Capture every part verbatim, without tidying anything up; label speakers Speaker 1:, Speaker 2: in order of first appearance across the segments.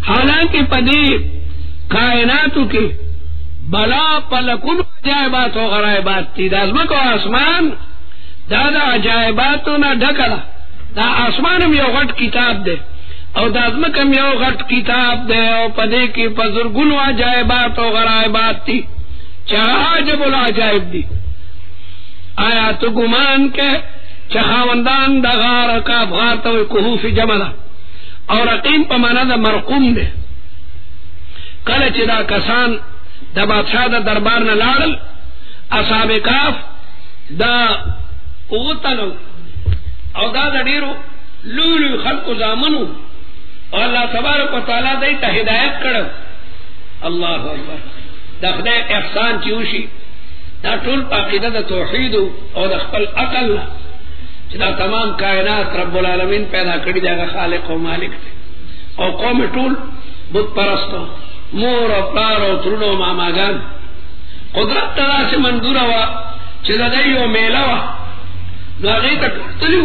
Speaker 1: हालांकि पदी कायनातु के बला पलकुन अजायबात और गरायबात थी दाजमा को आसमान दादा अजायबातों ना ढकला दा आसमान में यो गट किताब दे और दाजमा कम यो गट किताब दे और पदे की पजुर्गुन अजायबात और गरायबात थी चाह जब अजायब दी आया तो गुमान के चहावंदान दगार का भार तो कुहूफी जमला और अकीम पमाना दा मरकुम दे कल चिदा कसान दा बादशाह दा दरबार न लाड़ल असाबे काफ दा उतनो और दा दडीरो लूलू खल्कु जामनु और अल्लाह तबारक व तआला दे ता हिदायत करो अल्लाह अकबर दखदे एहसान चूशी दा टूल पाकीदा दा तौहीद और खपल अकल चिदा तमाम कायनात रब्बुल आलमीन पैदा करी जागा खालिक और मालिक थे और कौम टूल बुत परस्तो मोर और प्लार और त्रुणो मामागान कुदरत तला से मंजूर हुआ चिदा दइयो मेला वा नागी तक तलू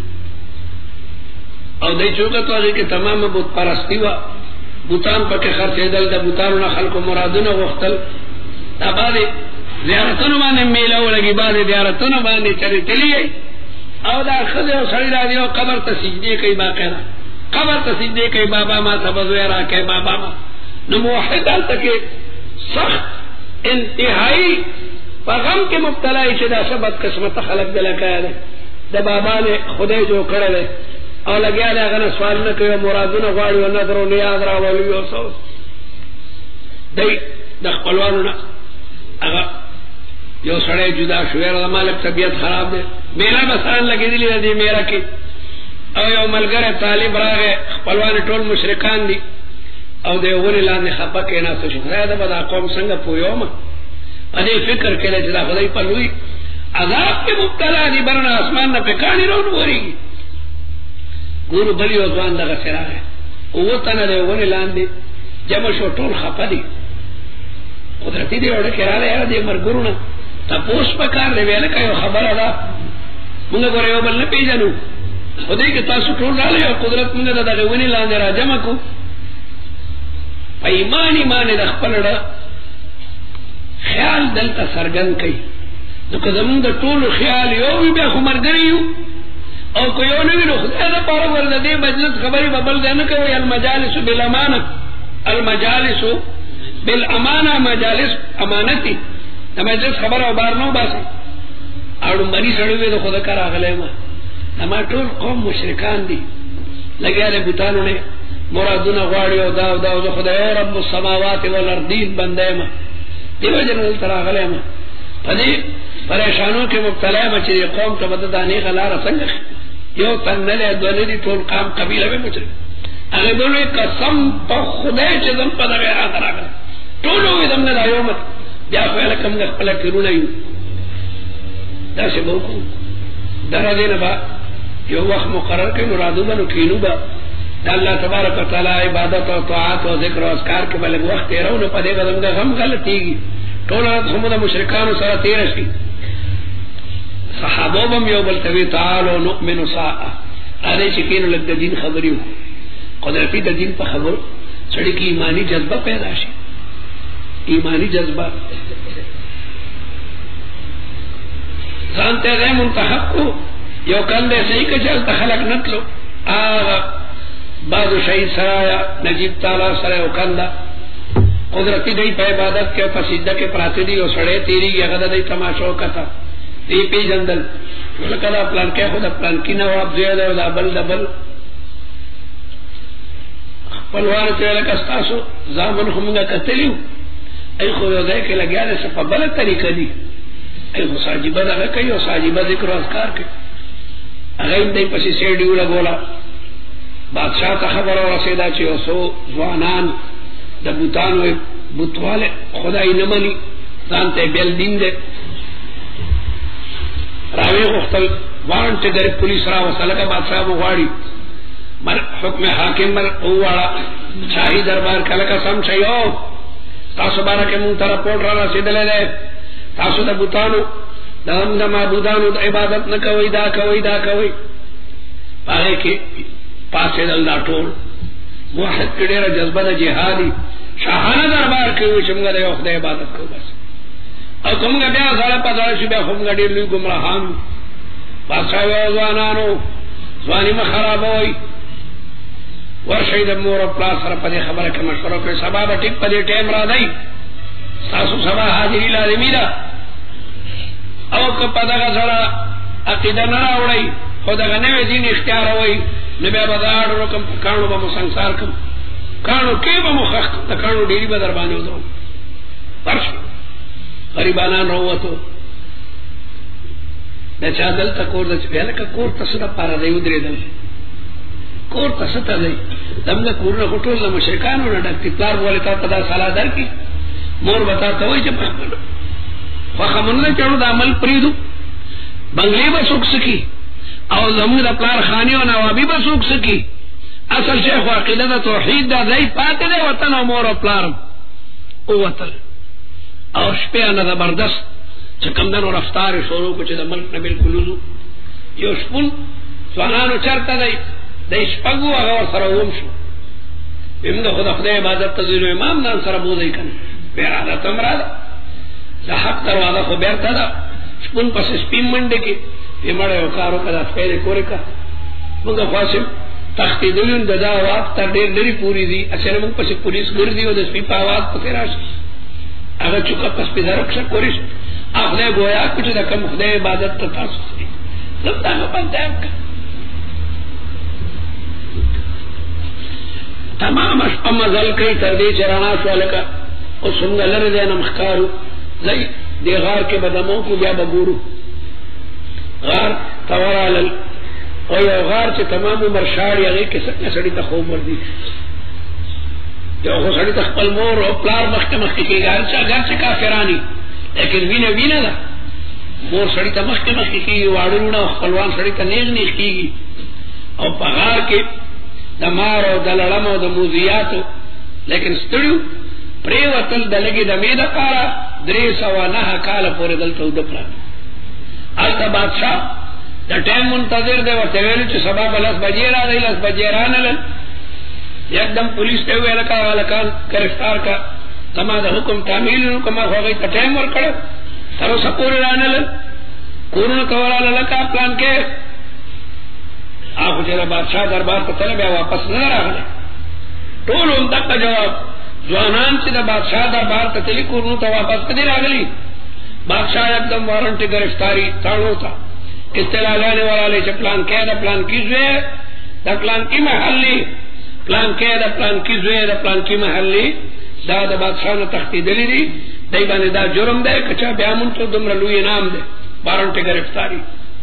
Speaker 1: और दई चुका तो आगे के तमाम बुत परस्ती वा बुतान पके खर्चे दल दा बुतान ना खल को मुरादुन वक्तल तबादे ज़ियारतों माने मेला वो लगी बादे ज़ियारतों माने चली चलिए और दा खदे और सड़ी राजी और कबर तसीदे कई बाक़ेरा कबर तसीदे कई बाबा मा तबज़ुरा के बाबा मा न मुवहिदान तके सख्त इंतहाई पगम के मुब्तला इचदा सबत किस्मत खलक दल करे द बाबा ने खुदे जो करे और लगे ले अगर सवाल न कयो मुरादुन वाड़ी और नजर और नियाज रा वाली और सो दई द खलवानो ना अगर यो सड़े जुदा शुएर मालिक तबीयत खराब दे मेरा बसान लगी दिली दी मेरा की और यो मलगर तालिब रागे पलवान टोल मुशरिकान दी और दे वने लाने खपा के ना तो शुक्र है बदा कौम संग पोयो म अदे फिक्र के ले जदा खुदाई पलुई अजाब के मुब्तला दी बरना आसमान न पे कानी रोन वरी गुरु बली ओजवान दगा सिरा है वो तना दे वने लांदे जब शो टोल खपा दी कुदरती दे ओडे केरा ले दे मर गुरु ना तपोस पकार दे वेले कयो खबर अदा मुंगे गोरे यो बल न पे जानू खुदे के तासु टोल डाले और कुदरत मुंगे दा दे वने लांदे रा जमा को पैमानी माने द खपलड़ा ख्याल दलता सरगन कई तो कदम द टोल ख्याल यो भी बे खुमर गईयो और कोई और नहीं नो खुदा दा पारो वर दे मजलिस खबरी बबल देन के अल मजालिस बिल अमाना अल मजालिस बिल अमाना मजालिस अमानती मजलिस खबर और बार नो बासे और मनी सड़वे तो खुदा कर आगले मा नमा टोल कौम मुशरिकान दी लगे आले बुतानो ने मुरादुन वाड़ी और दाव दाव खुदा रब समावात वल अर्दीन बंदे मा दिवो जनल तरा गले मा पदी परेशानों के मुब्तला मचे कौम तो बददानी गला रसंग यो तन्नले दोने टोल काम कबीला में मुचरे अगर बोले कसम पर खुदा जदम पद गया तरा गले टोलो विदम ने दायो मत या फैल कम न पल किरू नहीं दस बहु दरा देना बा यो वक्त मुकर्रर के मुरादू बनो कीनू बा अल्लाह तबारक व तआला इबादत और तआत और जिक्र और अस्कार के बलग वक्त तेरा उन्हें पदे कदम का गम गलती की टोला समुदा मुशरिकान सरा तेरह सी सहाबों बम यो बल तवी तालो नुमिनु साआ आदे शिकीन लग दीन खबरी हो कुदरती दीन पर खबर सड़ी की ईमानी जज्बा पैदा शी ईमानी जज्बा जानते गए मुंतहक को यो कंधे सही के चलता खलक नत लो आ बादु शहीद सराया नजीब ताला सरे उकंदा कुदरती दई पे इबादत के पसीदा के प्रातिदी और सड़े तेरी या गदा दई तमाशो कथा ती पी जंदल लकदा प्लान के खुदा प्लान की नवाब ज्यादा डबल डबल पलवान तेरे कस्तासो जामन खुमगा कतलियो ऐ खो दे के लगे ने सब गलत तरीका दी ऐ साजिबा लगा कई साजिबा जिक्र अस्कार के अगर दई पसी सेडी उला गोला बादशाह का खबर और रसीदा चे सो जवानान द बुतान वे बुतवाले खुदाई न मनी जानते बेल दिन दे रावे मुख्तल वारंट से गरीब पुलिस रा वसल का बादशाह मुवाड़ी मर हुक्म हाकिम मर ओवाड़ा शाही दरबार कल का समझयो तासो बारा के मुंह तरफ पोट रहा सीधे ले तासो द बुतानो दम दम माबूदानो इबादत न कवई दा कवई दा कवई पाए के पासे दल दा टोल موحد کې ډېره جذبه د جهادي شاهانه دربار کې و چې موږ د یو خدای عبادت کوو بس. او کومه بیا زړه په ځای شي بیا هم ډېر لوی ګمراهان بادشاہ او ځوانانو ځواني ما خرابوي ورشي د مور او پلا سره په خبره کې مشوره کوي سبا به ټیک په دې ټیم را دی تاسو سبا حاضری لازمي ده او که په دغه سره عقیده نه راوړی خو دغه نوې دین اختیار وای نه بیا به دا اړو کوم کانو به مسنګسار کوم کانو کې به مخخ د کانو ډیری به در باندې ودرو ورشي غریبانان راوته د چا دلته کور د چپیاله کا کور تاسو د پاره دی ودرېدل کور تاسو ته دی دمله کورونه غټول د مشرکانو نه ډکټی پلار بوله تا ته دا سلا درکې مور وتا ته وای چې خو خمنه چلو د عمل پریدو بنگلې به سوک سکی او زموږ د پلار خانی او نوابی به سوک سکی اصل شیخ عقیده د توحید د ځای پاتې دی وطن او مور او پلار او وطن او شپه نه زبردست چې کمندونو رفتار شروع کو چې د ملک نه بالکل وزو یو شپون ځوانانو چرته دی د شپګو هغه سره ووم شو موږ خدای خدای عبادت ته ځو امام نن سره بوزي کنه بیراده تمراده د حق دروازه خو بیرته ده شپون پس سپیم منډه کې یمړ یو کارو کړه پیدا کورې کا موږ خاصم تختی دلون ددا وخت تر ډېر لري پوری دي اصل موږ پس پولیس ګرځي او د سپی په आवाज پکې راشي هغه چوکا پس په درکشه کوریش اخله گویا کچھ د کوم خدای عبادت ته تاسو سي لږه نه پاتم تمام شپه مزل کوي تر دې چرانا شو لکه او څنګه لره دې نمخکارو زي دې غار کې بدمو کو بیا بګورو غار تورال او یو غار چې تمام عمر شاړ یغه کې څنګه سړی ته خوب وردي یو خو سړی ته خپل مور او پلار مخکې مخکې کې غار چې اگر چې کافرانی لیکن وینه وینه ده مور سړی ته مخکې مخکې کې واړونه خپلوان سړی ته نیغ نیغ کیږي او په غار کې د مار او د لړم او د موزیاتو لیکن ستړیو پرې وتل د لګي د میده کارا درې سوا نه کال پورې دلته ود پراته البته بادشاہ د ټیم منتظر دی ورته ویل چې سبا بلس بجې را دی لس بجې را نه لن یکدم پولیس ته ویل کا ولکان گرفتار کا تما د حکم تعمیل نو کومه هغه ته ټیم ور کړ تر اوسه پورې را نه لن کورونه کولاله لکه پلان کې هغه چې بادشاہ دربار ته تل بیا واپس نه راغله ټول هم دغه جواب ځوانان چې د بادشاہ دربار ته تل کورونه ته واپس کړي راغلي بادشاہ एकदम وارنټ گرفتاری تاړو تا اطلاع لاله والے چې پلان کې دا پلان کیږي دا پلان کې محلي پلان کې دا پلان کیږي دا پلان کې محلي دا د بادشاہ نو تختیدلې دي دای باندې دا جرم دی کچا بیا مونږ ته دومره لوی نام دی وارنټ گرفتاری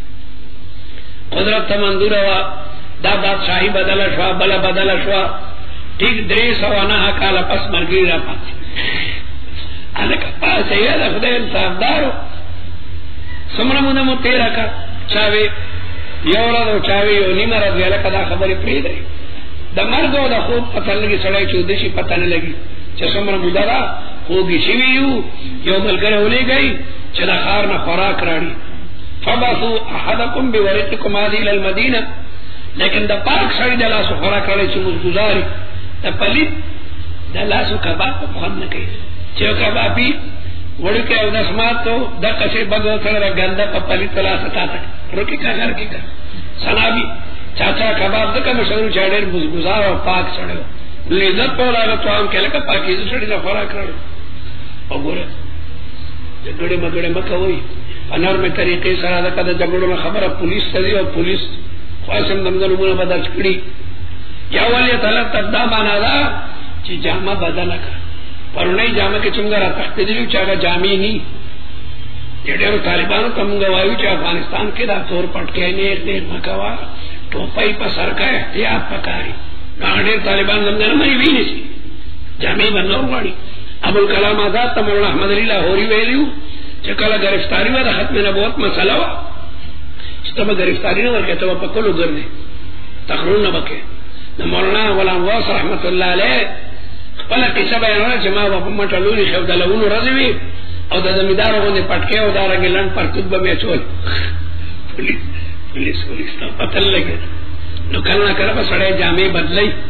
Speaker 1: قدرت منظور وا دا بادشاہي بدل شو بل بدل شو ٹھیک درې سو نه کال پس مرګي را پاتې الکه پاسه یې د خدای انصافدارو سمره مونږه مو تیرا کا چاوي یو ورځ چاوي یو نیمه راځي الکه دا خبرې پری دی د مرګ او د خوب پته لګي سړی چې د شي پته نه لګي چې سمره مودارا خوږي شي یو یو ملګری ولې گئی چې د خار نه خوراک راړي فبعثوا احدكم بورقكم هذه الى المدينه لیکن د پاک سړی د لاسو خوراک راړي چې مزګزاري د پلید د لاسو کباب په خوان نه کوي چې کبابي ورکه او نسماتو د کښې بغو سره ګنده په پلید تلا ساتات روکي کا غر کی کا سلامي چاچا کباب د کوم شروع چاډر مزګزار او پاک سړی لذت په لاره ته هم کله پاکي سړی د خوراک راړي وګوره جګړه مګړه مکوي انور می طریقې سره دا کده جګړو خبره پولیس ته دی او پولیس خاصم دمدلونه بدل کړي یا ولې تعالی تدا معنا دا چې جامه بدل کړه پرونی جامه کې څنګه را تخت دی چې هغه جامې ني ډېرو طالبانو کومه وایي چې افغانستان کې دا تور پټکې نه دې مکوا ټوپای په سر کا احتیاط پکاري ډېر طالبان زموږ نه ویني شي جامې باندې وړي ابو کلام آزاد ته مولانا احمد علی لاهوري ویلو چې کله گرفتاری و د ختم نبوت مسله و چې ته گرفتاری نه ورکې ته په کولو ګرځې تقریر نه وکې د مولانا غلام واس رحمت الله علیه خپل کیسه بیانوله چې ما په مټلونی خو د لونو رضوي او د زمیدارو باندې پټکې او دارګلن پر کتب به چول پولیس پولیس پولیس ته پته لګي نو کله کله په سړی جامې بدلای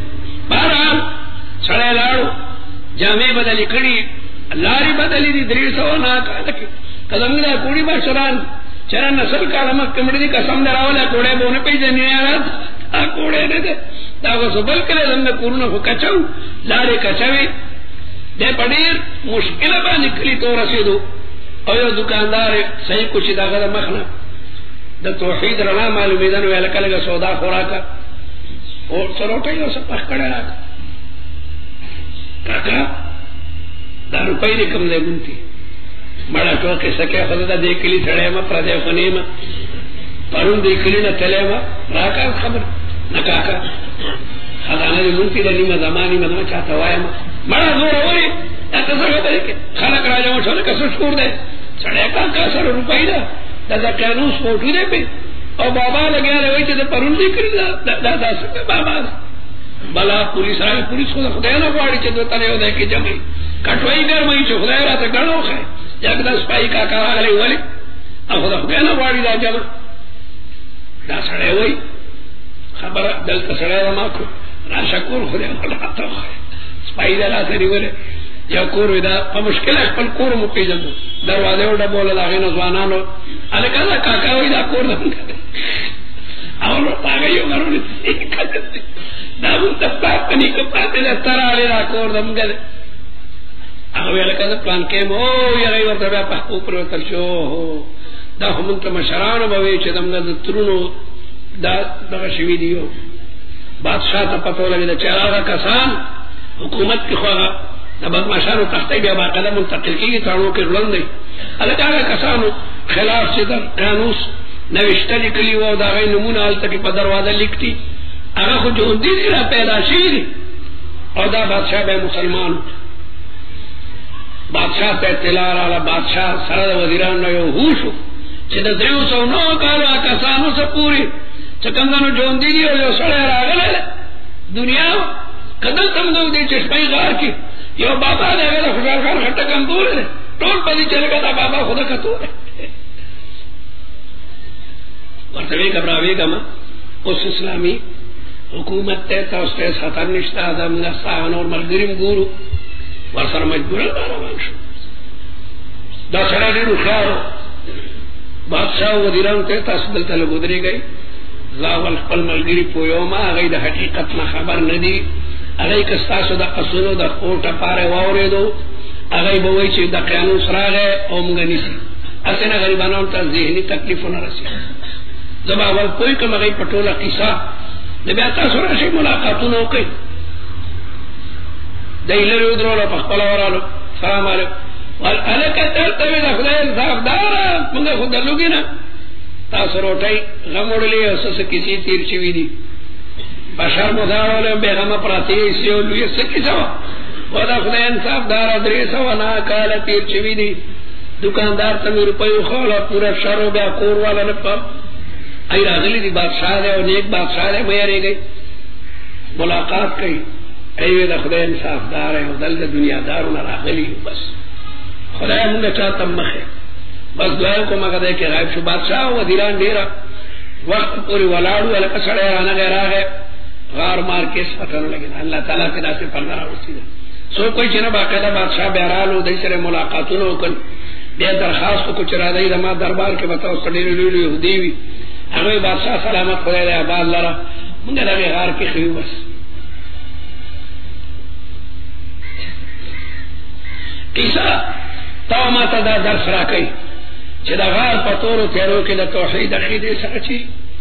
Speaker 1: بہرحال سڑے لاڑو جامع بدلی کڑی لاری بدلی دی دری سو نا کالکی قدم دا کوڑی با سران چرا نسل کالمک کمڑی دی قسم دراولا کوڑے بونے پی جنی آرات آ کوڑے دے دے داگو سبل کلے دن کورونا کو کچو لاری کچوی دے پڑیر مشکل با نکلی تو رسیدو او یو دکاندار صحیح کچھ داگا دا مخنا دا توحید رنا معلومیدن ویلکا لگا سودا خوراکا اور سروٹائی او سب پخ کڑے راکا کاکا دا روپای دی کم دے گنتی مڑا ٹوکی سکے خود دا دیکلی تھڑے ما پردے خونی ما پرون دیکلی نا تلے ما راکا خبر نکاکا خدانا دی گنتی دا نیمہ زمانی ما دما چاہتا وائی ما مڑا زور ہوئی یا تصر خبری کے خلق راجہ ما چھوڑے کسو شکور دے سڑے کاکا سر روپای دا دا دا قانوس فوٹو دے پی او بابا لگیا رہے ویچے دا پرون دیکلی دا دا دا سکے بابا دا بلا پولیس آئی پولیس خدا خدای نا گواری چه دو تنے ہو دے کی جمعی کٹوائی گرمائی چه خدای را تا گرنو خواہ یک دا سپائی کاکا آگلی والی او خدا خدای نا گواری دا جمع دا سڑے ہوئی خبر دلتا سڑے دا ماکو را شکور خدای والا تا خواہ سپائی دا لا تری والی یا کور دا پا مشکل اخپل کور مقی جمعو دروازے وڈا بولا دا غین ازوانانو علیکا دا کاکا ہوئی دا کور دا مکا دے اولو پاگئیو گرونی تیکا دا منتا پاک کنی کپاتے دا ترالی دا کور دا مگا دے اگوی علیکا دا پلان کیم او یغی ورطا بیا پاکو پر ورطل شو دا منتا مشرانو باوی چه دا مگا دا ترونو دا دا شوی دیو بادشاہ تا پتو لگی دا چراغا کسان حکومت کی خواہ دا بدماشانو تختی بیا باقیدہ منتقل کی تانو کے رلن دی علیکا کسانو خلاف چه دا قانوس نوشتلی کلی و دا غی نمون آلتا کی پا دروازہ لکتی اگر خود جو اندی دی را پیدا شیدی اور دا بادشاہ بے مسلمان بادشاہ تے اطلاع رالا بادشاہ سرد وزیران نو ہوشو چه دا دریو سو نو کالو آکسانو سا پوری چکندنو جو اندی دی و جو سڑے راگلے دنیا قدل تمدو دی چشمائی غار کی یو بابا دے گا خوشار خان خٹا کم دور دے ٹول پدی چلے گا دا بابا خدا کتو دے ورطوی کبراوی کما اس اسلامی حکومت تے تا اس تے خطر نشتا دا من ساہن اور ملگرم گورو ورسر مجبور دارا وانشو دا سرا دیرو خیارو بادشاہ و وزیران تے تا سدلتا لگودری گئی زاول خپل ملگری پویوما اگئی دا حقیقت نا خبر ندی اگئی کستاسو دا قصنو دا قوٹا پارے واورے دو اگئی بوئی چی دا قیانوس را گئے او منگا نیسی اسینا غریبانان تا ذہنی تکلیفو نرسی زبا اول کوئی کم اگئی پٹولا قصہ نبی آتا سورا شی ملاقاتو نو کئی دیلر ادرولو پخپلا ورالو سلام علیکم والعلکہ ترتوی دا خدای انصاف دارا منگا خود دلوگی نا تاثر اٹھائی غم اڑلی اساس کسی تیر چوی دی بشار مدارو لے بیغم پراتی اسی اولوی سکی سوا ودا خدای انصاف دارا دری سوا نا کالا تیر چوی دی دکاندار تمی روپیو خولا پورا شرو بیا کور والا نپا ای راغلی دی بادشاہ دے اور نیک بادشاہ دے میرے گئی ملاقات کئی ایوی دا خدای انصاف دار ہے دل دا دنیا دارو راغلی بس خدای منگا چاہتا مخے بس دعاو کو مگا دے کہ غائب شو بادشاہ و دیران دیرا وقت پوری ولاڑو علاقہ سڑے رانا گئے راہ ہے غار مار کیس پتنو لگے اللہ تعالیٰ کے ناصر پرنگا راو سی دا سو کوئی چنہ باقیدہ بادشاہ بیرالو دی سر ملاقاتو نو کن بیا درخواست کو کچھ را دی دا ما دربار کے بتاو سڑیر لیلو یہودیوی اگوی بادشاہ سلامت خدای دے عباد لرا منگا لگے غار کی خیو بس قیسا تاو ماتا دا درس را کئی چه دا غار پتورو تیرو که دا توحید عقیده سرچی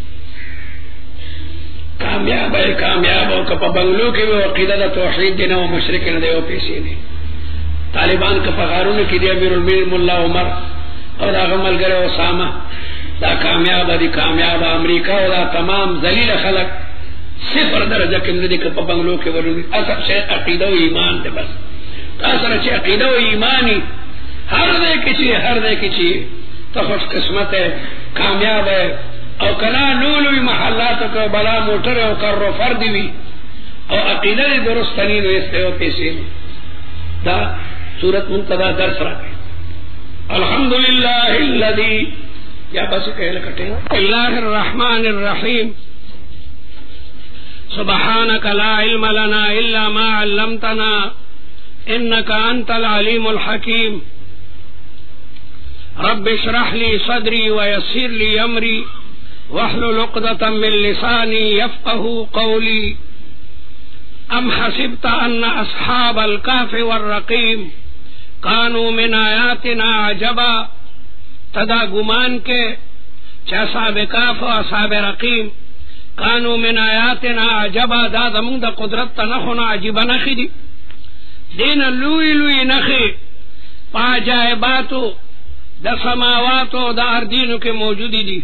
Speaker 1: کامیاب ہے کامیاب ہو کپا بنگلو کی وہ عقیدہ دا توحید دینا و مشرک نہ دے وہ پیسے دے طالبان کپا غارون کی دے امیر المیر ملا عمر اور دا غمل گرے اسامہ دا کامیاب دی کامیاب امریکہ و دا تمام ذلیل خلق صفر درجہ کم دے کپا بنگلو کے ولو اصب سے عقیدہ و ایمان دے بس اصل سے عقیدہ و ایمانی ہر دے کچی ہر دے کچی تو خوش قسمت ہے کامیاب ہے او کنا نولوی محلات کو بلا موٹر او کر رو فردی بھی او عقیدہ دی درستنین ویستے ہو پیسے دا سورت منتدہ درس رکھے الحمدللہ اللذی یا بس کہہ لکٹے اللہ الرحمن الرحیم सुब्हानक ला इल्म लना इल्ला मा अल्लमतना इन्नका अंतल अलीमुल हकीम। रब्बि इश्रह ली सदरी व यस्सिर ली अमरी वहलुल उक़दतम मिन लिसानी यफ़क़हू क़ौली। अम हसिबत अन्न अस्हाबल कहफ़ वर्रक़ीम कानू मिन आयातिना अजबा। तदा गुमान के असहाब कहफ़ और असहाब रक़ीम कानू मिन आयातिना अजबा दा ज़मूंग दा कुदरत नखुना अजीबा नखी दी। दिन लुई लुई नखी पाजायबातो द समावातो द अर्दीनों के मौजूदी दी।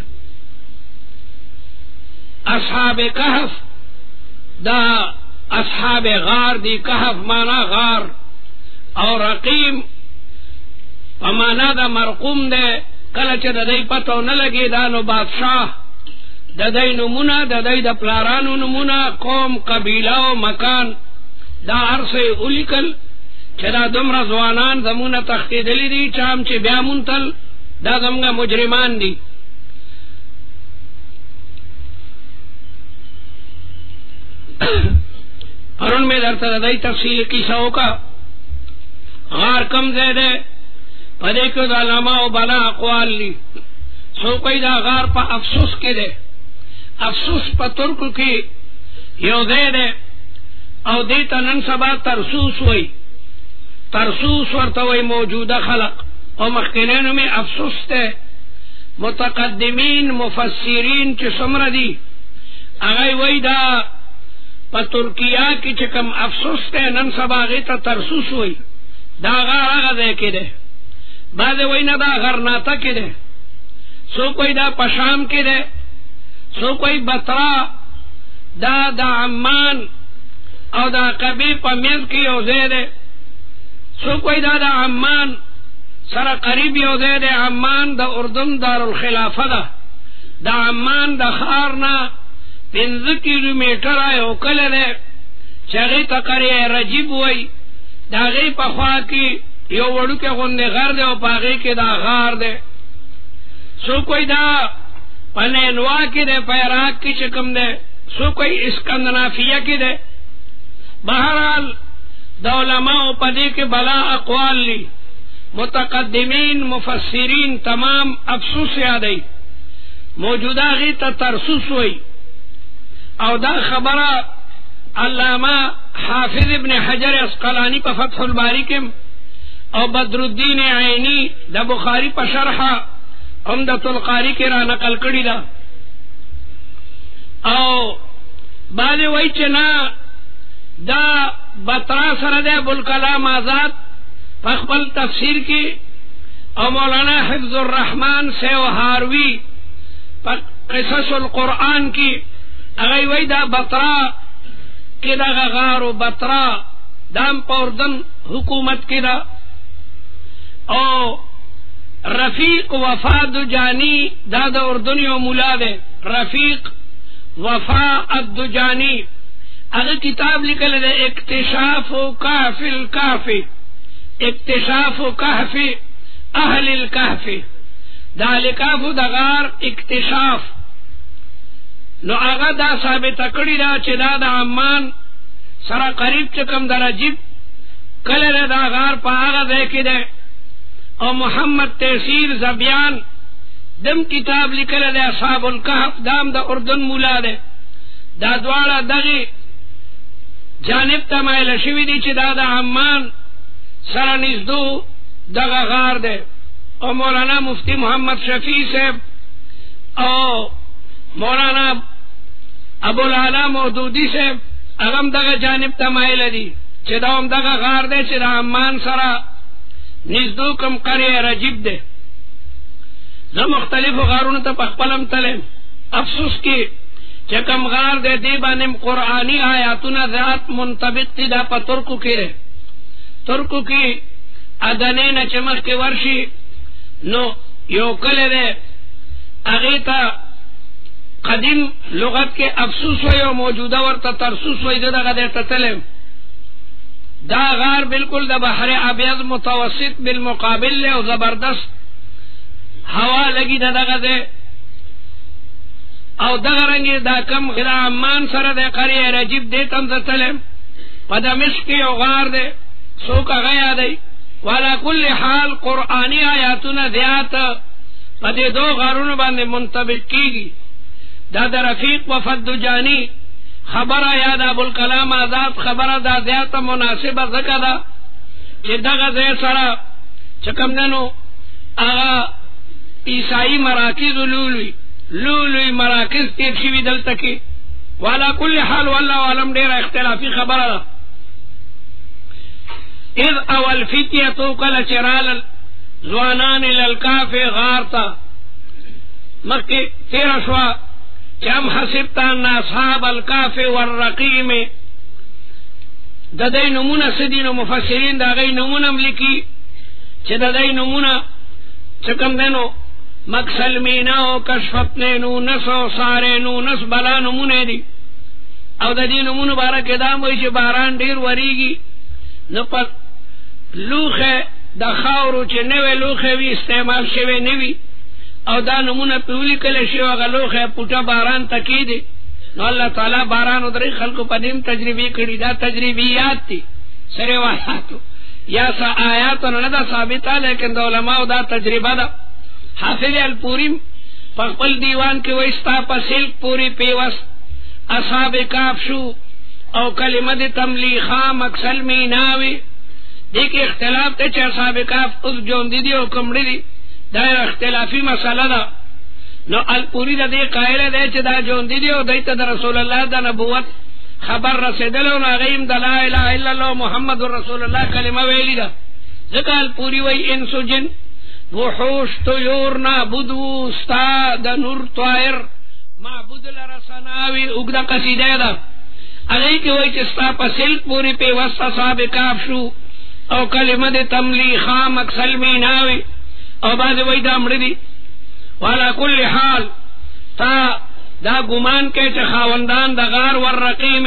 Speaker 1: असहाब कहफ द असहाब गार दी। कहफ माना गार और रकीम माना द मरकूम दे। कल च ददई पतो न लगे दानो बादशाह ददई नमूना ददई द प्लारानो नमूना कौम कबीलाओ मकान दा अरसे उलिकल चदा दुमरा जवानान जमुना तख्ती दली दी चाम चे ब्यामुंतल दा जमगा मुजरिमान दी। और उनमें दरता दई तफसील किस्साओं का गार कम ज़्यादा पदे को दालामा और बना अक़वाल ली। सो कोई दा गार पा अफसोस के दे अफसोस पर तुर्क की यो दे दे और दे तनन सबा तरसूस हुई। तरसूस वर्तवई मौजूदा खलक और मखकिनैन में अफसोस थे। मुतकद्दिमीन मुफस्सिरीन च सुमरदी अगई वही दा पर तुर्किया की चकम अफसोस थे नन सबा गई तरसूस हुई। दा गार आगा दे के दे बाद वही ना दा घर नाता के दे। सो कोई दा पशाम के दे सो कोई बतरा दा दा अम्मान और दा कबी पमेज की ओजे दे। सो कोई दा दा अम्मान सरा करीब ओजे दे। अम्मान दा उर्दन दारुल खिलाफा दा दा अम्मान दा खारना पिंज किलोमीटर आए ओकल दे चगी तकरे रजीब वही दागी पखवा की यो वड़ू के गुंदे घर दे और पागे के दा गार दे। सो कोई दा पनेनवा की दे पैराक की चिकम दे। सो कोई इस्कंदनाफिया की दे। बहरहाल दौलमा पदी के बला अक़वाल ली। मुतकद्दिमीन मुफस्सिरीन तमाम अफसोस यादई मौजूदा गी तरसूस हुई। और दा खबरा अल्लामा हाफिज इब्न हजर अस्क़लानी पर फ़त्हुल बारी के और बदरुद्दीन आइनी द बुखारी पर शरहा उम्दतुल क़ारी के रा नकल कड़ी दा। और बाले वही चना दा बतरा सरद अबुल कलाम आजाद फखबल तफसीर की और मौलाना हिफ्जुर रहमान से हारवी पर क़िससुल क़ुरआन की अगई वही दा बतरा के दा गारो बतरा दाम पौरदन हुकूमत के दा। और रफीक वफा दुजानी दादा उर्दुनियो मुला दे। रफीक वफा अद्दुजानी अगर किताब लिखल दे इक्तिशाफ कहफिल कहफी इक्तिशाफ कहफी अहलिल कहफी दालिकाफ दगार इक्तिशाफ नो आगा दा साबित कड़ी दा चिदा दा अम्मान सरा करीब चकम दराजिब कल रे दा गार पागा दे के दे। और मोहम्मद तहसीर जबियान दम किताब लिखल दे असहाबुल कहफ दाम दा उर्दन मुला दे। दा द्वारा दगी जानिब तमाइल शिवी दी ची दादा अम्मान सरा निजदू दगा गार दे। और मौलाना मुफ्ती मोहम्मद शफी से और मौलाना अबुल आला मौदूदी से अगम दगा जानिब तमाइल दी चिदाम दगा गार दे। चिदा अम्मान सरा निजदू कम करे रजीब दे। जो मुख्तलिफ गारून तब अखपलम तले अफसोस की चकम गार दे दे बानिम कुरानी आयातुना ज़ात मुंतबिक दा पर तुर्कु के तुर्कु की अदने न चमक के वर्षी नो यो कले दे अगेता कदीम लुगत के अफसोस हो मौजूदा वर्ता तरसूस हो दगा दे तले दा गार बिल्कुल दा बहरे अबियज मुतवसित बिलमुकाबिल और जबरदस्त हवा लगी दगा दे। او دغرنگی دا کم دا امان سر دے قریه رجیب دیتم دتلم پا دمشقی او غار دے سوکا غیا دی والا کل حال قرآنی آیاتون زیاد پا دے دو غارون باندے منطبق کی گی دا دا رفیق وفد جانی خبر یاد ابوالکلام آزاد خبر دا زیاد مناسب ذکر دا چی دغا زی سرا چکم دنو آغا عیسائی مراکز لولوی لولوی مراکز تیر شوی دل تکی والا کل حال واللہ علم دیر اختلافی خبر دا اذ اول فتیتو کل چرال زوانان للکاف غارتا مکی تیر شوا چم حسبتان اصحاب الکاف والرقیم دا دی نمونه سدین مفسرین دا غی نمونم لکی چه دا دی نمونه چکم دنو مکسل میناو کشفتنے نو نسو سارے نو نس بلا نمونه دی او دا دی نمونه بارا کدام وی چه باران دیر وریگی نو پا لوخه دا خاورو چه نوے لوخه وی استعمال شوے نوی او دا نمونه پیولی کل شو اگا لوخه پوٹا باران تکی دی نو اللہ تعالی باران ادری خلقو پدیم تجربی کری دا تجربیات تی سرے وایاتو یا سا آیاتو ندا ثابتا لیکن دا علماء دا تجربہ دا حافظ الپوریم پخپل دیوان کی ویستا پا سلک پوری پیوس اصحاب کاف شو او کلمت تملیخا مکسل میناوی دیکھ اختلاف تے چا اصحاب کاف اس جون دی دی او کمڑی دی دائر اختلافی مسئلہ دا نو الپوری دا دی قائل دے چا دا جون دی دی او دیتا دا رسول اللہ دا نبوت خبر رسیدلو ناغیم دا لا الہ الا اللہ محمد رسول اللہ کلمہ ویلی دا ذکا الپوری وی انسو جن وحوش طیور نابدو ستا دا نور طائر معبود لرسناوی اگدا قصیدہ دا اگئی کی وی چستا پا سلک پوری پی وسط صحاب کاف شو او کلمہ دے تملیخا مکسل میناوی او باز وی دا مردی والا کل حال تا دا گمان کے چا خاوندان دا غار والرقیم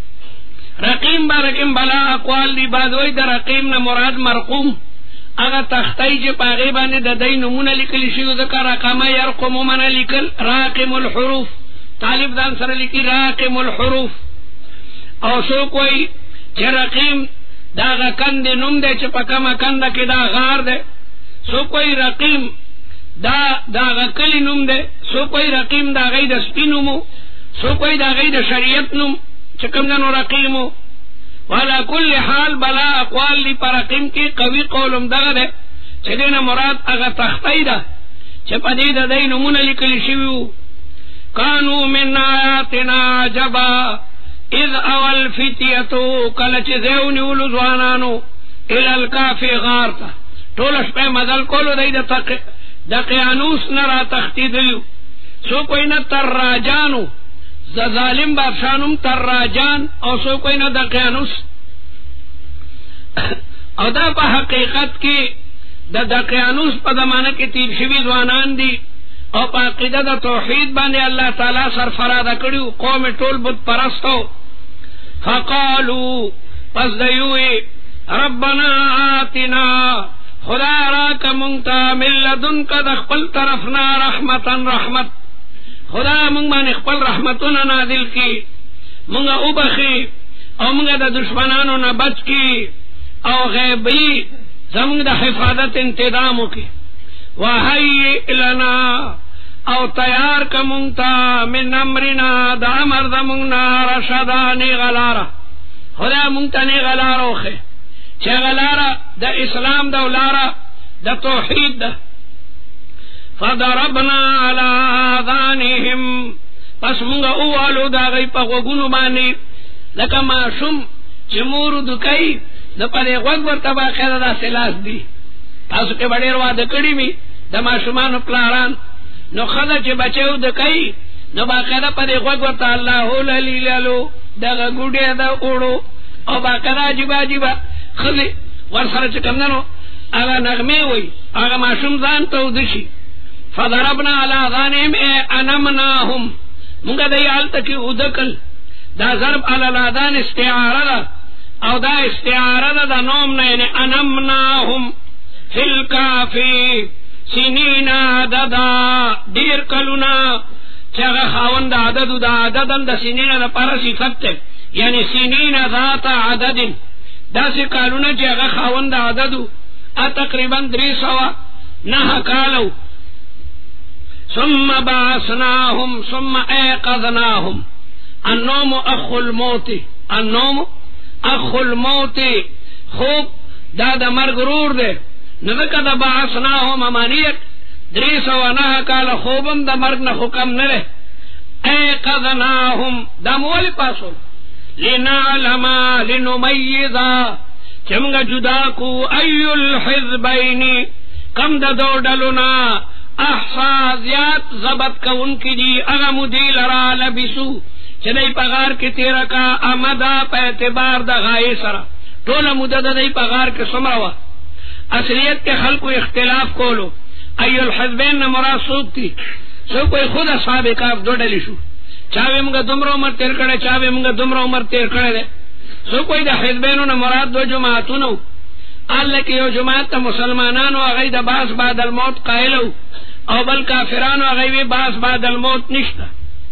Speaker 1: رقیم با رقیم بلا اقوال دی باز وی دا رقیم نا مراد مرقوم اگا تختی جی پاغیبانی دا دی نمون لکل شیو ذکر رقم یرقم من لکل راقم الحروف طالب دان سر لکی راقم الحروف او سو کوئی چی رقیم دا غا کند نم دے چی پکم کند کی دا غار دے سو کوئی رقیم دا دا غا کلی نم دے سو کوئی رقیم دا غی دا سپی نمو سو کوئی دا غی دا شریعت نم چکم دنو رقیمو والا کل حال بلا اقوال لی پر رقیم کی قوی قولم دغا دے چھ دینا مراد اگا تختی دا چھ پا دی دا دی نمون لکل شویو کانو من آیاتنا جبا اذ اول فتیتو کلچ زیونی ولزوانانو الالکافی غارتا طولش پہ مدل کولو دی دا, دا قیانوس نرا تختی دیو سو کوئی نا تر راجانو ظالم بادشانم تر راجان او سو کوئی نا دا قیانوس او دا پا حقیقت کی دا دا قیانوس پا زمانہ کی تیر شوی زوانان دی او پا عقیدہ دا توحید باندے اللہ تعالی سرفرادہ کریو قوم طول بد پرستو فقالو پس دیوی ربنا آتنا خدا راک منگتا من لدن کا دخپل طرفنا رحمتا رحمت خدا منگ من اخپل رحمتنا نازل کی منگا اوبخی او منگا دا دشمنانو نبچ کی او غیبی زمنگ دا حفاظت انتظامو کی وحیئ لنا او تیار کا منگتا من امرنا دا امر دا منگنا رشدا نیغلارا خدا منگتا نیغلارو خی چه غلارا دا اسلام دا ولارا دا توحید دا فضربنا على آذانهم پس منگا اوالو دا غی پا غوگونو بانی لکا معشوم چه مورو دکای دا پا دی غوگ برتا باقی دا سلاس دی تاسو که بڑیر واده کری می دا معشومانو پلاران نو خدا چه بچهو دکای نو باقی دا پا دی غوگ برتا اللہو للیلالو دا غگوڑی دا اوڑو او باقی دا جبا جبا خلی ورسره چکم ننو اگا نغمی وی اگا معشوم زان تو دشی فضربنا علی آذانهم اے انمناهم منگا دی آلتا کی ادکل دا ضرب علی الادان استعاره دا او دا استعاره دا دا نوم نین انمناهم فی الکافی سنینا دا دا دیر کلونا چاگا خاوند عددو دا عددن دا سنین دا پارا صفت تے یعنی سنین ذات عددن دا سی کالونا چاگا خاوند عددو تقریبا دری سوا نہ کالو ثم بعثناهم ثم ايقظناهم النوم اخو الموت النوم اخو الموت خوب دا دا مرگ رور دے نذکا دا بعثناهم امانیت دری سوا نہ کال خوبم دا مرگ نہ حکم نرے ايقظناهم دا مولی پاسو لنعلما لنمیزا چمگا جدا کو ای الحزبین کم دا دو ڈلنا احصا زیاد ضبط کا ان کی دی اغم دی لرا لبسو چدئی پغار کی تیرا کا امدا پا اعتبار دا غائی سرا طول مدد دی پغار کے سمروا اصلیت کے خلق کو اختلاف کولو ای الحزبین مراد سوک تھی سو کوئی خود اصحاب کاف دو ڈلی شو چاوے منگا دمرو عمر تیر کڑے چاوے منگا دمرو عمر تیر کڑے دے سو کوئی دا حزبینو نا مراد دو جماعتونو اللہ کی یو جماعت تا مسلمانانو اغی دا باس بعد الموت قائلو او بل کافرانو اغیوی باس بعد الموت نشتا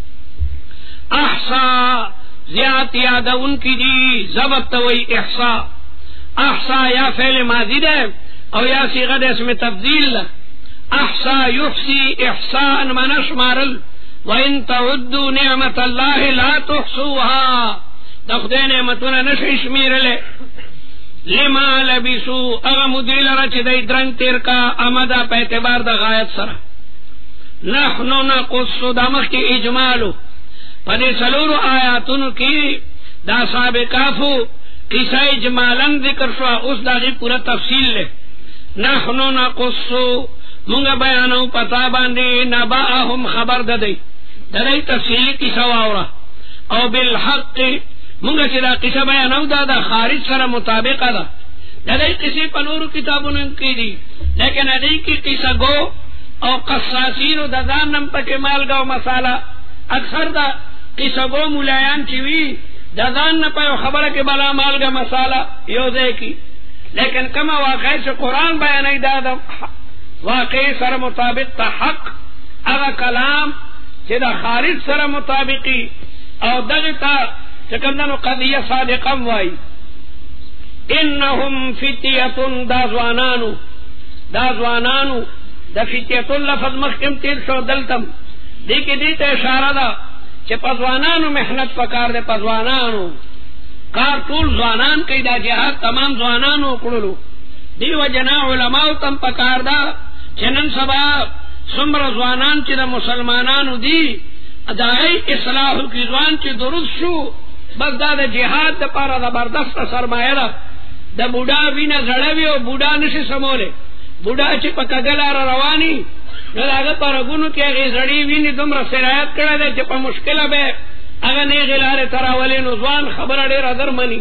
Speaker 1: احصا زیاد یاد ان کی دی ضبط توی احصا احصا یا فعل ماضی دے او یا صیغہ دے اسم تفضیل دا احصا یحصی احصاء من شمارل وان تعدوا نعمت اللہ لا تحصوها دا خدای نعمتونا نشی شمیرلے لما لبسو اغا مدیل را چی دی درنگ تیر کا امدا پا اعتبار دا غایت سرا نحنو نقصو دا مخ کی اجمالو پا دی سلورو آیاتونو کی دا صحاب کافو قصہ اجمالن ذکر شوا اس دا غی پورا تفصیل لے نحنو نقصو منگا بیانو پتا باندی نباہم خبر دا دی دا دی تفصیلی قصہ واورا او بالحق منگا چی دا قصہ بیانو دا دا خارج سر مطابق دا دا دی قصی پنورو کتابوں کی دی لیکن ادی کی قصہ گو او قصاصین دا دانم پک مال گاو مسالہ اکثر دا قصہ گو ملایان چیوی دا دان پا خبر کے بلا مال گا مسالہ یو دے کی لیکن کما واقعی سے قرآن بیانی دا دا واقعی سر مطابق تا حق اگا کلام چی دا خارج سر مطابقی او دغتا چکندنو قضیہ صادقم وائی انہم فتیتن دا زوانانو دا زوانانو دا فتیتن لفظ مخکم تیر شو دلتم دیکی دیتا اشارہ دا چی پزوانانو محنت پکار دے پزوانانو کار طول زوانان کئی دا جہاد تمام زوانانو کڑلو دیو جنا علماء تم پکار دا چنن سبا سمر زوانان چی دا مسلمانانو دی دائی اصلاح کی زوان چی درست شو بس دا دا جہاد دا پارا دا بردست سرمایہ دا دا بودا وینا زڑویو بودا نشی سمولے بودا چی پا گلا را روانی نو دا اگا پارا گونو کی اگی زڑی وینی دم را سرایت کردے چی پا مشکل بے اگا نیغی لارے تراولی نزوان خبر دیر در منی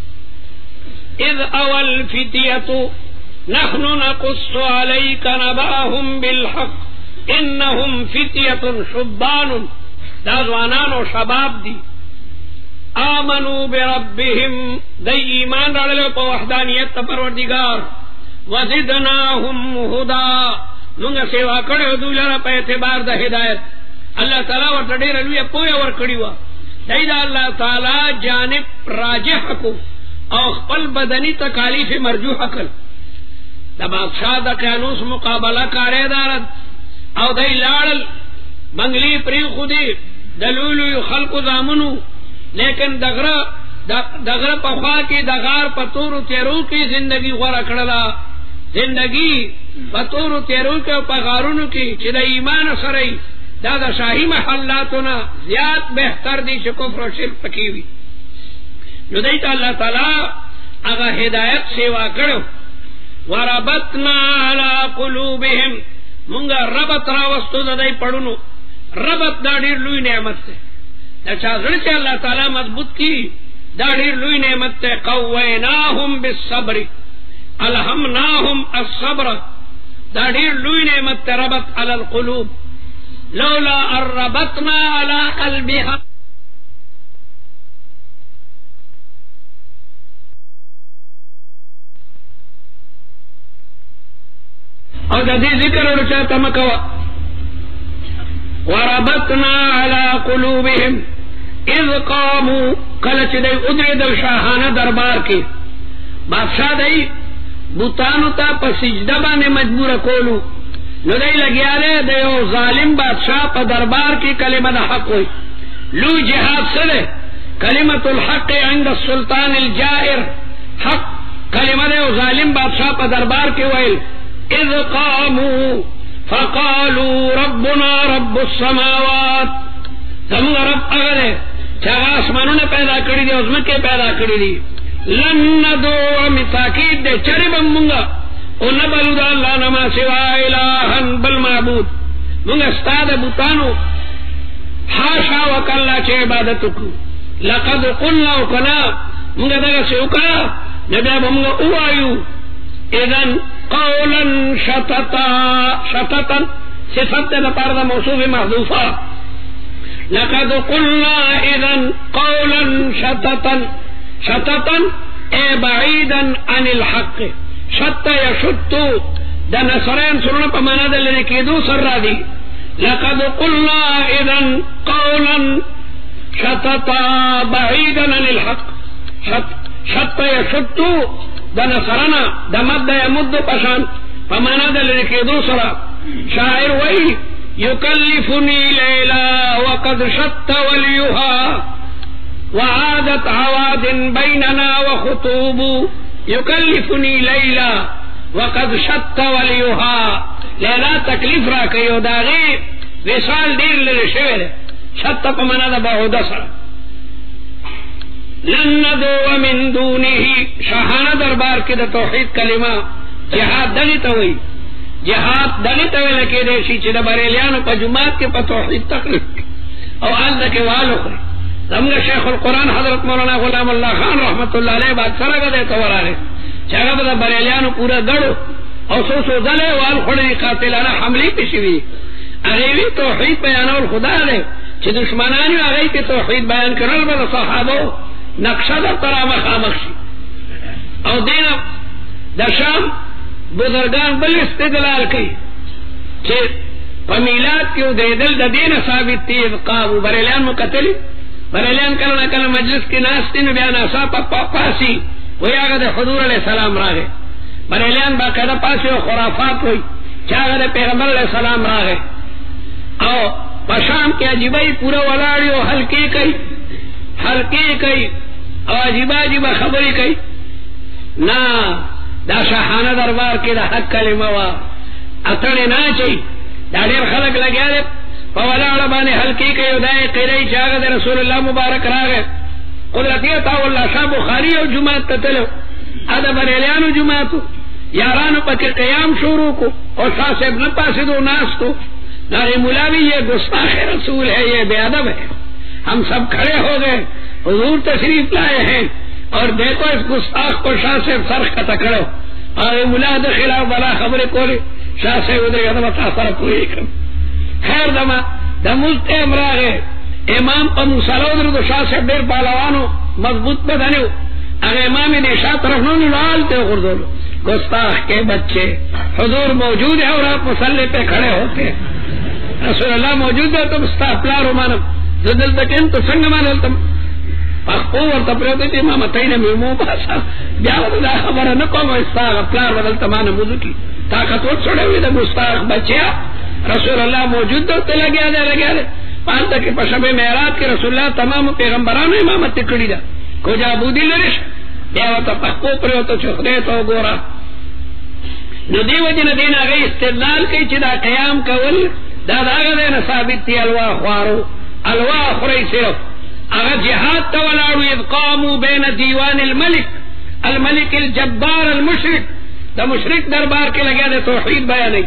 Speaker 1: اذ اول فتیتو نحن نقص علیک نباهم بالحق انہم فتیت شبان دا زوانان و شباب دی آمنوا بربهم دی ایمان رڑلو پا وحدانیت تا پروردگار وزدناهم ہدا نونگا سیوا کڑے دولارا پا اعتبار دا ہدایت اللہ تعالیٰ ورطا دیر لویا پویا ورکڑیوا دی دا اللہ تعالیٰ جانب راجح کو او خپل بدنی تکالیف مرجوح کل دا بادشاہ دا قانوس مقابلہ کارے دارد او دی لارل منگلی پری خودی دلولو خلق زامنو لیکن دغرا دغرا پخوا کی دغار پتورو تیرو کی زندگی غورا کڑلا زندگی پتورو تیرو کی پغارونو کی چی دا ایمان سرائی دا دا شاہی محلاتونا زیاد بہتر دی چی کفر و شرک پکیوی جو دیتا اللہ تعالی اگا ہدایت سیوا کرو وربطنا علی قلوبهم منگا ربط راوستو دا دی پڑھنو ربط دا دیر لوی نعمت تے دا چازر سے اللہ تعالی مضبوط کی دا دیر لوی نعمت تے قویناہم بالصبر الہمناہم الصبر دا دیر لوی نعمت تے ربط علی القلوب لولا الربطنا علی قلبها اور دا دی ذکر اور چاہتا مکوا وربطنا على قلوبهم اذ قاموا کلچ دی ادری دل شاہانہ دربار کی بادشاہ دی بوتانو تا پا سجدہ بانے مجبور کولو نو دی لگیا دے دیو ظالم بادشاہ پا دربار کی کلمہ دا حق ہوئی لو جہاد سدے کلمت الحق عند السلطان الجائر حق کلمہ دیو ظالم بادشاہ پا دربار کی ویل اذ قاموا فقالوا ربنا رب السماوات زمون رب اغرے چاگا آسمانوں نے پیدا کری دی عظمت کے پیدا کری دی لن ندعو متاکید دے چرب منگا او نبلو دا اللہ نما سوا الہن بالمعبود منگا استاد بوتانو حاشا وکاللہ چے عبادتو کو لقد قلنا وکنا منگا دگا سے اکا نبیب منگا اوائیو اذن قولا شتتا شتتا صفت دا پاردا موصوف محذوفا لقد قلنا اذن قولا شتتا شتتا اے بعیدا عن الحق شت یشتو دا نصرین سننا پا مانا دا لنکی دو سر را دی لقد قلنا اذن قولا شتتا بعیدا عن الحق شت شت یشتو دا نصرنا دا مد یمد پشان پا مانا دا لنکی دو سر شاعر وی یکلفنی لیلا وقد شت ولیها وعادت عواد بیننا وخطوب یکلفنی لیلا وقد شت ولیها لیلا تکلیف را کئیو داغی وصال دیر لر شویر شت پا منا دا باہودا سر لن ندعو من دونه شاہانہ دربار کی دا توحید کلمہ جہاد دلی توئی جہاد دلی توئی لکی دیشی چی دا بریلیانو پا جماعت کے پا توحید تقریب او آل دا کے والو خری زمگا شیخ القرآن حضرت مولانا غلام اللہ خان رحمت اللہ علیہ بات سرگا دے تورارے چاگا دا بریلیانو پورا گڑو او سو سو دلے وال خڑی قاتلانا حملی پیشوی اغیوی توحید بیانو الخدا دے چی دشمنانی اغیی تی توحید بیان کرل با صحابو نقشہ دا ترام خامخشی او دینا دا شام بزرگان بل استدلال کی چی پا میلاد کیو دے دل دا دین ثابت تی ادقابو بریلیان مقتلی بریلیان کلنا کلنا مجلس کی ناستی نو بیان آسا پا پاسی وی آگا دے حضور علیہ السلام راگے بریلیان باقیدہ پاسی و خرافات ہوئی چاگا دے پیغمبر علیہ السلام راگے او پشام کی عجیبائی پورا ولاڑی و حلقی کئی حلقی کئی او عجیبا عجیبا خبری کئی نا دا شاہانہ دربار کی دا حق کلمہ وا اتنے نا چاہی دا دیر خلق لگیا دے پولاڑ بانے حلقی کئی و دائے قیرئی چاگا دے رسول اللہ مبارک راگے قدرتیتا واللہ شاہ بخاری او جماعت تتلو ادا بریلیانو جماعتو یارانو پاکی قیام شروع کو اور شاہ صاحب نپاسی دو ناس کو نارے ملاوی یہ گستاخ رسول ہے یہ بے ادب ہے ہم سب کھڑے ہو گئے حضور تشریف لائے ہیں اور دیکھو اس گستاخ کو شاہ صاحب سرخ کا تکڑو اور ملا دے خلاف بلا خبر کولی شاہ صاحب ادھر ادھر تاثر پوری کر خیر دما دموز امراغ امام پا موسیٰ ادھر دو شاہ صاحب دیر پالوانو مضبوط بدنیو اگر امام نے شاہ طرف نو نلالتے غردو گستاخ کے بچے حضور موجود ہے اور آپ مسلح پہ کھڑے ہوتے رسول اللہ موجود ہے تم استاپلار و مانم زدل تکن تو سنگ مانل تم اخپو ورطا پریوتی تی امام تین میمو باسا بیاوت دا خبر نکو استاغ اپلار بدل تمانا موضوع کی طاقتور چھوڑے ہوئی دا گستاخ بچے رسول اللہ موجود دو تے لگیا دے لگیا دے پانتا کی پشب معراج کے رسول اللہ تمام پیغمبرانو امامت تکڑی دا کجا بودی لرش بیاوتا پخپو پریوتا چھخدے تو گورا نو دیو جن دینا غی استدلال کئی چی دا قیام کول دا دا آگا دینا ثابت تی الوا خوارو الوا خوری صرف اگا جہاد تولاڑو اذ قامو بین دیوان الملک الملک الجبار المشرک دا مشرک دربار کے لگیا دے توحید بیانی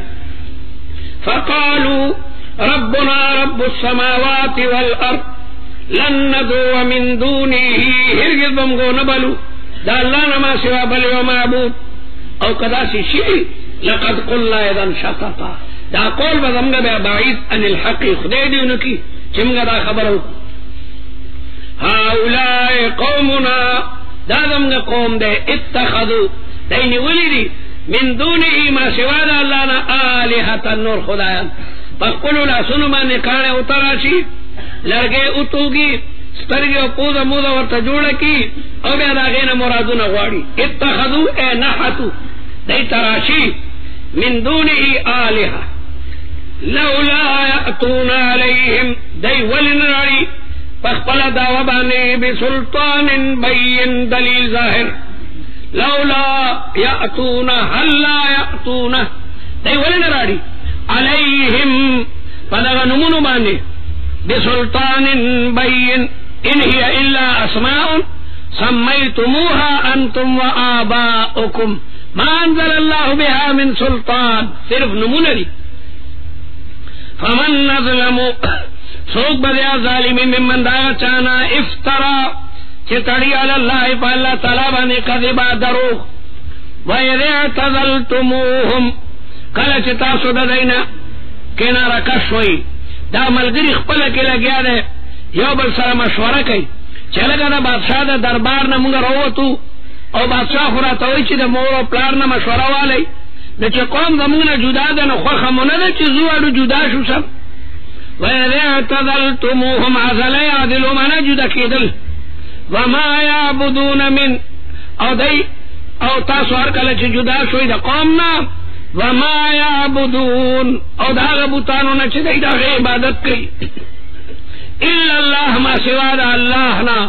Speaker 1: فقالو ربنا رب السماوات والارض لن ندعو من دونه ہرگز بمگو نبلو دا اللہ نما سوا بلی و معبود او قدا سی شیئی لقد قلنا اذن شططا دا قول بزمگا بے بعید ان الحق خدای دیونو کی چمگا دا خبرو هؤلاء قومنا دا زمگا قوم دے اتخذو دینی ولی دی من دونه ما سوا دا اللہ نا آلہتا نور خدایان پخپلو لاسونو باندې کاڼه اتراشي لرګي اتوږي سترګې او پوزه موزه ورته جوړه کی او بیا د هغې نه مرادونه غواړي. اتخذو ای نحتو دی تراشي من دونه آلهه لولا یأتون علیهم دی ولن راړي پخپله دعوه باندې بسلطان بین دلیل ظاهر لولا یأتون هل لا یأتون دی ولن راړي علیهم پدغه نمونو باندې بسلطان بین ان هي الا اسماء سميتموها انتم وآباؤكم ما انزل الله بها من سلطان صرف نمونه دي. فمن نظلم سوق بدیا ظالمی ممن دا چانا افترا چتڑی علی اللہ پا اللہ تعالی بانی قذبا دروغ وَإِذِ اعْتَزَلْتُمُوهُمْ کل چتاسو دا دینا کنارا کشوئی دا ملگری خپل کے لگیا دے یو بل سره مشوره کوي چې لکه دا بادشاہ د دربار نه مونږ راووتو او بادشاہ خو راته وایي چې د مور او پلار نه مشوره والی نو چې قوم زمونږ نه جدا ده نو خوښه مو نه ده چې زو اړو جدا شو سم. وَإِذِ اعْتَزَلْتُمُوهُمْ عَزَلَ يَعْدِلُ مَنَا جدا کېدل وَمَا يَعْبُدُونَ مِن او دی او تاسو هر کله چې جدا شوئ د قوم نه وَمَا يَعْبُدُونَ او د هغه بوتانو نه چې دی د هغې عبادت کوي الا الله ما سوا دا الله نا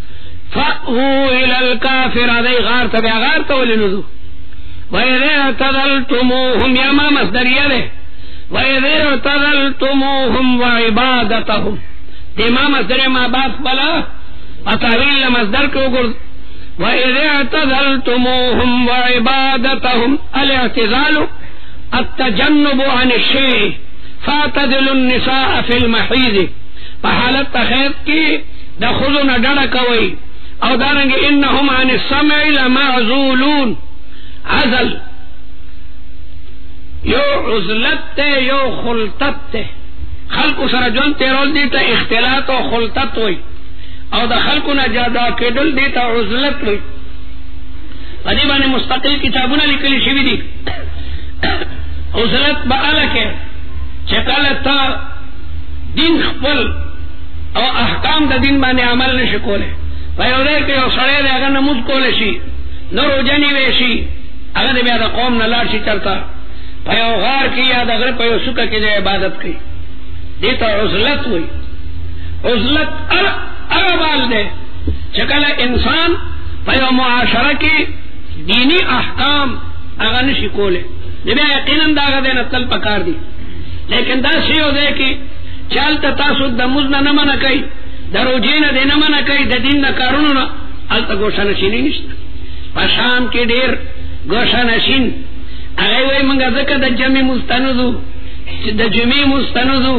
Speaker 1: فأووا الى الكافر دی غار تبع غار تولنذو وَإِذِ اعْتَزَلْتُمُوهُمْ یا ما مصدریه ده وَإِذِ اعْتَزَلْتُمُوهُمْ وَعِبَادَتَهُمْ دی ما مصدریه ما باس بلا اتاویل مصدر کو گرد وَإِذِ اعْتَزَلْتُمُوهُمْ وَعِبَادَتَهُمْ الاعتزال التجنب عن الشيء فاعتزلوا النساء في المحيض په حالت تخیط کی د خزو نه ډډه کوي او دارنګ انهم عن السمع لمعزولون عزل یو عزلت ته یو خلطت ته خلقو سره جون تیرول دی ته اختلاط او خلطت وي او د خلقو نه جدا کېدل دی ته عزلت وي. په دې باندې مستقل کتابونه لیکلي شوي دي. عزلت به هله کې چې کله ته دین خپل او احکام د دین باندې عمل نشي کوله په یو ځای کې یو سړی دی هغه نماز کولی شي نو روژه نیوی شي هغه د بیا د قوم نه لاړ شي چرته په یو غار کې یا د غره په یو څوکه کې د عبادت کوي دې ته عزلت وایي. عزلت هغه بال دی چې کله انسان په یو معاشره کې دینی احکام هغه نشي کولی نو بیا یقینا د هغه دی نه تل پکار دي. لیکن دا شی یو دی کې چالتا تاسو د مز نه نه منع کوي د روژې نه دی نه منع کوي د دین د کارونو نه هلته ګوښه نشیني نشته. په شام کې ډېر ګوښه نشین هغه وایي موږ ځکه د جمعې مستندو چې د جمعې مستندو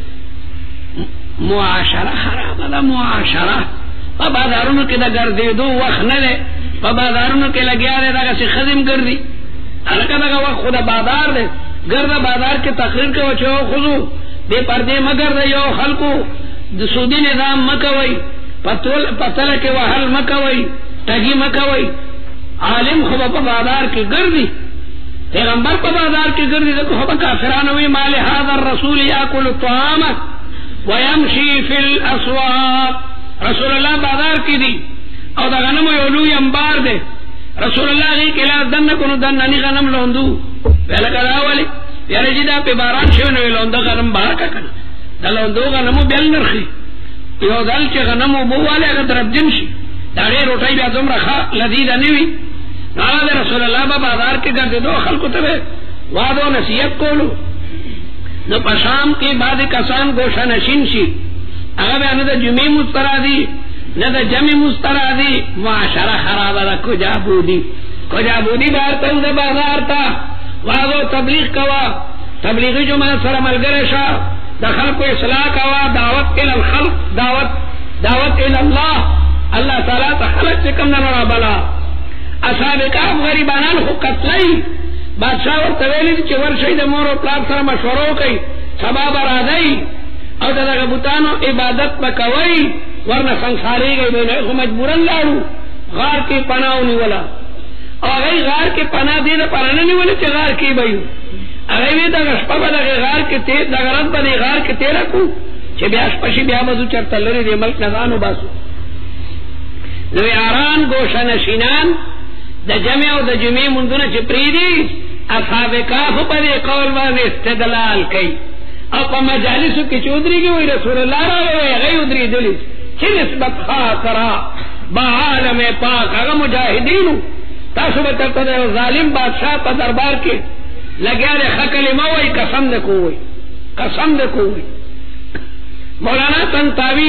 Speaker 1: معاشره خرابه ده. معاشره په بازارونو کې د ګرځېدو وخت نه دی په بازارونو کې لګیا دی دغسې ښځې هم ګرځي هلکه دغه وخت خو د بازار دی ګرده بازار کې تقریر کوه چې او ښځو بے پردے مگر دے یو خلقو سودی نظام مکوئی پتل کے وحل مکوئی تگی مکوئی عالم خوب پا بازار کی گردی پیغمبر پا بازار کی گردی دیکھو خوب کافرانوی مال هذا الرسول یاکل الطعامت ویمشی فی الاسواق رسول اللہ بازار کی دی او دا غنم یولوی انبار دے رسول اللہ غی کلا دن کنو دن ننی غنم لوندو ویلکا داولی یاره چې دا په باران شوی نو لونده غنم بار کا کنه دا لوندو غنمو بیل نرخي یو دل چې غنمو بواله هغه دربجن شي دا ډېر روټۍ بیا دومره ښه لذیذه نه وي. هغه رسول الله په بازار کې ګرځېدو خلکو ته وعده او نصیحت کولو نو په شام کې بعضې کسان ګوښه نشین شي هغه بیا نه د جمعې مسترادي نه د جمعې مسترادي معاشره خرابه ده. کجا بودي کجا بودي بهر ته د بازار ته وعدو تبلیغ کوا تبلیغی جماعت سره ملګری شه د خلکو اصلاح کوا دعوت الى الخلق دعوت دعوت الى الله الله تعالی ته خلق چې کوم نه رابلا. اصحاب کهف غریبانان خو قتلای بادشاہ ورته ویلي چې ورشئ د مور او پلار سره مشوره وکئ سبا به راځئ او د دغه بوتانو عبادت به کوئ ورنه سنګسارېږئ به نه خو مجبورن لاړو غار کې پناه ونیوله او هغه غار کې پناه دې دپاره نه نیولې چې غار کې به یو اغیوی دا غشپا با دا غار کے تیر دا غرد با دا غار کے تیرہ کو چھ بیاش پشی بیا بزو چرتا لری دی ملک نظانو باسو نوی آران گوشا نشینان دا جمع و دا جمعی مندون چھ پریدی اصحاب کافو پا دی قول باز استدلال کئی او پا مجالسو کی چودری کی وی رسول اللہ را وی غی ادری دلی چھ نسبت خاکرا با عالم پاک اگا مجاہدینو تاسو بچرتا دا ظالم بادشاہ پا دربار کے لگیا دے خکل موئی قسم دے کوئی قسم دے کوئی مولانا تنتاوی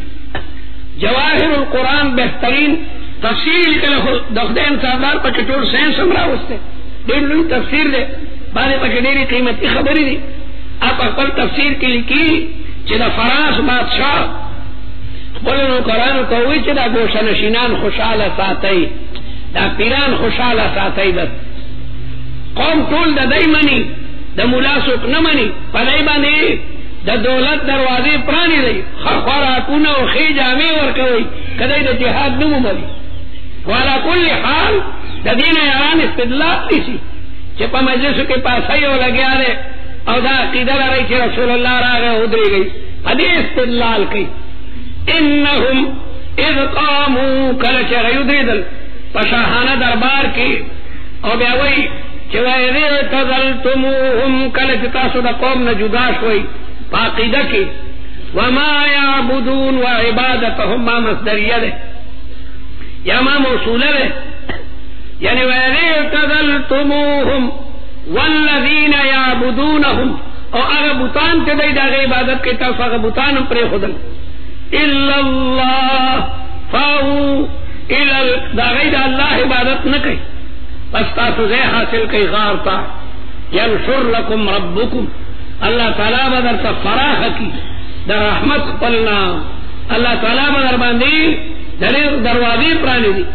Speaker 1: جواہر القرآن بہترین تفسیر کل دخدین سردار پا چٹور سینس امرا ہوستے دیر لوی تفسیر دے بعد پا چٹیری قیمتی خبری دی آپ اپل تفسیر کی لکی چی دا فراس بادشاہ بولنو قرآنو کوئی چی دا گوشا نشینان خوشحال ساتئی دا پیران خوشحال ساتئی بس قوم طول دا دی منی دا ملاسوک نمانی پا دی بانی دا دولت دروازی پرانی دی خواراکونا و خی جامی ورکوی کدی دا جہاد نمو ملی والا کل حال دا دین ایران استدلال لیسی چی پا مجلسو کے پاسائی ہو لگیا دے او دا قیدر رئی چی رسول اللہ را گئے ادری گئی حدی استدلال کی انہم اذ قامو کلچ غی ادری دل پشاہانہ دربار کی او بیاوئی چی ویدی اعتزلتموہم کلچ تاسو دا قوم نجدا شوئی پاقیدہ کی وما یعبدون و عبادتهم ما مصدریہ دے یا ما موصولہ دے یعنی ویدی اعتزلتموہم والذین یعبدونهم او اگر بطان تے دے دا عبادت کے تاسو اگر بطان پر خودن الا اللہ فاو الا دا غیر اللہ عبادت نہ کئی پس تاسو زی حاصل کئی غارتا ینشر لکم ربکم اللہ تعالیٰ بدر تا فراخ کی در رحمت قلنا اللہ تعالیٰ بدر باندی در دروازی پرانی دی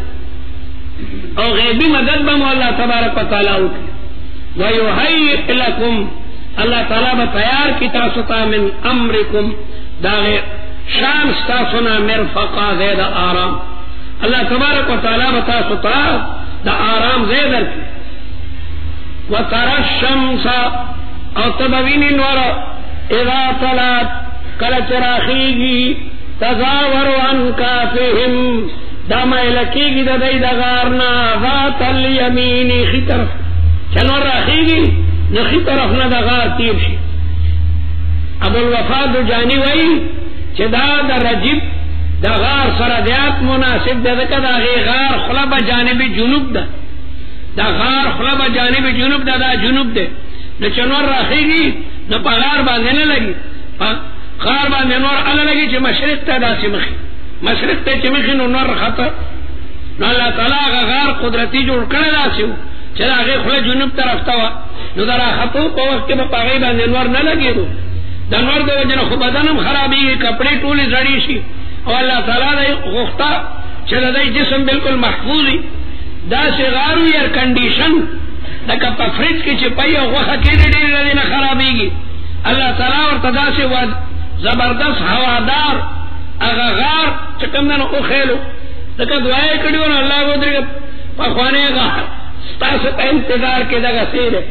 Speaker 1: او غیبی مدد بمو اللہ تبارک و تعالیٰ ہوتی ویحیق لکم اللہ تعالیٰ بتیار کی تاستا من امرکم دا غیر شام ستاسنا مرفقا زید آرام اللہ تبارک و تعالیٰ بتاستا دا آرام زیدر کی وترى الشمس او تبوین نور اذا طلعت کل چراخیگی تزاور عن کافهم دا میلکیگی دا دی دا غارنا ذات الیمینی خی طرف چنور راخیگی نخی طرف نا دا غار تیر شی ابو الوفاد جانی وی چه دا دا رجب دا غار سردیات مناسب دا دکا دا غی غار خلب جانب جنوب دا دا غار خلب جانب جنوب دا دا جنوب دے نہ چنور راخیگی نہ پغار باندھے نہ لگی غار باندھے نور الا لگی چھ مشرق تا دا سمخی مشرق تے چمخی نو نور خطا نو اللہ تعالیٰ کا غار قدرتی جوڑ کرے دا سیو چلا غی خلا جنوب طرف تاوا نو درا خطو پا وقت کے پاگئی باندھے نور نہ لگی دو دا نور دے وجنہ خوب بدنم خرابی کپڑے ٹولی زڑی شی اور اللہ تعالیٰ دے غفتا چلا دے جسم بالکل محفوظی دا سی غارو ایئر کنڈیشن لکا پا فریج کی چپائی او وخا کیلی دیلی ردینا خرابی گی اللہ تعالیٰ اور تدا سے زبردست ہوادار اگا غار چکم دن او خیلو لکا دعائے کڑیونا اللہ کو دریگا پا خوانے غار ستاسو پا انتظار کے دگا سیرے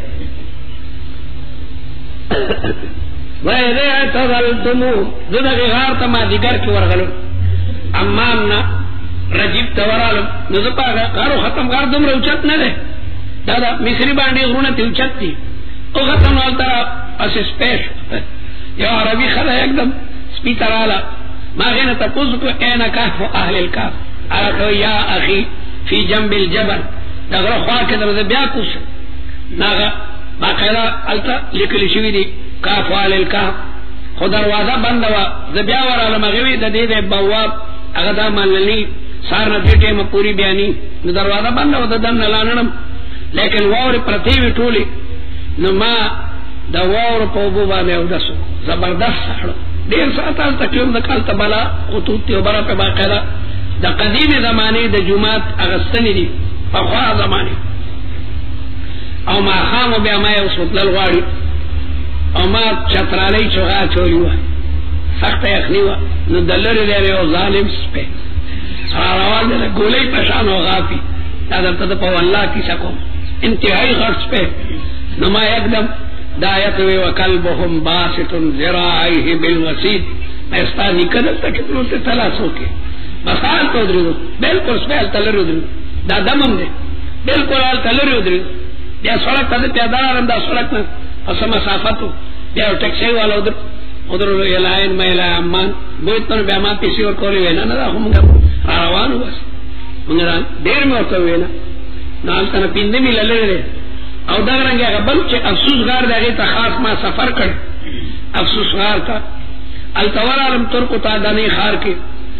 Speaker 1: وَإِذَا اعْتَزَلْتُمُوهُمْ زدگی غار تا ما دیگر کی ورغلو امامنا رجیب تورالم نزپا غارو ختم غار دم روچت نہ دے دادا مصری بانڈی غرونہ تی اچت تی او ختم والترا اسے سپیش یا عربی خدا ایک دم سپیتر آلا ما غینا تپوز کو اینا کاف و اہل الکاف آلا تو یا اخی فی جنب الجبل نغرا خوار کے در بیا کس ناغا باقیدہ علتا لکلی شوی دی کاف و اہل الکاف خود دروازہ بندوا زبیا ورا مغوی دا دید بواب اغدا مالنی سارنا دیٹے میں پوری بیانی دروازہ بندوا دا دن نلاننم لیکن وور پرتیوی ٹولی نو ما دا وور پوبو بانے او دسو زبردست سحڑو دیر ساتال تکیوم دا کالتا بلا خطوط تیو برا پہ باقیدہ دا قدیم زمانی دا جماعت اغسطنی دی فخواہ زمانی او ما خامو بیا مای اسمت للغواری او ما چترالی چوغا چولی ہوا سخت یخنی ہوا نو دلر دیرے او ظالم سپے سراروال دیرے گولی پشان و غافی دادر تا دا پا واللہ کی سکو انتہائی غرص پہ نما ایک دم دایت وی وکلبهم باسط ذراعیه بالوسید استانی کدل تک نو ته تلاسو کې مثال تو درو بالکل سپیل تلرو درو دا دمم دے بالکل ال تلرو درو بیا سړک ته پیادارم دا سړک نه اسه مسافتو بیا ټیکسي والا ودر ودر یلاین مېلا امان دویتن بیا ما پیسې ور کولې وینا نه هم روانو بس موږ ډیر مې ورته وینا نال تن پیندې مې لړلې او دا رنګه غبل چې افسوس غار دغه ته خاص ما سفر کړ افسوس غار تا التورالم ترکو تا دانی خار کې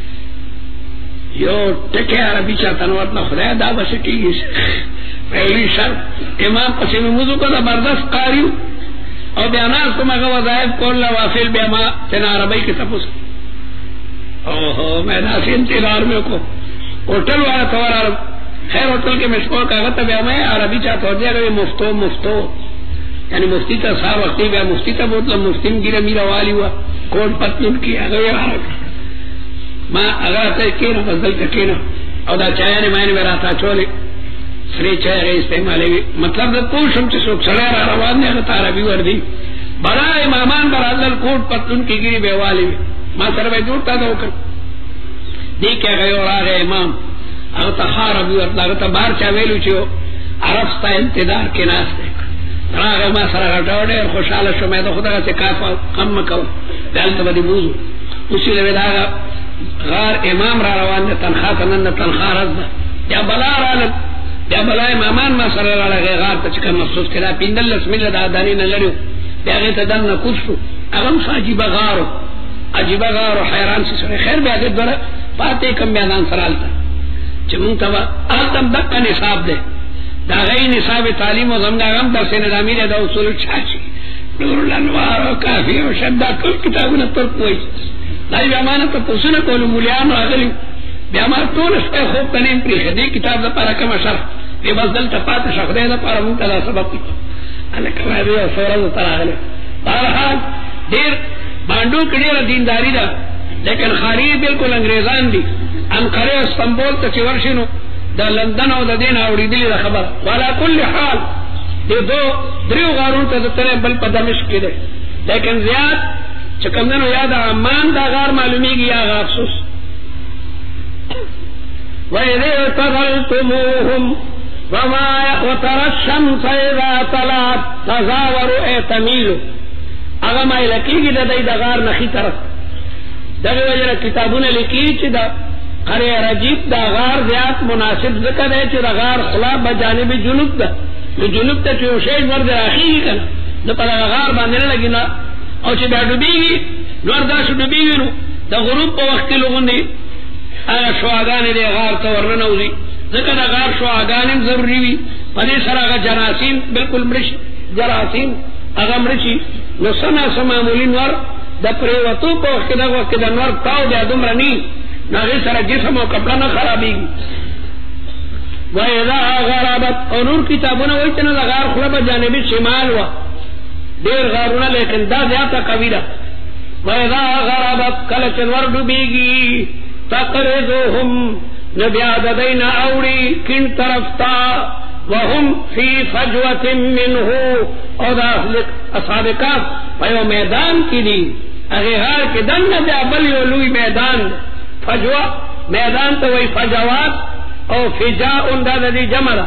Speaker 1: یو ټکه عربي چا تنوات نه خدای دا بس کیږي پہلی شرط امام قسم موضوع کو زبردست قاری او بیانات کو مغه وظائف کول وافل بیا ما تن عربی کی تپوس اوہو میں ناسی انتظار میں کو ہوٹل والا تورالم خیر ہوٹل کے مشکور کاغذ تا بیا میں عربی چاہتا ہو دیا کہ مفتو مفتو یعنی مفتی تا سار وقتی بیا مفتی تا بوتلا مفتی مگیرہ میرا والی ہوا کوٹ پتنون کی اگر یہ آرکا ما اگر آتا ہے کینا بزدل کا کینا او دا چاہیانی مائنی میرا تا چولے سری چاہی غیر استعمالے بھی مطلب دا پوشم چی سوک سڑے را روان دے اگر عربی وردی بڑا امامان برادل کوٹ پتنون کی گیری بے والی بھی ما سر بے جوڑتا دا ہوکر دیکھے گئے اور آگئے امام اگر تا خار عربی ورد اگر تا بار چاویلو چیو عرفتا انتدار کے ناس دیکھ راغ ما سره غټاوډه خوشاله شوم دا خدای څخه کافه کم مکو دلته باندې موضوع اسی له دا غار امام را روان دي تنخواه تنن تنخواه راز یا بلا را یا بلا امامان ما سره راغی غار ته چې محسوس کړه پیندل بسم الله دا دانی نه لرو دغه ته دنه کوشو هغه عجیب غارو عجیب غارو حیران سره خیر بیا دې دره پاتې کم بیان سره الته چې مونږ ته التم دک نصاب ده دا غی نصاب تعلیم و زمدہ غم در سے نظامی دا اصول چاچی نور الانوار و کافی و شدہ کل کتابونا ترک ہوئی دای بیامانا تا پرسونا کولو مولیان و آغلی بیامان تولس پہ خوب تنین پری خدی کتاب دا پارا کم شرح بی بزدل تا پات شخده دا پارا مونتا دا سبب اللہ کمائی بیا سورا دا تر آغلی بارحال دیر باندو کدیر دینداری دا لیکن خاری بالکل انگریزان دی انقره استنبول تا چی ورشنو دا لندن او دا دین اوریدلی دا خبر والا کل حال دی دو دریو غارون تا دتنے بل پا دمشق کی دے لیکن زیاد چکمدنو یاد عمان دا غار معلومی گی یا غافسوس وَإِذِ اعْتَزَلْتُمُوهُمْ وَمَا وَتَرَى الشَّمْسَ إِذَا طَلَعَتْ تَزَاوَرُ اعْتَمِيلُ اغا ما لکی گی دا دی دا غار نخی طرف دا وجر کتابون لکی چی دا قرے رجیب دا غار زیاد مناسب ذکر ہے چی دا غار خلاب بجانب جنوب دا جنوب تا چی وشید ورد راخی گی کنا دا پا دا غار باندنے لگی نا او چی دا ڈوبی گی نور دا شو ڈوبی گی نو دا غروب پا وقتی لگن دی آگا شواگانی دے غار تا ورننوزی ذکر دا غار شواگانیم ضروری وی پا دی سر آگا جناسین بالکل مرش جراسین آگا مرشی نو سنا سمامولین ور دا پریوتو پا وقتی دا وقتی دا نور تاو دیا دم رنی ناغی سر جسم و کپڑا نہ خرابی گی وَإِذَا غَرَبَتْ اور نور کتابونا وہی چنا دا غار خلب جانبی شمال و دیر غارونا لیکن دا زیادہ قبیلہ وَإِذَا غَرَبَتْ کلچنور ڈوبی گی تَقْرِضُهُمْ نبیاد دین اوڑی کن طرفتا وَهُمْ فِي فَجْوَةٍ مِّنْهُ اور دا اصحاب کاف ویو میدان کی دی اغیہار کی دن نبیا بلی ولوی میدان فجوا میدان تو وہی فجوات او فجاء انداز دی جمرہ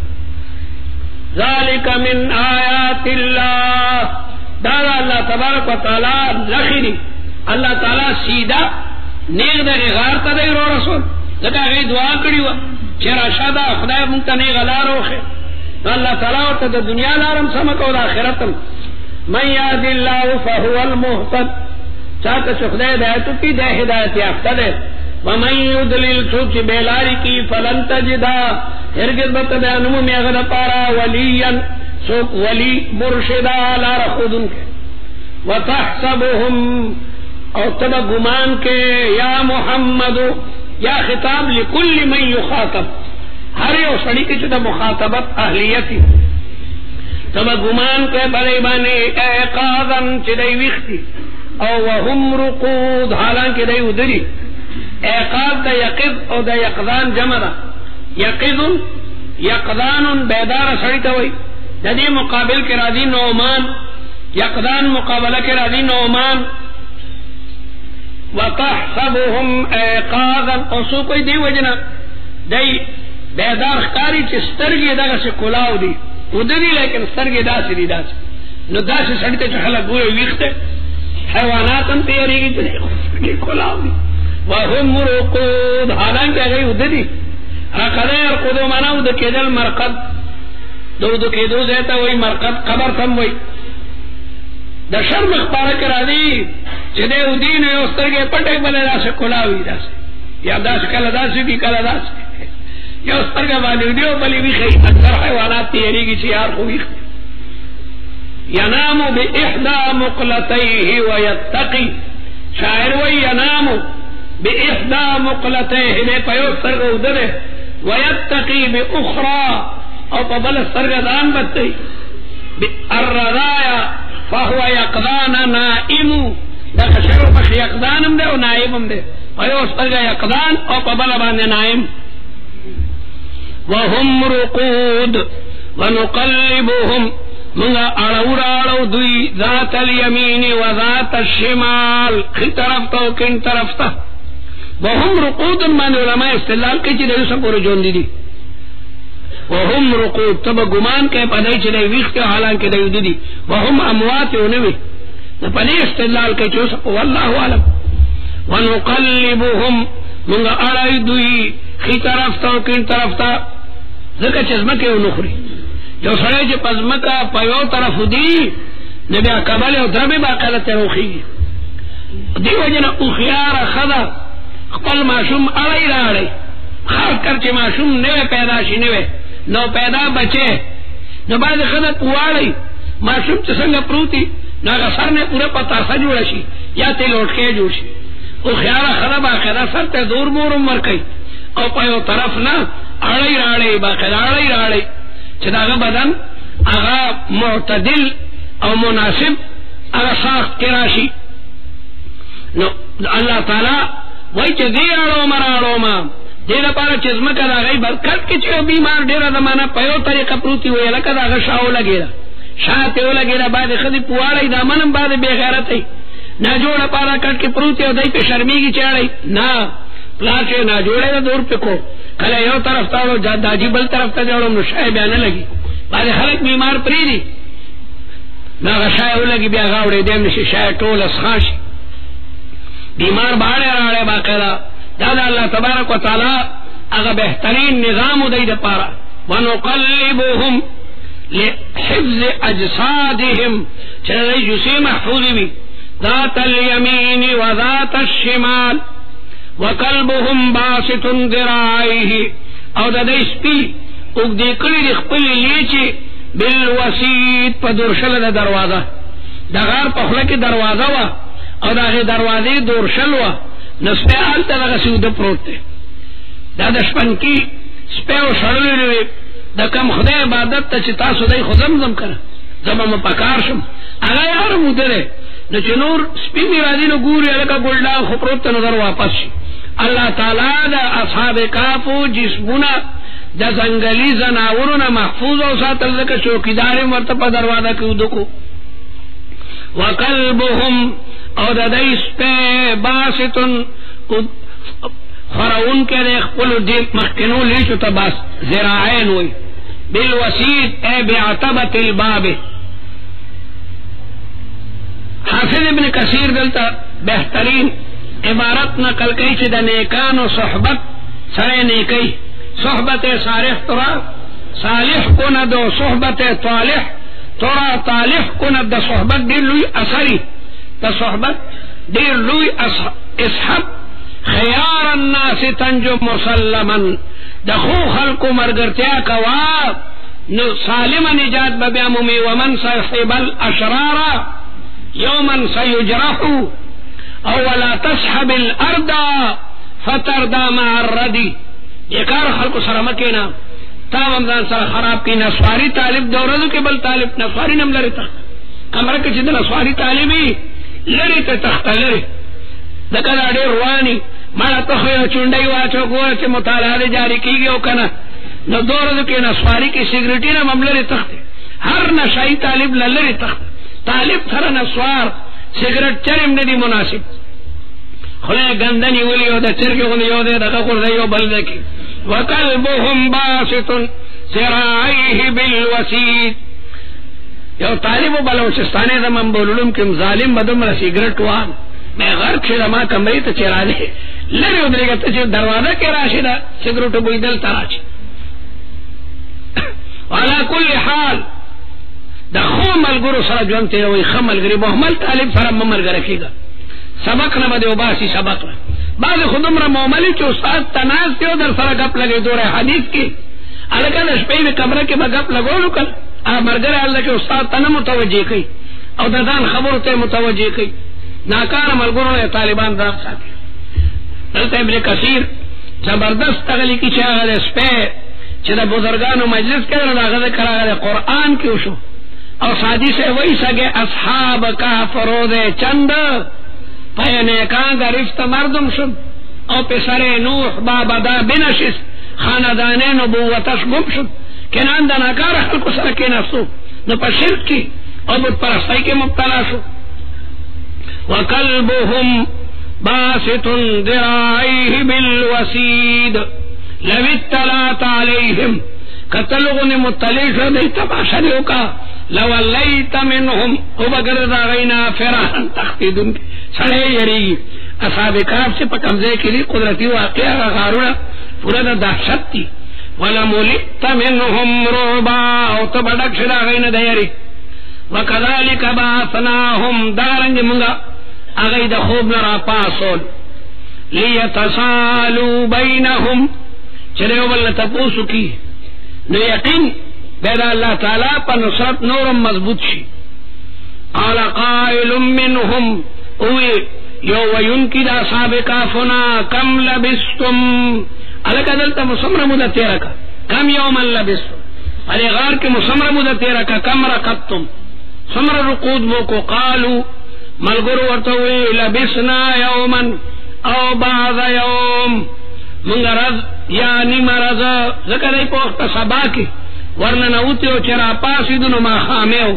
Speaker 1: ذالک من آیات اللہ دارا اللہ تبارک و تعالی لخیری اللہ تعالی سیدھا نیغ دا غار تا دی رو رسول لکا غی دعا کری و چرا شادا خدای منتا نیغ لارو خیر اللہ تعالی ورطا دا دنیا لارم سمکو دا آخرتم من یاد اللہ فہو المحتد چاہتا چھ خدای دایتو کی دے ہدایت یافتہ دے ومن یدلل سوچ بیلاری کی فلن تجدا ہرگز بتا نمو میغد پارا ولیا سوک ولی مرشدا لار خودن کے وتحسبهم او تب گمان کے یا محمد یا خطاب لکل من یخاطب ہر یو سڑی کی چتا مخاطبت اہلیتی تب گمان کے بلے بانے ایقاظن چدئی ویختی او وهم رقود حالانکہ دئی ادری ایقاظ دا یقظ او دا یقظان جمع دا یقظ یقظان بیدار سڑی تا ہوئی دا دی مقابل کے راضی نعمان یقدان مقابلہ کے راضی نعمان وتحسبهم ایقاظا اوسو کوئی دی وجنا دی بیدار خکاری چی سترگی دغه سے کلاو دی ودنی لیکن سترگی دا سی دی دا سی نو دا سی سڑتے چو خلق گوئے ویختے حیواناتن تیاریگی تو نہیں کلاو دی وهم رقود حالانکہ اگئی ودنی رقدہ ارقدو مانا ودو کیدل مرقد دو دو کیدو زیتا وی مرقد قبر تم وی دا شرم اخبارہ کرا دی چدے ودین وی استرگے پٹک بلے دا سے کلاوی دا سے یا دا سے کل دا سے بھی کل دا سے یا استرگا بالی دیو بلی بھی خی اکثر حیوانات تیری کی چیار خوی خی ینامو بی احدا مقلتیه ویتقی شاعر وی ینامو بی احدا مقلتیه نے پیو استرگا ادھرے ویتقی بی اخرى او پا بل استرگا دان بتی بی الرضایا فهو یقضان نائمو دا خشرو پخ یقضانم دے و نائمم دے پیو استرگا یقضان او پا بل باندے نائم وهم رقود ونقلبهم من اڑو راڑو دوی ذات الیمین و ذات الشمال خی طرف تا و کن طرف تا وهم رقود من علماء استدلال کی چی دیو سا پورو جون دی دی وهم رقود تب گمان کے پدائی چی دی ویخ کے حالان کے دیو دی دی وهم اموات اونوی پدائی استدلال کے چو سا واللہ عالم ونقلبهم من اڑائی دوی خی طرف تا و کن طرف تا ذکر چزمکی و نخری جو سڑے چی پزمکا پیو طرف دی نبی اکبال او دربی باقالت روخی دیو جنا اخیار خدا خپل معشوم اڑائی راڑی خاص کر چی معشوم نوے پیدا شی نوے نو پیدا بچے نو بعد خدا پواڑی معشوم چسنگ پروتی نو اگر سر نے پورے پتاسا جوڑا شی یا تی لوٹکے جوڑ شی اخیار خدا باقالت سر تے دور مورم مرکی او پیو طرف نا اڑائی راڑی باقالت اڑائی راڑی چداغا بدن اغا معتدل او مناسب اغا ساخت کراشی نو اللہ تعالی وی چه دی اڑو مراڑو ما دینا پارا چزمکا دا غی برکت کی چه بیمار دیرا دمانا پیو طریقہ پروتی ہوئی لکا دا غا شاو لگی دا شاہ تیو لگی دا بعد خدی پواری دا منم بعد بے غیرت ہے نا جوڑا پارا کٹ کی پروتی ہو دای پہ شرمیگی چاڑی نا پلاچے نا جوڑے دا دور پہ کو کله یو طرف تاړو داجی بل طرف ته جوړو نو شای بیا نه لګي باندې خلک بیمار پری دي نا شای ولګي بیا غاوړې دیم نشي شای ټول اسخاش بیمار باندې راړې باقاعده دا الله تبارک وتعالى هغه بهترین نظام دی د پاره ونقلبهم لحفظ اجسادهم چې جسم محفوظ وي ذات اليمين وذات الشمال وقلبهم باسط ذراعيه او دا دی سپی اگدی کلی دی خپل لیچی بالوسیط پا درشل دا دروازہ دا غار پخلکی دروازہ وا او دا غی دروازی درشل وا نسپی آلتا دا غسی دا پروت تے دا دشپن کی سپی و شرلی روی دا کم خدای عبادت تا چی تاسو دی خودم زم کرا زمان پکار شم اگا یارم ادرے نو چی نور سپی میرادی نو گوری لکا گلڈا خپروت تا نظر واپس شی اللہ تعالی دا اصحاب کافو جسمنا دا زنگلی زناورنا محفوظ او ساتل لکا چوکیداری مرتبہ دروازہ کیو دکو وقلبهم او دا دیس پہ باستن خراؤن کے دیکھ پلو دیکھ مخکنو لیشو تا باس زراعین ہوئی بالوسیط اے بعتبت الباب حافظ ابن کثیر دلتا بہترین عبارت نقل کئی چی دا نیکان و صحبت سرے نیکی صحبت صالح ترا صالح کند و صحبت طالح ترا طالح کند دا صحبت دیر لوی اثری دا صحبت دیر لوی اصحب خیار الناس تنجو مسلمن دا خو خلق مرگرتیا کواب نو سالم نجات ببیامومی ومن صحب الاشرارا یومن سیجرحو او ولا تسحب الارض فتردا مع الردی یکار خلق سرمکینا تام امدان سر خراب کی نسواری طالب دوردو کے بل طالب نسواری نم لری تخت کمرہ کے چیز نسواری طالبی لری تخت لری دکا دا دیر روانی مانا تخوی چونڈائی واچو گوہ چی مطالعہ جاری کی گئے کنا نو دوردو کے نسواری کی سگریٹی نم لری تخت ہر نشائی طالب لری تخت طالب سره نسوار سیګریټ چرم نه دی مناسب خله ګندنی ولي او د چرګ غو یو ده دغه کور دی یو بل دکی وقلبهم باسط سراعيه بالوسيد یو طالب بلوچستانه زمون بولولم کوم ظالم بدم را سیګریټ وان مې غر کړه ما کمرې ته چرانه لری ودرېګه ته چې دروازه کې راشي سیګریټ بویدل تراچ على كل حال دا خو ملګرو سره ژوند ته وي خمل غري محمد طالب سره مملګری کیږي سبق نه بده وباسي سبق نه بعد خودم را معاملې چې استاد تناز ته در سره غپ لګي دوره حدیث کې الګا شپې په کمره کې بغپ لګولو کړ ا مرګره الله کې استاد تنه متوجي کوي او د ځان خبرو ته متوجي کوي ناکار ملګرو طالبان دا ساتي دلته ابن کثیر زبردست تغلی کی چې هغه سپه چې د بزرګانو مجلس کې راغله کراغه قرآن کې وشو او سادی سے وہی سگے اصحاب کا فروز چند پینے کا گرفت مردم شد او پسر نوح بابدا بنشست خاندان نبوتش گم شد کنان دا ناکار خلق سرکی نفسو نو پا شرک کی او بود پرستائی کے مبتلا شو وقلبهم باسط ذراعيه بالوسيد لو اطلعت عليهم قتلغن مطلع شو دی تماشا دیو کا لولیت منهم او بگر دا غینا فرحان تختیدن سڑے یری اصحاب کاف سے پا کمزے کے لیے قدرتی واقعہ غارونا پورا دا دہشت تی ولملت منهم رعبا او تو بڑک شدا غینا دا یری وکذالک بعثناهم دارنگ منگا اغی دا خوب نرا پاسول لیتسالو بینهم چلے اوبل تپوسو کی نو یقین بیدا اللہ تعالی پا نصرت نورم مضبوط شی قال قائل منهم اوی یو وینکی دا سابقافنا کم لبستم علکا دلتا مسمر مدہ تیرکا کم یومن لبستم علی غار کے مسمر مدہ تیرکا کم رقبتم سمر رقود موکو قالو ملگرو ورطوی لبسنا یومن او بعض یوم منگ رز یا نیم رز ذکر ای پوخت سبا کی ورنہ نوتیو چرا پاسیدنو ما خامیو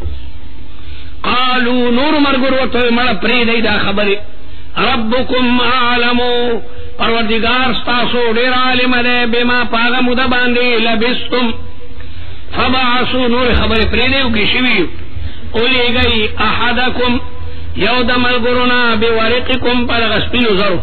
Speaker 1: قالو نور مرگرو تو مڑا پریدی دا خبری ربکم عالمو پروردگار ستاسو دیر عالم دے بما پاغا مدہ باندی لبستم فبعثو نور خبری پریدیو کی شویو اولی گئی احدکم یو دا ملگرونا بورقکم پر غسپینو زرو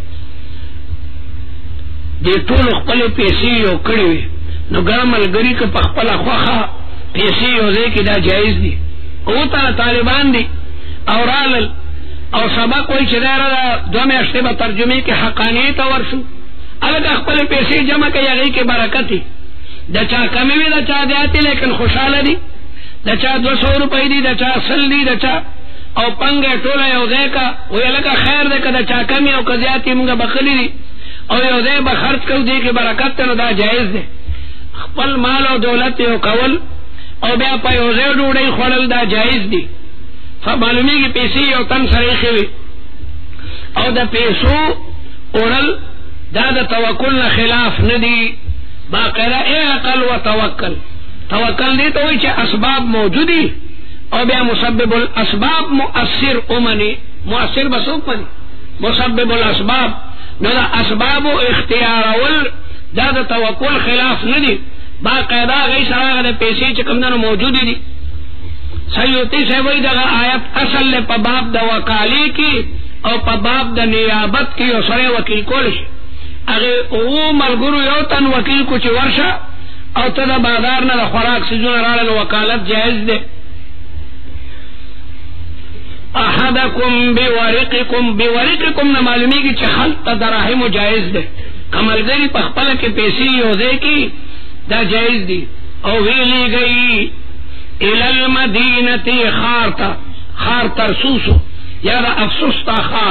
Speaker 1: دی طول اخپل پیسی یو کڑیوی نو گرمل گری که پخپل خوخا پیسی یو زی کی دا جائز دی او تا طالبان دی او رالل او سبق وی چه دار دا دو میں اشتے با ترجمی کے حقانیت ورشو الگ اخپل پیسی جمع که یغی کے برکتی دا چا کمیوی دا چا دیاتی لیکن خوشحال دی دا چا دو سو روپی دی دا چا سل دی دا چا او پنگے ٹولا یو دے کا وی لگا خیر دے کا دا چا کمی او کزیاتی منگا بخلی دی او یو دے بخرچ کو دی کی برکت تنو دا جائز دے خپل مال او دولت یو کول او بیا پا یو دے ڈوڑی خولل دا جائز دی فمعلومی کی پیسی یو تن سریخی وی او دا پیسو اورل دا دا توکل خلاف ندی باقیدہ اے عقل و توکل توکل دی تو وی چے اسباب موجودی او بیا مسبب الاسباب مؤثر امنی مؤثر بسوک منی مسبب الاسباب نو دا اسباب و اختیار اول دا دا توکل خلاف ندی باقیدہ غی سراغ دا پیسی چکم دنو موجودی دی سیوتی سے وی دا آیت اصل لے پا باب دا وکالی کی او پا باب دا نیابت کی او سرے وکیل کولش اگه او ملگرو یو تن وکیل کو چی ورشا او تا دا بازار نا دا خوراک سجون رالل وکالت جائز دے احدکم بورقکم بورقکم نا معلومی کی چی خلط دراہم جائز دے کملگری پخپل کے پیسی یوزے کی دا جائز دی او ویلی گئی الالمدینتی خارتا خار ترسوسو یا دا افسوس تا خار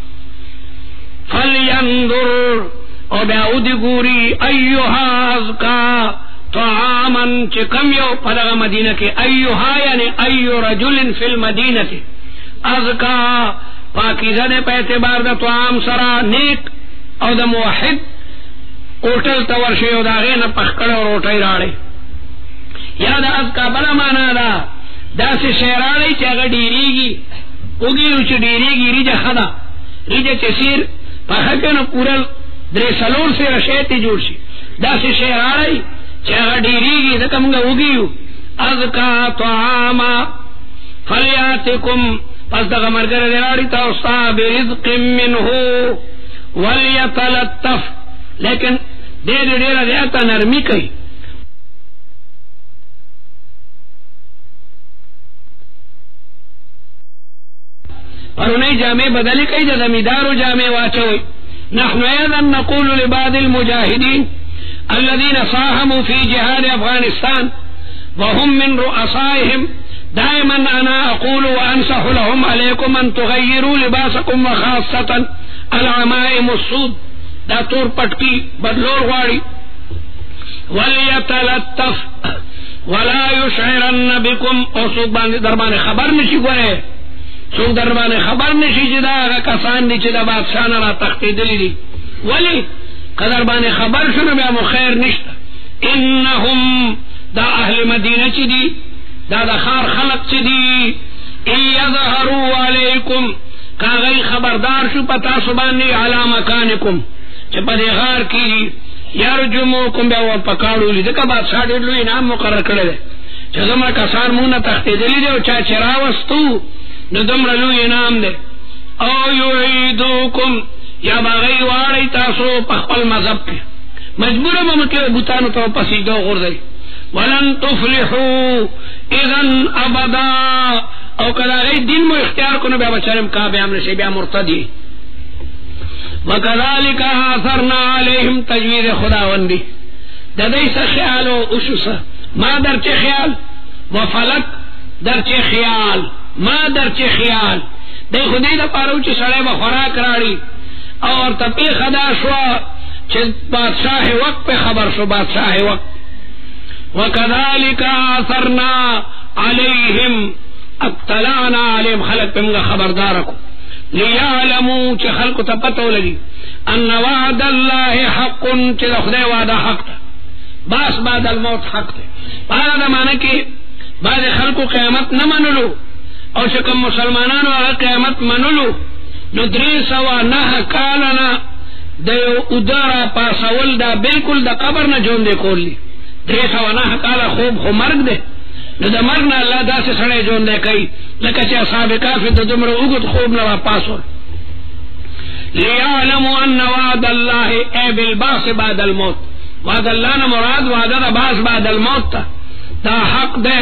Speaker 1: فلینظر او بیاودی گوری ایوها ازکا طعامن چکم یو پدغ مدینہ کے ایوها یعنی ایو رجل فی المدینہ کے ازکا پاکیزہ دے پہ اعتبار دا طعام سرا نیک او دا موحد اوٹل تورشی او دا غین پخکڑ اور اوٹی راڑے یا دا ازکا بلا مانا دا دا سے شیرالی چی اگا ڈیریگی اگیو چی ڈیریگی ریجا خدا ریجا چی سیر پاکن پورل در سلور سے رشیتی جوڑ شی دا سے شیرالی چی اگا ڈیریگی دا کمگا اگیو ازکا طعاما فلیاتکم پس دا مرگر دیراری تاوستا برزق منہو ولیتلطف لیکن دیر دیر دیتا نرمی کئی اور انہیں جامع بدلی کئی دا زمیدارو جامع واچوئی نحن ایضا نقول لبعض المجاہدین الذين صاهموا في جهاد افغانستان وهم من رؤسائهم دائما انا اقول وانصح لهم عليكم ان تغيروا لباسكم وخاصة العمائم السود دا تور پٹکی بدلور غواړي وليتلطف ولا يشعرن بكم او سوق باندې در باندې خبر نشي ګوره سوق در باندې خبر نشي چې دا کسان دي چې د بادشاہ نه را تختیدلی دي ولی قدر باندې خبر شنو بیا مو خیر نشته انهم دا اهل مدینه چې دي دا د خار خلق چې دي ان يظهروا عليكم کاغی خبردار شو پتا سبانی علا مکانکم چه پا دی غار کی یرجموکم بیا و پکاڑو لی دکا بادشاہ دیر لو انعام مقرر کرده چه دمرا کسان مون تختی دلی ده و چا چراوستو نو دمرا لو انعام ده او یعیدوکم یا باغی واری تاسو پخپل مذہب کے مجبور ممکن بوتانو تو پسیدو غرده ولن تفلحو اذن ابدا او کدا غی دین مو اختیار کنو بیا بچارم کا بیا امرشی بیا مرتدی وکذالک آثرنا علیہم تجوید خداوندی ددیس خیالو اشوسا ما در چه خیال وفلک در چه خیال ما در چه خیال دی خودی دا پارو چه سڑے بخوراک راڑی اور تپی خدا شوا چه بادشاہ وقت پہ خبر شو بادشاہ وقت وکذالک آثرنا علیہم اطلعنا علیم خلق پہ منگا خبردارکو لیعلمو چه خلقو تا پتو لگی ان وعد اللہ حق چه دخدے وعدہ حق تا باس بعد الموت حق تا پارا دا مانا کی بعد خلقو قیامت نمانلو او چکم مسلمانانو اگر قیامت منلو نو دری سوا نہ کالنا دیو ادارا پاسول دا بالکل دا قبر نا جون دے کولی دری سوا نہ کالا خوب خو مرگ دے نو دا مرگ نا اللہ دا سے سڑے جون دے کئی لکا چا اصحاب کافی دا دمر اگت خوب نوا پاسول لیعلمو ان وعد اللہ اے بالباس بعد الموت وعد اللہ نا مراد وعد دا باس بعد الموت تا دا حق دے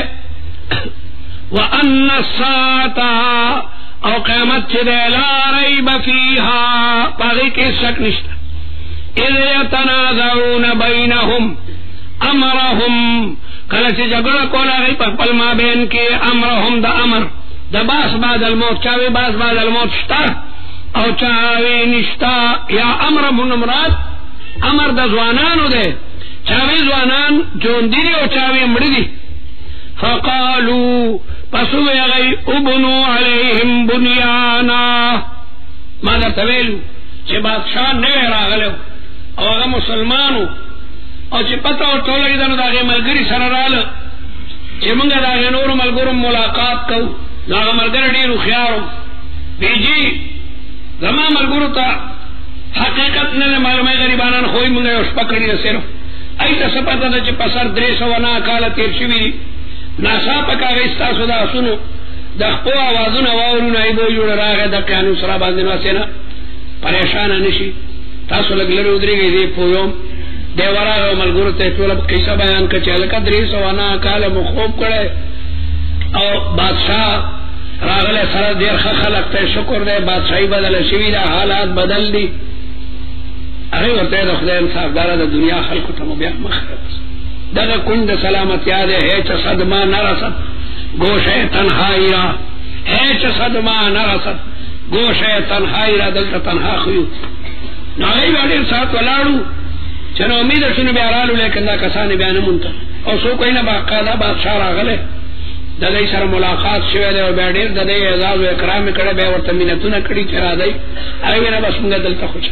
Speaker 1: وان الساعة او قیامت چھ دے لا ریب فیہا پاگی کے شک نشتا اذ یتنازعون بینہم امرهم کله چې جګړه کوله غي په خپل مابین کې امرهم د امر د باس بعد الموت چاوي باس بعد الموت شتا او چاوي نشتا یا امر من مراد امر د ځوانانو ده چاوي ځوانان جون دي او چاوي مړ دي فقالوا پسو غي ابنو عليهم بنيانا ما دا تویلو چې بادشاہ نه راغلو او هغه مسلمانو او چې پتا او ټولګي دنو داغه ملګری سره رااله چې موږ داغه نور ملګرو ملاقات کو داغه ملګری ډیرو خيارو بیجی زما ملګرو ته حقیقت نه معلومه غریبانان خوې موږ یو شپکړی صرف ایته سپاته چې پسر درې سو نه کال تیر شوی ناسا پکاغه استاسو دا سنو د خپل आवाजونه واورو نه ایبو جوړ راغی د قانون سره باندې واسنه پریشان نشي تاسو لګلره ودرېږئ دی پویوم دیوارا ملګرو ته ټول قصه بیان کړي لکه درې سو نه کال مخوب کړي او بادشاہ راغله سره ډیر خلک ته شکر دی بادشاہي بدل شوی دا حالات بدل دي هغه ورته د خدای انصاف دار د دنیا خلکو ته بیا مخرب دغه کند سلامت یاد ہے چ صدما نرسد گوشه تنهایی را ہے چ صدما نرسد گوشه تنهایی را دلتا تنها خیو ناغی بیادیر ساتھ ولاړو چنو امید شنو بیارالو لیکن دا کسانی بیان منتا او سو کوئی نا باقادا بادشاہ راغلے دا دی سر ملاقات شوی دے و بیادیر دا دی اعزاز و اکرام کڑے بے ورطا منتو نا کڑی چرا دی اگوی نا بس منگا دلتا خوچا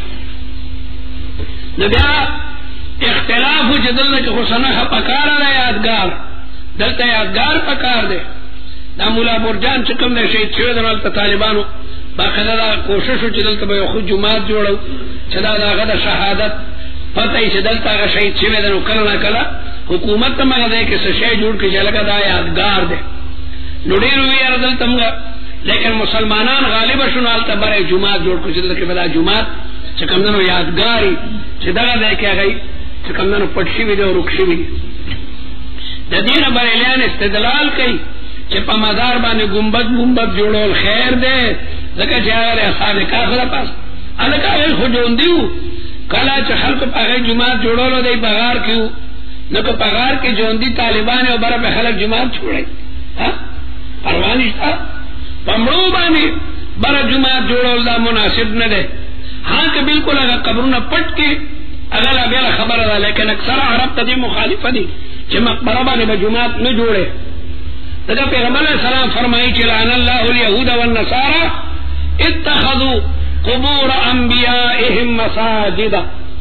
Speaker 1: نبیا اختلاف جدل نے کہ حسنہ پکار رہا یادگار دلتا یادگار پکار دے دا مولا برجان چې کوم دی شهید شوی د هلته طالبانو باقاعده دا کوشش و چې دلته به یو ښه جومات جوړو چې دا د هغه د شهادت پته یې چې دلته هغه شهید شوی دی نو کله نه کله حکومت ته مغه دی کې څه شی جوړ کړي چې لکه دا یادګار دی نو ډېر ویره دلته موږ لیکن مسلمانان غالب شنو هلته بره جومات جوړ کړو چې دلته کې به دا جومات چې کوم دی نو یادګاري چې دغه دی کې هغه چې کوم دی نو پټ شوي دی او رک شوي دي د دې نه بریلیان استدلال کوي چې په مزار باندې ګمبد ګمبد جوړول خیر دی ځکه چې هغه اصحاب کهف د پاس هلکه هغه خو ژوندي وو کله چې خلکو په هغې جومات جوړولو دی په غار کې وو نو که په غار کې ژوندي طالبان او بره په خلک جومات جوړوي پروا نشته په مړو باندې بره جومات جوړول دا مناسب نه دی ها که بالکل هغه قبرونه پټ کې هغه لا بېله خبره ده لیکن اکثره عرب ته دې مخالفه دي چې مقبره باندې به جومات نه جوړې دغه پیغمبر علیه السلام فرمایي چې لعن الله اليهود والنصارى اتخذوا قبور انبیائهم مساجدا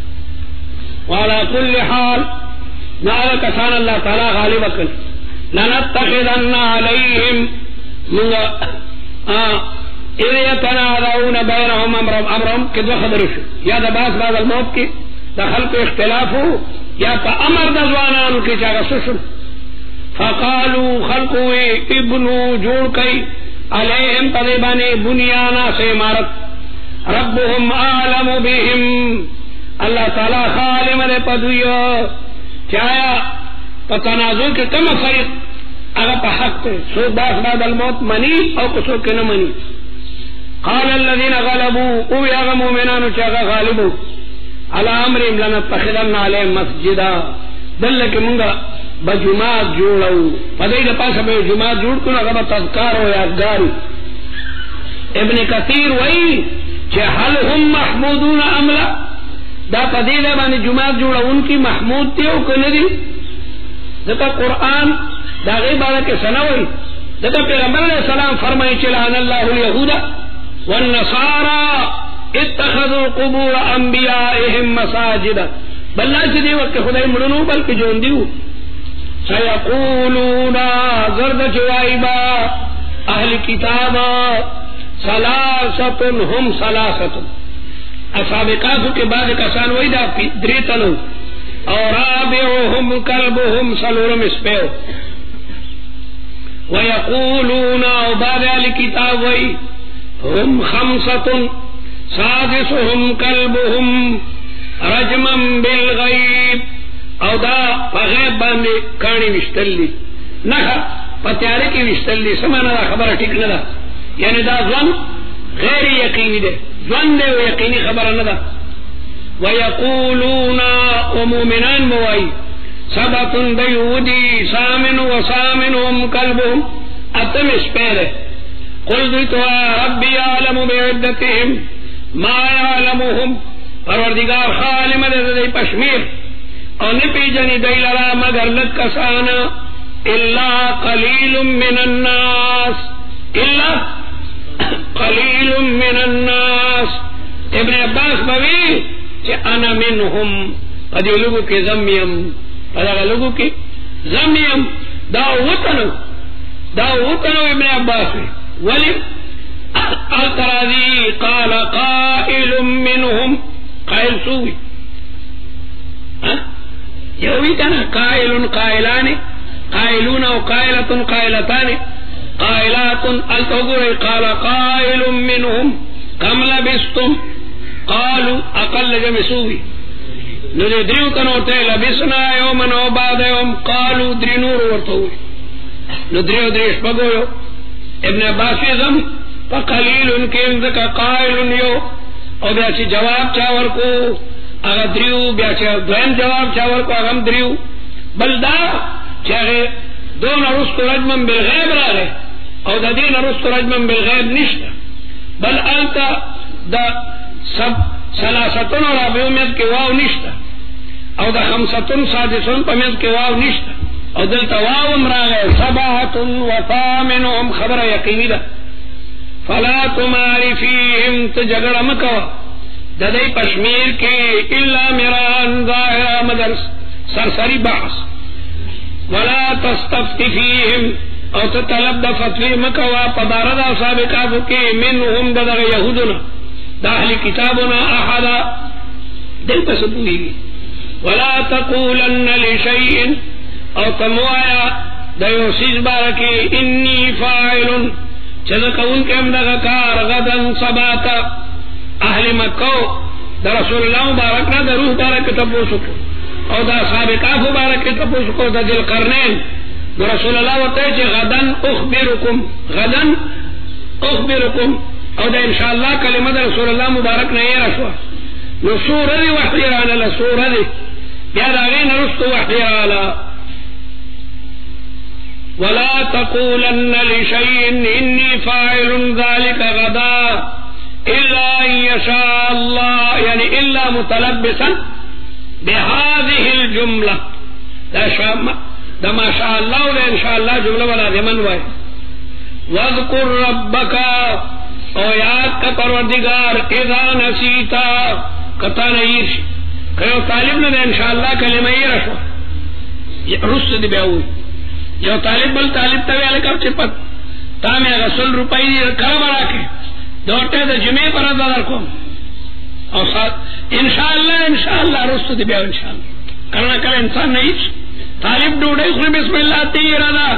Speaker 1: وعلى كل حال نعلى كسان الله تعالى غالبا کړ لنتخذن عليهم من اه اذ يتنازعون بينهم امرهم كذا خبر شو یا د باس بعد الموت کې د خلق اختلافو یا په امر د ځوانانو کې چې شو فقالوا خلقوا ابنوا جوړ کړي عليهم طالبانه بنيانا سے عمارت ربهم اعلم بهم الله تعالی عالم دې پدویو چایا په تنازع کې کوم فرق هغه په حق ته سو باس بعد الموت منی او کو سو کنه منی قال الذين غلبوا او يا مؤمنان چاغه غالبو على امرهم لنتخذن عليهم مسجدا دلک مونږه بجماعت جوړو پدې د پاسه به جماعت جوړ کړو هغه تذکار او یادګار ابن کثیر وایي چې هل هم محمودون ام لا دا پدې د باندې جماعت جوړون کی محمود دی او کنه دی ځکه قران دا غي باندې کې سنوي ځکه پیغمبر علیه السلام فرمایي چې لعن الله اليهود والنصارى اتخذوا قبور انبيائهم مساجدا بل لا چې دی وخت خدای مړونو بلکې جون دیو سيقولون زرد جوائبا اهل کتابا ثلاثه هم ثلاثه اصحاب کهف کے بعد کسان وای دا دریتلو اور رابعهم كلبهم سلورم اسپیو ويقولون او بعد اهل کتاب وای هم خمسه سادسهم كلبهم رجما بالغیب او دا په غیب باندې کانی وشتلی نه پتیاره کې وشتلی سمانه خبره ټیک نه ده یعنی دا ځان غیر یقیني ده ځان ده یقیني خبره نه ده ويقولون ومؤمنان موای سبت بيودي سامن وسامنهم كلبهم اتم اسپیره قل دیتو ربی عالم بعدتهم ما يعلمهم پروردگار خالم ده پشمیر او نپی جنی دی لرا مگر لکسانا الا قلیل من الناس الا قلیل من الناس ابن عباس بوی چه انا منهم قد لوگو کی زمیم قد لوگو کی زمیم دا وطنو دا وطنو ابن عباس ولی التراضی قال قائل منهم قائل سوی یوی کنا قائل قائلان قائلون او قائلة قائلتان قائلات التوغر قال قائل منهم كم لبستم قالوا اقل جمسوی نو دریو کنو تے لبسنا یومن او بعد یوم قالوا دری نور ورطوی نو دریو دریش پگویو ابن عباس زم فقلیل کیم ذکا قائل یو او بیاچی جواب چاور کو اگر دریو بیاچی دویم جواب چاور کو اغم دریو بل دا چاہے دون رسط رجمن بالغیب را رہے او دا دین رسط رجمن بالغیب نشتا بل آلتا دا سب سلاستن اور رابعومیت کے واو نشتا او دا خمستن سادسن پمیت کے واو نشتا او دلتا واو امرا گئے سباحتن وثامنهم خبر یقینی دا فلا تماری فیہم تجگڑ مکوا ددائی پشمیر کے الا مران ظاہرہ مگر سرسری بحث ولا تستفت فیہم او ته طلب د فتوی مکوا په بار د اصحاب کهف کې منهم دغه يهودنا د اهل کتابنا احد دل په سبوي ولا تقولن لشيء او تموایا د یو شی بارکه انی فاعل چذ کون کم دغه کار غدن سباتا اهل مکه د رسول الله مبارک نه د روح بارک ته پوسو او د اصحاب کهف مبارک ته پوسو کو د ذل قرنین رسول الله وته چې غدن اخبركم غدن اخبركم او دا ان شاء الله کلمه د رسول الله مبارک نه یې راشو نو سوره دی وحی رااله له سوره دی بیا دا غین رستو وحی رااله ولا تقولن لشيء اني فاعل ذلك غدا الا ان يشاء الله يعني الا متلبسا بهذه الجمله دا شام دا ما شاء الله ولا ان شاء الله جمله ولا ضمن وای واذكر ربك او یاد کا پروردگار اذا نسیتا کتا نیر کيو طالب نے ان شاء الله کلمه یې راشو رست دی بیاوي یو طالب بل طالب ته ویل کړ چې پد تا مې رسول روپۍ کړه راکې دوته د جمعې پر ادا کوم او سات ان شاء الله ان شاء الله رست دی بیا ان شاء الله کله کله انسان نه هیڅ طالب ډوډۍ خو بسم الله تی اراده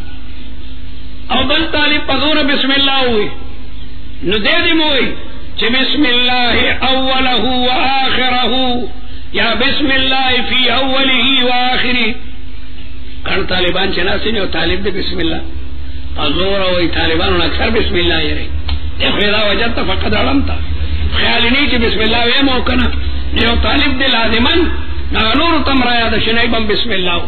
Speaker 1: او بل طالب پزور بسم الله وي نو دې دې موي چې بسم الله اوله واخره یا بسم الله فی اوله واخره کله طالبان چې ناسینه او طالب دې بسم الله پزور او طالبانو اکثر بسم الله یې رہی اخدا وجدت فقد علمت خیال نه چې بسم الله وې مو کنه یو طالب دې لازمان نور تم را یاد شنه بم بسم الله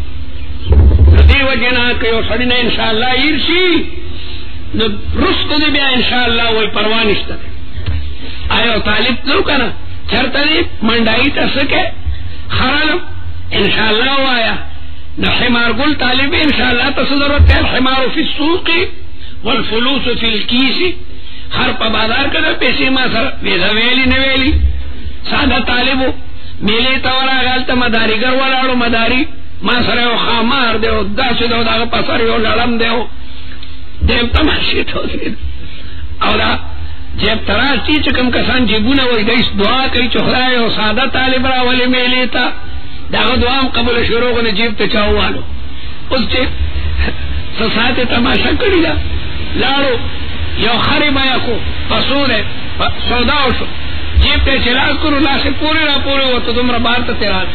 Speaker 1: دې وجنا کوي سړی نه ان شاء الله يرشي نو رست دې بیا ان شاء الله وای پروا نشته آیو طالب نو کنه چرته دې منډای تاسو کې خرالم ان شاء الله وایا نو حمار ګل طالب ان شاء الله تاسو ضرورت ہے الحمار فی السوق والفلوس فی الكيس هر په بازار کې پیسې ما سره ویلا ویلی نه ویلی ساده طالبو میلې تورا غلطه مداریګر ولاړو مداری ما سره خامار دیو داسې دیو دا پسر یو لړم دیو دیم تماشې ته او دا جب تراسی چې کوم کسان جیبونه وای دایس دعا کوي چې خدای او ساده طالب را ولې میلې تا دا دعا قبول شروع غو جیب ته چاوالو اوس چې ساته تماشا کړی دا لاړو یو خریبا یکو پسوره سودا وشو جیب ته چلاس کړو لاشه پوری را پوری وته دومره بار ته تیرات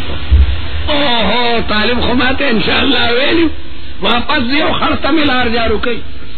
Speaker 1: اوه طالب خو ماته ان شاء الله ویلو واپس دیو خرته ملار جارو کوي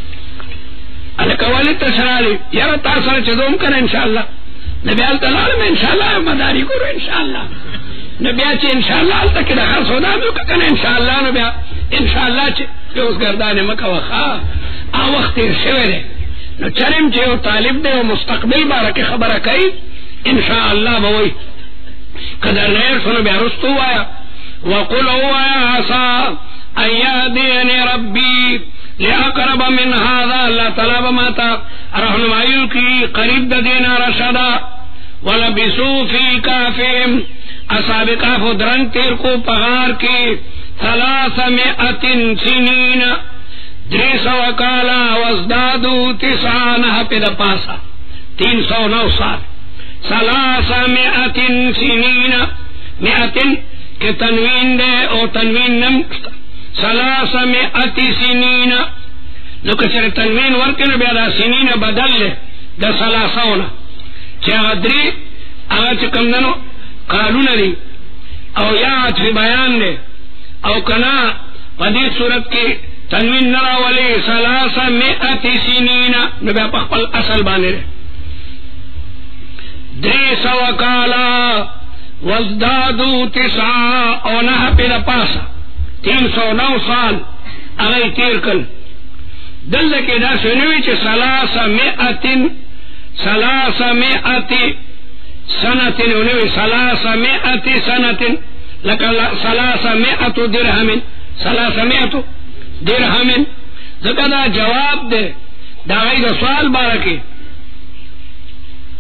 Speaker 1: انا کوالي تشرالی یاره تاسو سره چدوم کنه ان شاء الله نبی تعالی ان شاء الله مداري ګورو ان شاء الله نبی چې ان شاء الله تک د هر سودا مې کنه ان شاء الله نبی ان شاء الله چې اوس ګردانه مکه واخا ا وخت شوه ده نو چرم چې یو طالب دی او مستقبل بارکه خبره کوي ان شاء الله به وي کله نه سره بیا رستو وایا وقل هو عسى ان يهديني ربي لأقرب من هذا الله طلب ماتا رحمه کی قریب ددینا رشدا ولبسوا في كهفهم اصحاب کهف درنگ تیر کو پہار کی ثلاثمائة سنین دری سو کالا وازدادو تسعانہ پید پاسا تین سو نو سال ثلاثمائة سنین مئتن کہ تنوین دے او تنوین نمکتا ثلاثمائة سنین نو کچر تنوین ورکن بیادا سنین بدل لے دا ثلاثونا چا غدری آغا چکم دنو قالون دی او یا عطف بیان دے او کنا پدی صورت کی تنوین نرا ولی ثلاثمائة سنین نو بیا پخپل اصل بانے دے دری سو کالا وازدادو تسعا او نہ پید پاسا تین سو نو سال اگئی تیر کل دل کے دا سنوی چھ سلاسا مئتن سلاسا مئتی سنتن انوی سلاسا مئتی سنتن لکا سلاسا مئتو درہمن سلاسا مئتو درہمن ذکر دا جواب دے دا غی دا سوال بارکی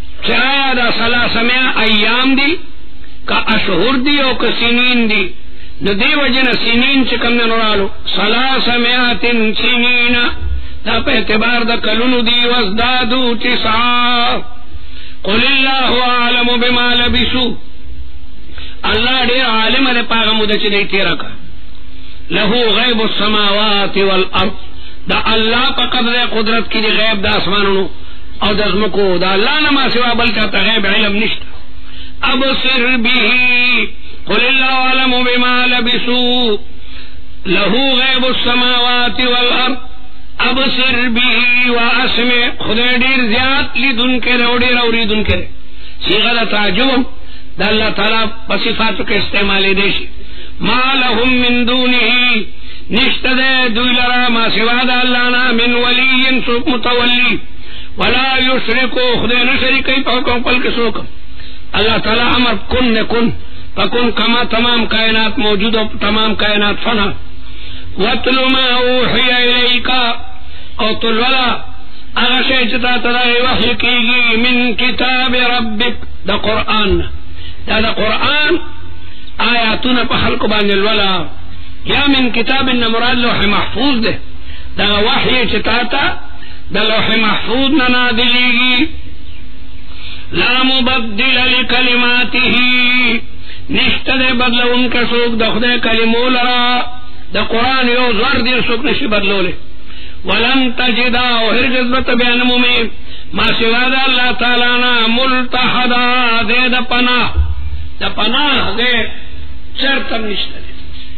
Speaker 1: چایا دا سلاسا مئ ایام دی کا اشہر دی او کا سنین دی نو دیو جن سنین چکم نورالو سلاس میاتن سنین دا پہ اعتبار دا کلونو دی وازدادو تسعا قل اللہ عالم بما لبسو اللہ دیر عالم دے پاغمو دا چی دی تیرا کا لہو غیب السماوات والارض دا اللہ پا قدر قدرت کی دی غیب دا اسمانونو او دزمکو دا اللہ نما سوا بلکہ تا غیب علم نشتا ابصر به قل اللہ عالم بما لبسو لہو غیب السماوات والارض ابصر به واسمع خدای دیر زیاد لیدن کے رو دیر اوریدن کے صیغہ تعجب دا اللہ تعالی بصفاتو کے استعمال دیشی ما لهم من دونه نشت دے دوی لرا ما سوا دا اللہ نا من ولی سوک متولی ولا یشرکو خدای نشرکی پاکم پل کے سوکم اللہ تعالی امر کن نے کن فکن کما تمام کائنات موجود و تمام کائنات فنا وَاتْلُ مَا أُوحِيَ إِلَيْكَ او تلولا اغشی چتا تدائی وحی کیگی من کتاب ربک دا قرآن دا دا قرآن آیاتون پا خلق بان الولا یا من کتاب نمراد لوح محفوظ دے دا وحی چتا تا دا لوح محفوظ ننادلیگی لا مبدل لکلماته نشت دے بدل ان کا سوک دخدے کلمو لرا دا قرآن یو زور دیر سوک نشی بدلو لے ولن تجدا وهرجز بتبيانمو میں ما سوا دا اللہ تعالی نا ملتحدا دے دا پناہ دا پناہ دے چرتم نشتا دے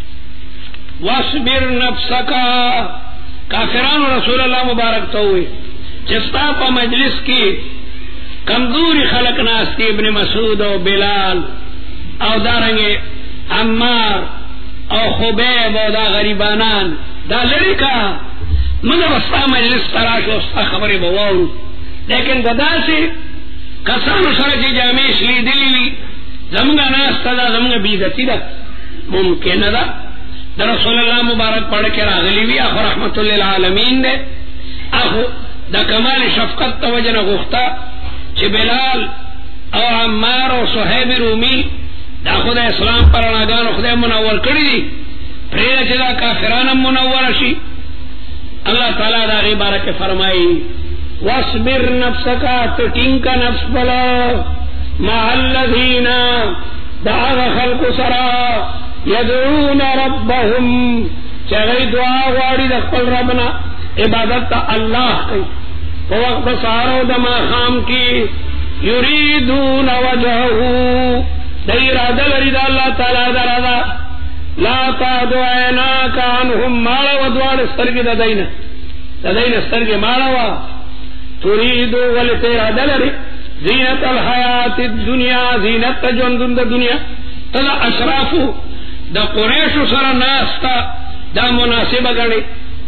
Speaker 1: واصبر نفسکا کافران رسول اللہ مبارک تو ہوئے جستا پا مجلس کی کمزوری خلق ناستی ابن مسعود و بلال او دارنگے عمار او خبیب او دا غریبانان دا لڑکا مگر استا مجلس تراش استا خبری بواؤ لیکن گدا سے کسانو سرچی جامیش لی دلی لی زمگا ناستا دا زمگا بیدتی دا ممکن دا دا رسول اللہ مبارک پڑھ کے راغلی وی آخو رحمت للعالمین دے آخو دا کمال شفقت تا وجن غختا چی بلال او عمار او صحیب رومی دا خدا اسلام پر ناگان خدا منور کردی دی پریدا چی دا کافرانم منور شی اللہ تعالیٰ دا غیبارک فرمائی واصبر نفسکا تٹین کا نفس بلا مع الذین دعا خلق سرا یدعون ربهم چگئی دعا واری دخل ربنا عبادت تا اللہ کی وقت سارو دما خام کی یریدون وجہو دیر عدل رید اللہ تعالیٰ در عدا لا تعدو عیناک عنہم مالا و دوار استرگی دا دین دا دین استرگی مالا و تریدو ولی تیر عدل رید زینت الحیات الدنیا زینت جوندن دا دنیا تدا اشرافو دا قریشو سر ناستا دا مناسب گنی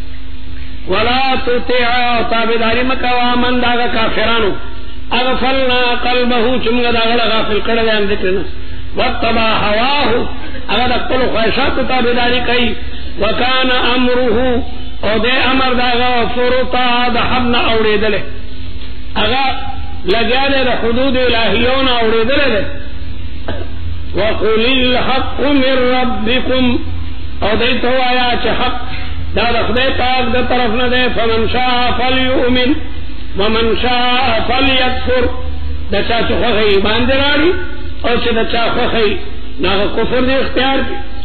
Speaker 1: ولا تطیع تابداری مکوا من داغا کافرانو اغفلنا قلبہو چمگا داغا غافل کردے ہم ذکرنا واتبا ہواہو اگر اقل خواہشات تابداری کئی وکان امرہو او دے امر داغا فرطا دا حبنا اوڑی دلے اگر لگیا دے دا حدود الہیون اوڑی دلے دے وقل الحق من ربکم او دیتو آیا چھ حق دا دخدے پاک دا طرف نہ دے فمن شاء فلیؤمن ومن شاء فلیکفر دا چاہ چخوا خی ایمان دے راری اور چھ دا چاہ خوا خی ناغا کفر دے اختیار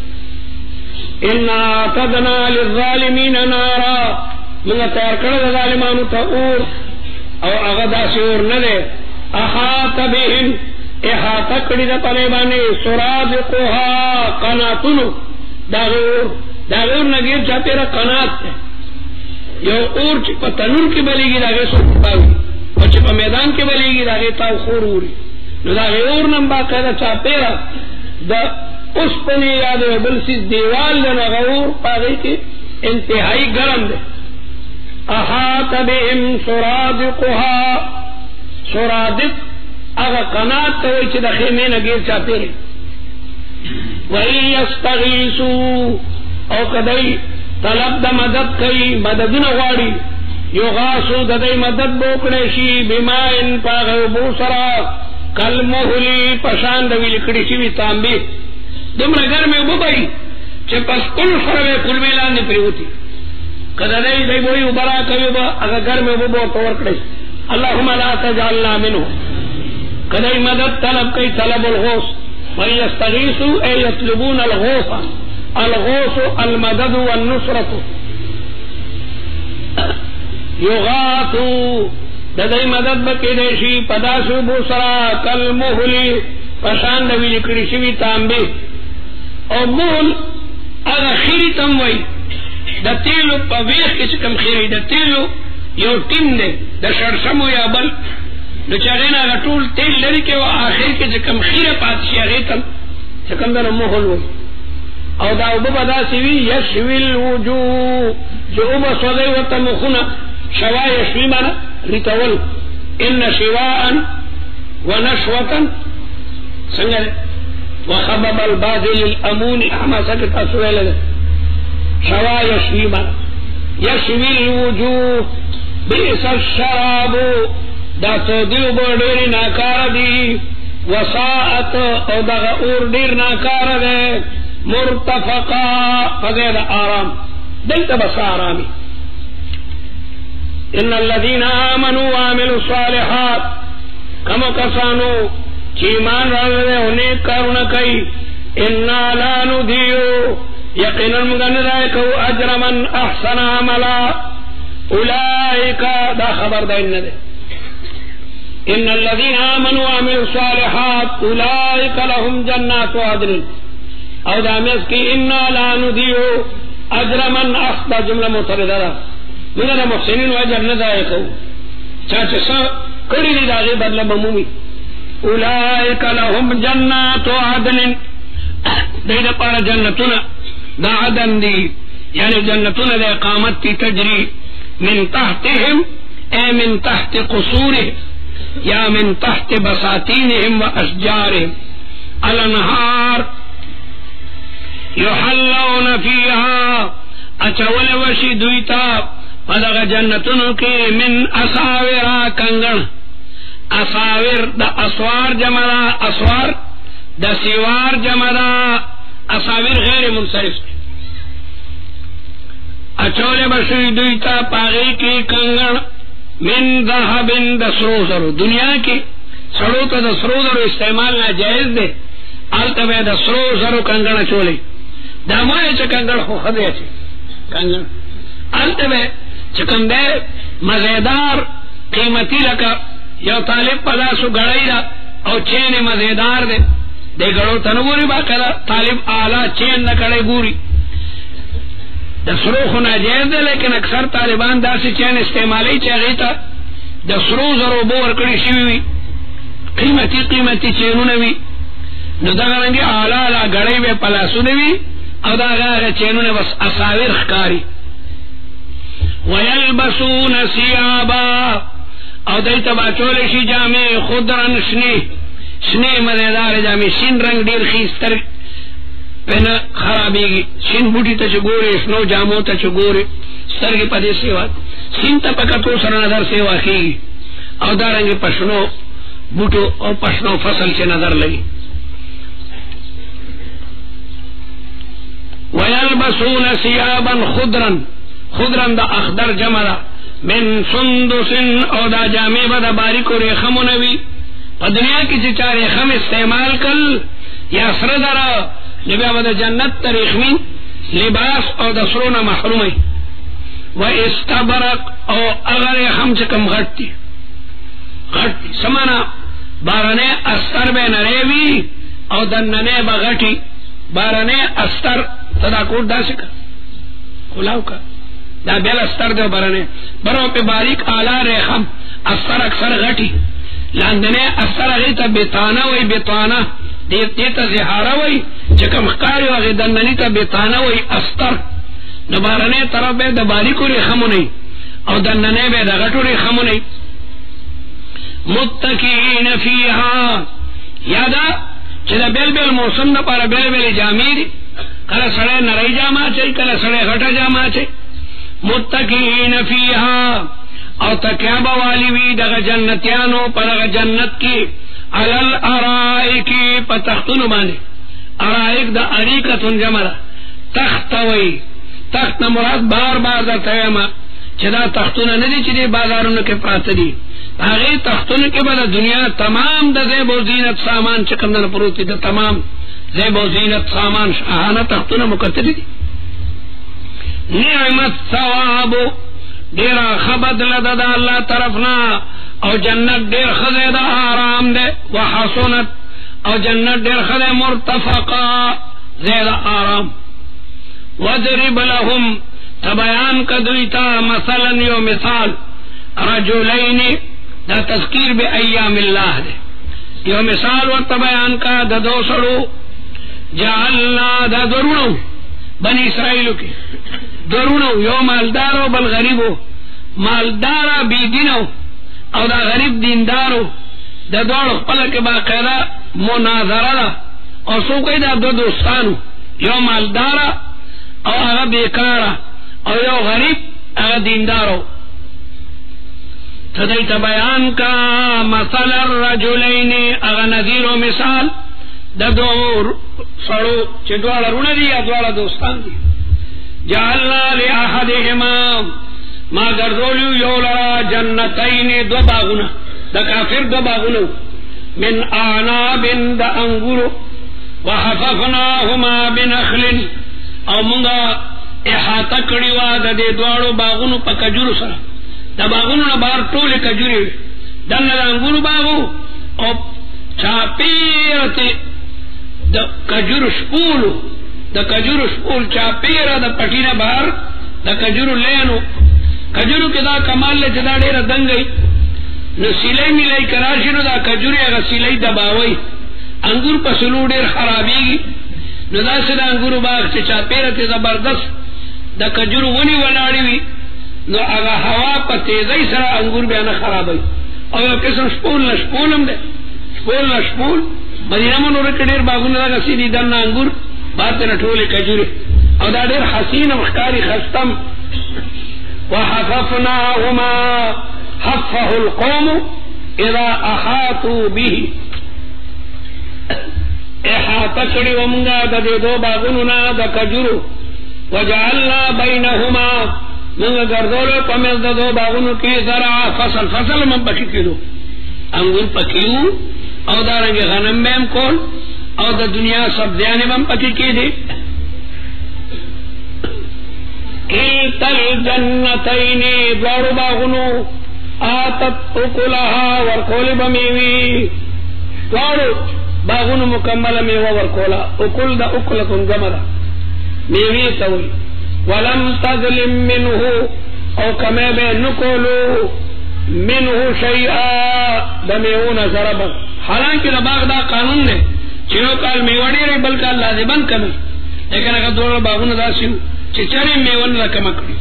Speaker 1: کی انا اعتدنا للظالمین نارا منگا تیار کرد ظالمانو تا اور او اغدا سے اور نہ دے احاط بهم احاط کری دا پریبانی سرادقها قناتنو دا غور دا غور نگیر چا تیرا قنات ہے یو اور چی پا تنور کی بلی گی دا غیر سو پاوی اور چی پا میدان کی بلی گی دا غیر تاو خور اوری نو دا غیر اور نم باقی دا چا تیرا دا اس پنی یاد بلسیز دیوال دا غور پا گئی کی انتہائی گرم دے احاط بهم سرادقها سرادق اگا قنات توی چی دا خیمے نگیر چا تیرے وَإِن يَسْتَغِيثُوا او کدی طلب دا مدد کئی مددن غاڑی یغاسو ددی مدد بوکڑیشی بمائن پاغو بوسرا کل محلی پشاند وی لکڑی شوی تانبی دمرا گر میں ببئی چې پس کل سره کل میلان نه پریوتی کله دې دی وای وبرا کوي با هغه ګرمه وبو تور کړی اللهم لا تجعلنا منه کله مدد طلب کوي طلب الغوث ويستغيثوا اي يطلبون الغوث الغوث المدد والنصرة يغاثوا ددای مدد بکی دیشی پداسو بوسرا کل محلی پشان دوی لکڑی شوی تانبی او محل اگا خیری تم وی دا تیلو پا ویخ کسی کم خیری دا تیلو یو ٹیم دے دا شرسمو یا بل نو چاگین اگا طول تیل لری کے و آخر کسی کم خیر پاتشی اغیتن چکم دا محل وی او دا اوبا دا سوی یشوی الوجو جو اوبا صدی و تمخونا شوا یشوی مانا ریتول ان شواء ونشوة سنگل وخبب الباذل الامون احما سکتا سویل شوا یشوی مانا یشوی الوجو بئس الشراب دا سودیو بردیر ناکار دی وساعت او دا غور دیر ناکار دی مرتفقا فزید آرام دلتا بس آرامی ان الذين آمنوا وعملوا الصالحات كما كسانو چیمان رالے انہیں کرنا کئی انا لا نضيع یقینا مگن رائکو اجر من احسن عملا اولئک دا خبر دا ان دے ان الذين آمنوا وعملوا الصالحات اولئک لهم جنات عدن او دامیس کی انا لا نضيع اجر من احسن جملہ متردہ منگا دا محسنین و اجر ندائکو چاچه سا کری دی داغی بدل بمومی اولائک لهم جنات عدن دی دا پارا جنتنا دا عدن دی یعنی جنتنا دا اقامت تی تجری من تحتهم اے من تحت قصورهم یا من تحت بساتینهم و اشجارهم الانہار یحلون فیها اچول وشی دویتا پدغ جنتنو کی من اساورا کنگن اساور دا اسوار جمعا اسوار دا سیوار جمعا اساور غیر منصرف اچول بشوی دویتا پاغی کی کنگن من ذهب دا سرو سرو دنیا کی سرو تا دا سرو سرو استعمال ناجائز دے آلتا بے دا سرو سرو کنگن چولے دا مائے چا کنگن خو خدے چے کنگن آلتا بے چکم دے مزیدار قیمتی لکا یو طالب پداسو گڑائی دا او چین مزیدار دے دے گڑو تنگوری باقی دا طالب آلہ چین نکڑے گوری دا سرو خنا جیز دے لیکن اکثر طالبان دا سی چین استعمالی چاہی تا دا سرو زرو بور کڑی شوی قیمتی قیمتی چینو نوی نو دا گرنگی آلہ آلہ گڑائی بے پلاسو نوی او دا گرنگی چینو نے بس اساور خکاری وَيَلْبَسُونَ ثِيَابًا او دیتا باچول شی جامع خضرن شنی شنی مزیدار جامع شن رنگ دیر خیستر پہنا خرابی گی شن بوٹی تا چگوری شنو جامو تا چگوری سترگی پا دی سیوات شن تا پکتو سر نظر سیوا کی او دارنگی پشنو بوٹو او پشنو فصل سے نظر لگی وَيَلْبَسُونَ ثِيَابًا خضرن خضرن دا اخدر جمع دا من سندسن او دا جامع با دا باریکو ریخمو نوی پا دنیا کی چچا ریخم استعمال کل یا سر درا نبیا با دا جنت تا ریخمین لباس او دا سرونا محرومی و استبرق او اگر ریخم چکم غٹتی غٹتی سمانا بارنے استر بے نریوی او دننے با غٹی بارنے استر تدا کوٹ دا سکا کلاو کا دا بیل استر دے برنے برو پہ باریک آلہ ریخم استر اکثر غٹی لاندنے استر اغیتا بیتانا وی بیتانا دیتا زہارا وی چکم خکاری وغی دندنی تا بیتانا وی استر نبارنے طرف بے دا باریکو ریخمو نی او دندنے بے دا غٹو ریخمو نی متکین فیہا یادا چلا بیل بیل موسم دا پارا بیل بیل جامی دی کلا سڑے نرائی جاما چاہی کلا سڑے غٹا جاما چاہی متکئین فیہا او تکیاب والی وی دغا جنتیانو پا دغا جنت کی علل ارائکی پا تختونو بانے ارائک دا اریکتن جمع دا تخت وی تخت نه مراد بار بار درته ما چې دا تختونه نه دي چې د بازارونو کې پراته دي هغه تختونه کې به د دنیا تمام د زیب او زینت سامان چې کوم نه پروت دي د تمام زیب او زینت سامان شاهانه تختونه مکتل دي نعمت ثواب ډیر خبد لد د الله طرفنا او جنت ډیر خزه د آرام ده وحسنت او جنت ډیر خزه مرتفقا زید آرام وضرب لهم تبیان کدویتا مثلا یو مثال رجلین دا تذکیر بی ایام اللہ دے یو مثال و تبیان کا دا دو سڑو جعلنا دا درونو بنی اسرائیلو کی درونو یو مالدارو بل غریبو مالدارا بی دینو او دا غریب دیندارو دا دوڑو خپلک باقیدہ مناظرہ دا او سو کئی دا دو دوستانو یو مالدارا او اغا بیکارا او یو غریب اغا دیندارو تدیت بیان کا مثل الرجلین اغا نظیر و مثال دا دو سڑو چه دوالا رون دی یا دوالا دوستان دی جعلنا لی احدهما ما گردولیو یو لرا جنتین دو باغونا دا کافر دو باغونو من آناب دا انگورو وحففناهما بنخل او منگا احاطه کړی وا د دې دواړو باغونو په کجورو سره د باغونو نه بار ټوله کجوري دنه انګورو باغو او چاپیرته د کجورو شپولو د کجورو شپول چاپیره د پټینه بار د کجورو لینو کجورو کې دا کمال له جدا ډیره دنګي نو سیلای ملای کراشي نو دا کجوري هغه سیلای دباوي انګور په سلو ډیر خرابيږي نو دا سره انګورو باغ چې چاپیره ته زبردست د کجورو ونی ولاړی وي نو هغه هوا په تیزی سره انګور بیا نه خرابوي او یو قسم شپول نشپولم ده شپول نشپول مدینه منوره کې ډیر باغونه راغلي دي دنه انګور باندې نه ټوله کجوري او دا ډیر حسین او ښکاری خستم وحففناهما حفه القوم اذا احاطوا به احاطه کړي ومنګه د دې دوه باغونو نه د کجورو وجعلنا بينهما من گردولو پمیز دا دو باغونو کی زرع فصل فصل من پکی کیدو انگور پکیو او دارنگی غنم بیم کول او دا دنیا سبزیانی من پکی کی دی ایتل جنتینی دوارو باغونو آتت اکلها ورکول بمیوی دوارو باغونو مکمل میوه ورکولا اکل دا اکلتن جمد میوی توی ولم تظلم منه او کمے بے نکولو منه شیئا دمیون ضربا حالانکہ دا باغ دا قانون نے چیو کال میوڑی رہی بلکہ لازبن کمی لیکن اگر دور باغون دا سیو چچری میون دا کمکڑی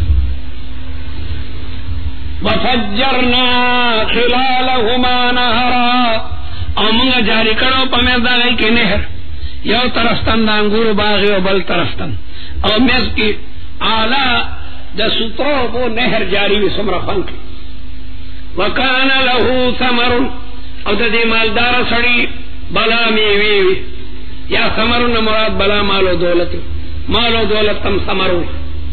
Speaker 1: وفجرنا خلالهما نهرا او منگا جاری کرو پمیز دا گئی کی نہر یو طرفتن دا انگور باغی و بل طرفتن او میز کی آلہ دا سترو بو نہر جاری وی سمرا خنک وکان لہو ثمر او دا دی مالدار سڑی بلا میوی وی یا ثمرن مراد بلا مالو دولت مالو دولت تم ثمرو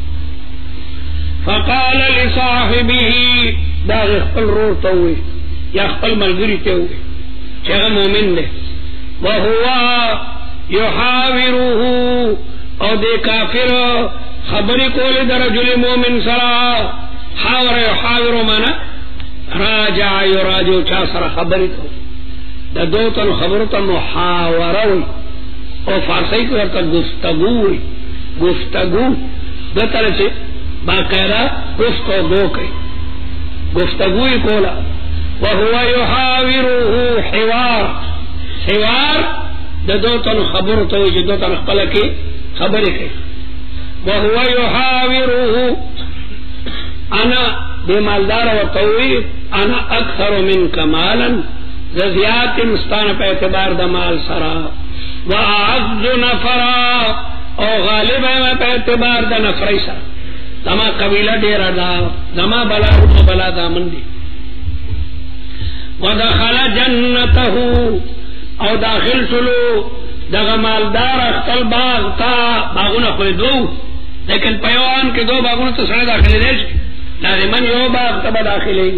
Speaker 1: فقال لصاحبه دا خپل رور تووی یا خپل ملگری تووی چیغ مومن دے وہوا یحاوروه او دے کافر خبری کولی در رجل مومن سرا حاور یحاورو مانا راجع یراجو چا سرا خبری کو دا دو تن خبرتا محاوروی او فارسی کو ارتا گفتگوی گفتگو دو طرح سے باقیدہ گفتگو کئی گفتگوی کولا وهو یحاوروه حوار حوار دا دو تن خبرتا جو دو تن خبرکی خبری کئی وهو يحاوره انا بمالدار وطوي انا اكثر منك مالا زيات مستان پہ اعتبار دا مال سرا واعز نفرا او غالب ہے پہ اعتبار دا نفری سرا دما قبیلہ ڈیرا دا دما بلا رو بلا دا مندی ودخل جنته او داخل سلو دغه مالدار خپل باغ تا باغونه خو دو لیکن پیوان کې دو باغونه ته سره داخلي دي لازمن یو باغ ته داخلي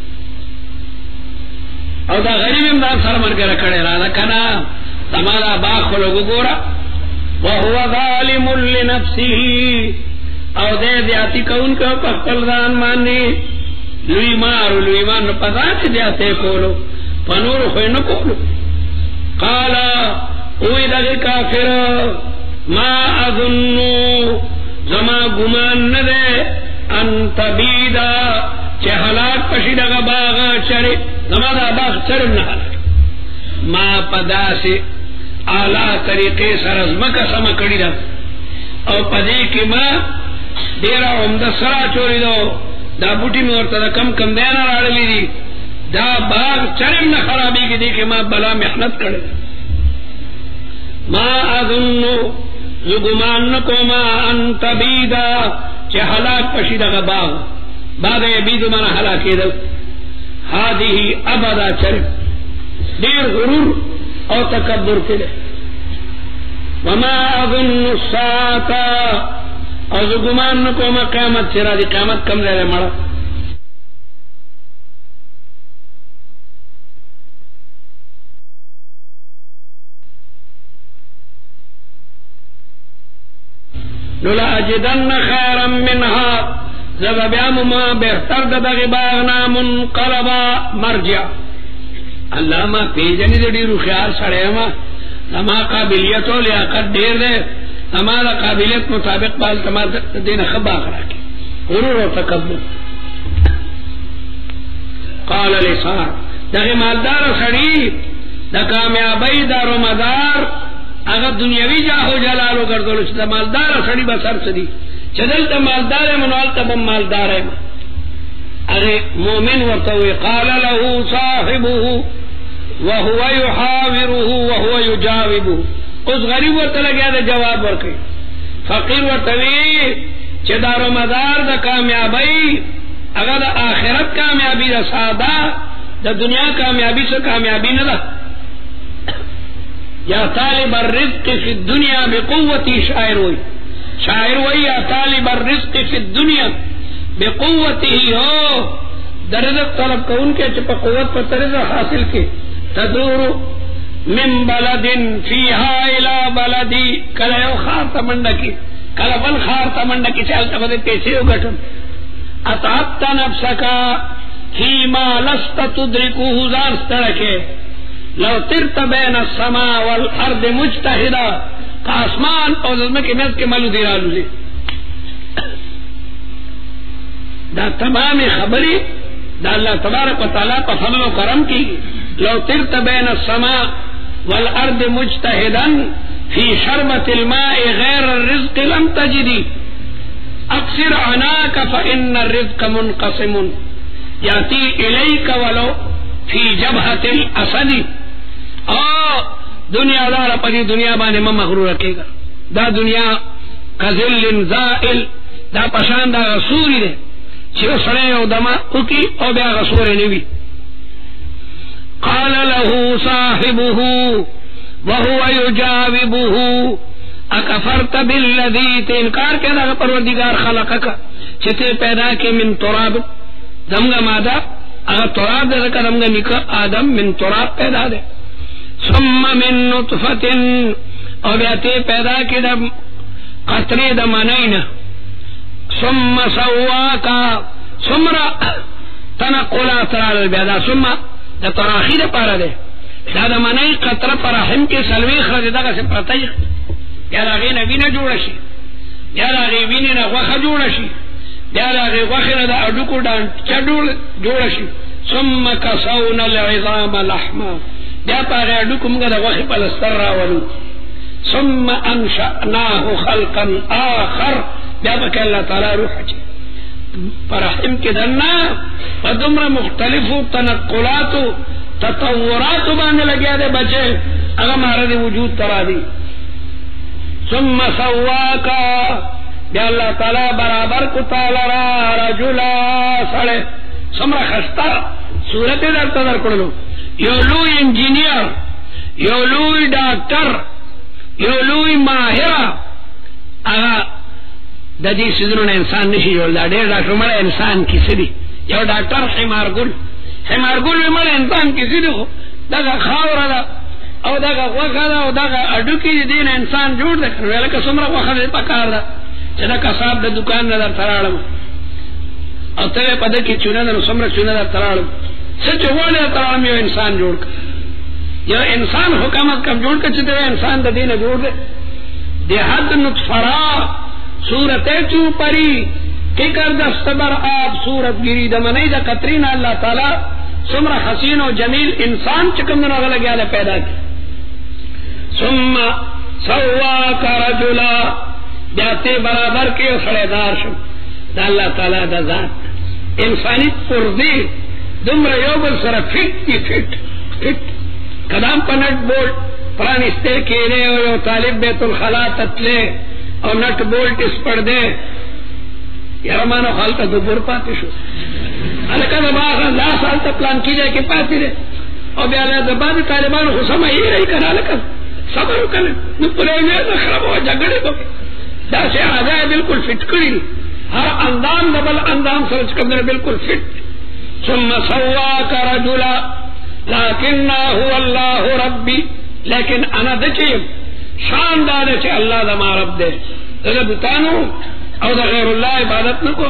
Speaker 1: او دا غریب هم دا سره مرګره کړي را ده کنه تمہارا باغ خو وګورا وهو ظالم لنفسه او دې ذاتی کون کو خپل ځان باندې لوی مار لوی مان پتا چې دې کولو پنور خو نه کولو قال او دغه کافر ما اظن زما ګمان نه ده ان تبیدا چې حالات پشي دغه باغ چره زما دا باغ چره نه ما پداسه اعلی طریقې سره زمکه سم کړی دا او پدې کې ما ډیر عمده سره چوری دو دا بوټي مې ورته کم کم دی نه راړلې دي دا باغ چرم نه خرابېږي دي کې ما بلا محنت کړې ما اظن یګمان کوما ان تبیدا چې هلاک پشي دغه باغ باغ یې بيد من هلاکېدل هذه ابدا چرم ډیر غرور او تکبر کړي وما اظن الساعه او ګمان کوم قیامت چې را دي قیامت کم لري مړه لولا اجدن خيرا منها زبابيام ما بهتر دغه باغنا منقلبا مرجع الله ما پیجن دې ډیرو خیال سره ما لما قابلیت او لیاقت ډیر ده ہمارا قابلیت مطابق بال تمام دین خباق راکی غرور و تکبر قال لسان دغه مالدار سړی د کامیابی دارو مدار هغه دنیوي جاهو جلالو ګرځول چې د مالدار سړی به سر سدي چې دلته مالدار منوال ته مالدار ہے هغه مؤمن ورته قال له صاحبه وهو يحاوره وهو يجاوبه اوس غریب ورته لګیا د جواب ورکړي فقیر ورته وی چې دارو مدار د کامیابی هغه د آخرت کامیابی د ساده د دنیا کامیابی څخه کامیابی نه ده یا طالب الرزق فی الدنیا بقوتی شاعر وی شاعر وی یا طالب الرزق فی الدنیا بقوته هو درجت طلب کون کے چې په قوت په طریقه حاصل کې تدور من بلد فيها الى بلدي کله یو خار تمنډکی کله بل خار تمنډکی چې البته به پیسې وګټم اتعبت نفسك فيما لست تدركه زار سترکه لو ترت بين السماء والارض مجتهدا آسمان او زمکه مېز کې ملو دی رالو دي دا تمام خبري دا الله تبارک وتعالى په فضل او کرم کې لو ترت بين السماء والارض مجتهدا في شربة الماء غير الرزق لم تجدي اقصر عناك فان الرزق منقسم ياتي اليك ولو في جبهة الاسد او دنیا دار په دنیا باندې ما مغرور کېږي دا دنیا کذل زائل دا پشان دا رسول دی چې سره یو دما کوي او بیا رسول نه وي قال له صاحبه وهو يجاوبه اكفرت بالذي انکار کړه پروردگار خلقک چې ته پیدا کې من تراب دمغه ماده هغه تراب دغه دمغه نیک آدم من تراب پیدا ده ثم من نطفه او بیا ته پیدا کې د قطره د منینا ثم سواك ثم تنقلات على البيضاء ثم د تراخیر پاره ده دا د منی قطره پر رحم کې سلوي خرج دغه څه پرتای یا هغه نبی نه جوړ شي یا هغه ویني نه واخه جوړ شي یا هغه واخه نه د اډو کو ډان چډول جوړ شي ثم كسونا العظام لحما دا پاره اډو کومګه د واخه پلستر راولو ثم انشأناه خلقا آخر دا بکه الله تعالی روح چي فرحم کې دنا پدمره مختلفو تنقلاتو تطورات باندې لګیا دي بچي هغه ماره وجود ترا دي ثم سواك بیا الله تعالی برابر کو تعالی را رجلا سره سمره خستا صورت درته درکړلو یو لوی انجینیر یو لوی ډاکټر یو لوی ماهره هغه د دې سيزونو انسان نشي جوړ دا ډېر ډاکټر مړ انسان کیسه دي یو ډاکټر حمارګل حمارګل مړ انسان کیسه دي دا خاور ده او دا غوخه ده او دا اډو کې دین انسان جوړ ده ولکه څومره غوخه ده پکار ده چې دا کساب د دکان نه در تراړم او ته په دې کې چونه نه څومره چونه در تراړم څه جوړه تراړم یو انسان جوړ یو انسان حکومت کم جوړ کړي چې انسان د دینه جوړ ده د حد نطفرا صورت چوپری کی کر دستبر آب صورت گیری دمنی دا قطرین اللہ تعالی سمر حسین و جمیل انسان چکم دنو غلق گیا پیدا کی ثم سواک رجلا بیاتی برابر کی و سڑیدار شم دا اللہ تعالی دا ذات انسانی پردی دمر یوبل سر فٹ کی فٹ فٹ قدام پنٹ بولٹ پرانستے کیرے و یو طالب بیت الخلا تتلے اور نٹ بولٹ اس پڑ دے یار مانو خال کا دبر پاتے شو الکا دباغ لا سال تا پلان کی جائے کہ پاتے دے اور بیالا دبا دے طالبان خو سمجھ ہی رہی کر الکا صبر کرنے نپلے میں خراب ہوا جگڑے تو دا سے آجائے بالکل فٹ کری ہر اندام دبل اندام سرچ کرنے بالکل فٹ ثم سواک رجلا لیکننا هو اللہ ربی لیکن انا دچیم شان دارے چھے اللہ دا ما رب دے دا بتانو او دا غیر اللہ عبادت نکو